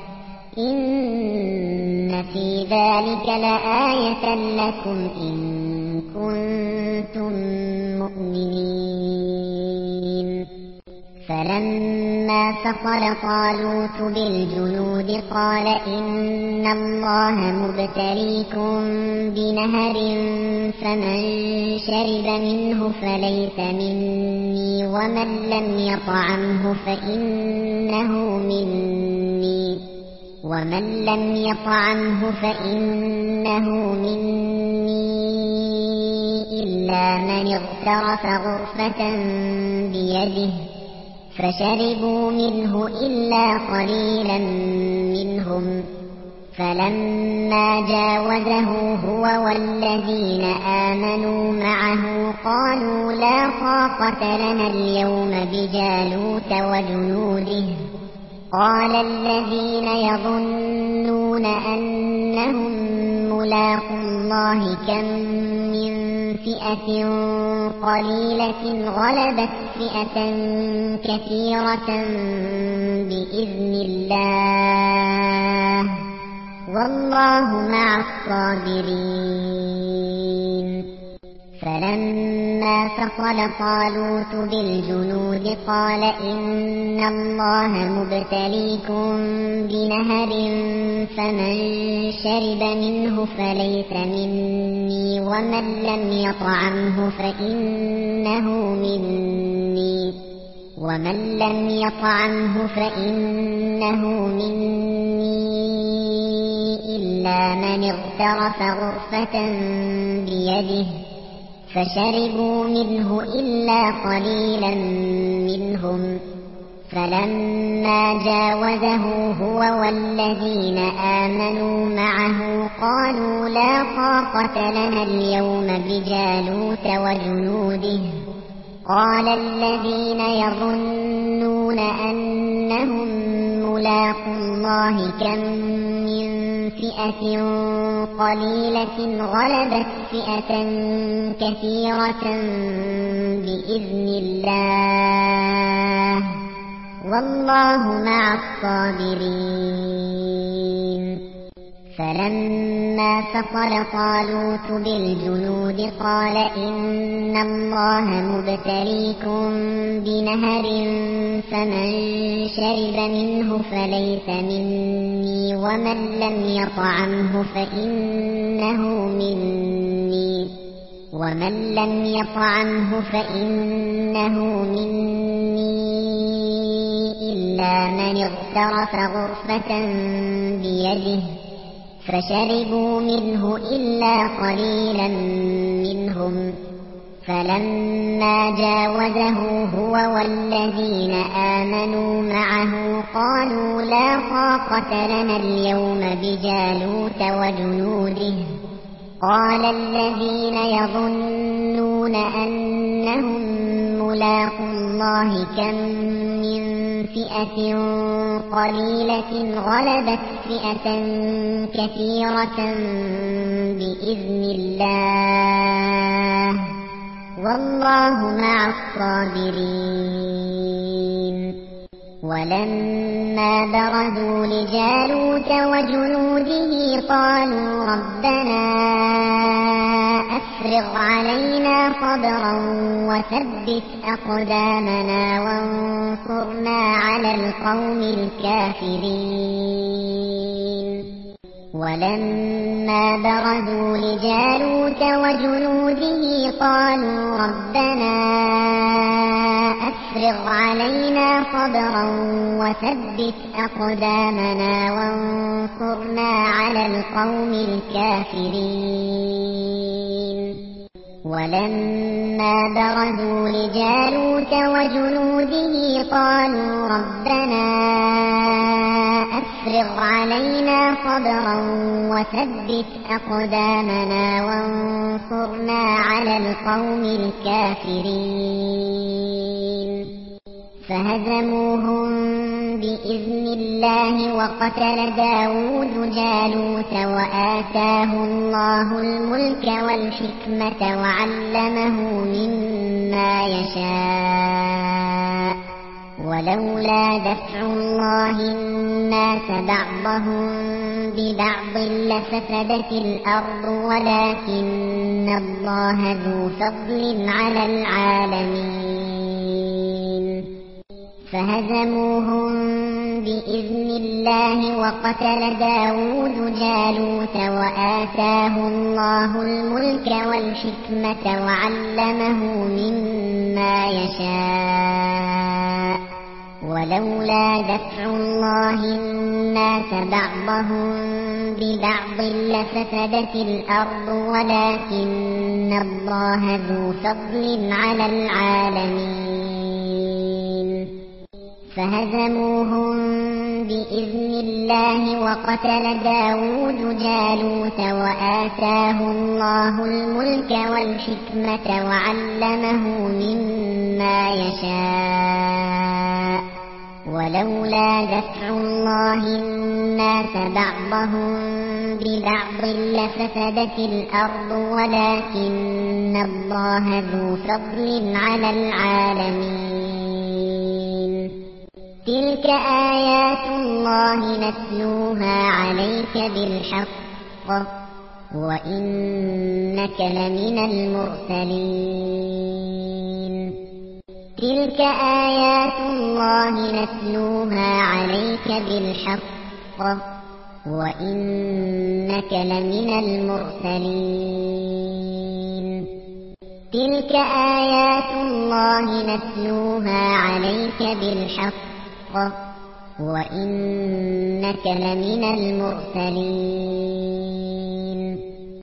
إن في ذلك لآية لكم إن كنتم مؤمنين. فلما فصل طالوت بالجنود قال إن الله مبتليكم بنهر فمن شرب منه فليس مني ومن لم يطعمه فإنه مني ومن لم يطعمه فإنه مني إلا من اغترف غرفة بيده فشربوا منه إلا قليلا منهم فلما جاوزه هو والذين آمنوا معه قالوا لا طاقة لنا اليوم بجالوت وجنوده قال الذين يظنون أنهم ملاقو الله كم من فئة قليلة غلبت فئة كثيرة بإذن الله والله مع الصابرين. فلما فصل طالوت بالجنود قال إن الله مبتليكم بنهر فمن شرب منه فليس مني ومن لم يطعمه فإنه مني ومن لم يطعمه فإنه مني إلا من اغترف غرفة بيده فشربوا منه إلا قليلا منهم فلما جاوزه هو والذين آمنوا معه قالوا لا طاقة لنا اليوم بجالوت وجنوده قال الذين يظنون أنهم ملاقو الله كم من فئة قليلة غلبت فئة كثيرة بإذن الله والله مع الصابرين. فلما فصل طالوت بالجنود قال إن الله مبتليكم بنهر فمن شرب منه فليس مني ومن لم يطعمه فإنه مني ومن لم يطعمه فإنه مني إلا من اغترف غرفة بيده فشربوا منه إلا قليلا منهم فلما جاوزه هو والذين آمنوا معه قالوا لا طاقة لنا اليوم بجالوت وجنوده قال الذين يظنون أنهم ملاقو الله كم من فئة قليلة غلبت فئة كثيرة بإذن الله والله مع الصابرين. ولما برزوا لجالوت وجنوده قالوا ربنا أفرغ علينا صبرا وثبت أقدامنا وانصرنا على القوم الكافرين. ولما برزوا لجالوت وجنوده قالوا ربنا أفرغ علينا صبرا وثبت أقدامنا وانصرنا على القوم الكافرين. ولما برزوا لجالوت وجنوده قالوا ربنا أفرغ علينا صبرا وثبت أقدامنا وانصرنا على القوم الكافرين. فهزموهم بإذن الله وقتل داود جالوت وآتاه الله الملك والحكمة وعلمه مما يشاء ولولا دفع الله الناس بعضهم ببعض لفسدت الأرض ولكن الله ذو فضل على العالمين. فهزموهم بإذن الله وقتل داود جالوت وآتاه الله الملك والحكمة وعلمه مما يشاء ولولا دفع الله الناس بعضهم ببعض لفسدت الأرض ولكن الله ذو فضل على العالمين فهزموهم بإذن الله وقتل داود جالوت وآتاه الله الملك والحكمة وعلمه مما يشاء ولولا دفع الله الناس بعضهم ببعض لفسدت الأرض ولكن الله ذو فضل على العالمين تلك آيات الله نتلوها عليك بالحق وإنك لمن المرسلين تلك آيات الله نتلوها عليك بالحق وإنك لمن المرسلين تلك آيات الله نتلوها عليك بالحق وإنك لمن المرسلين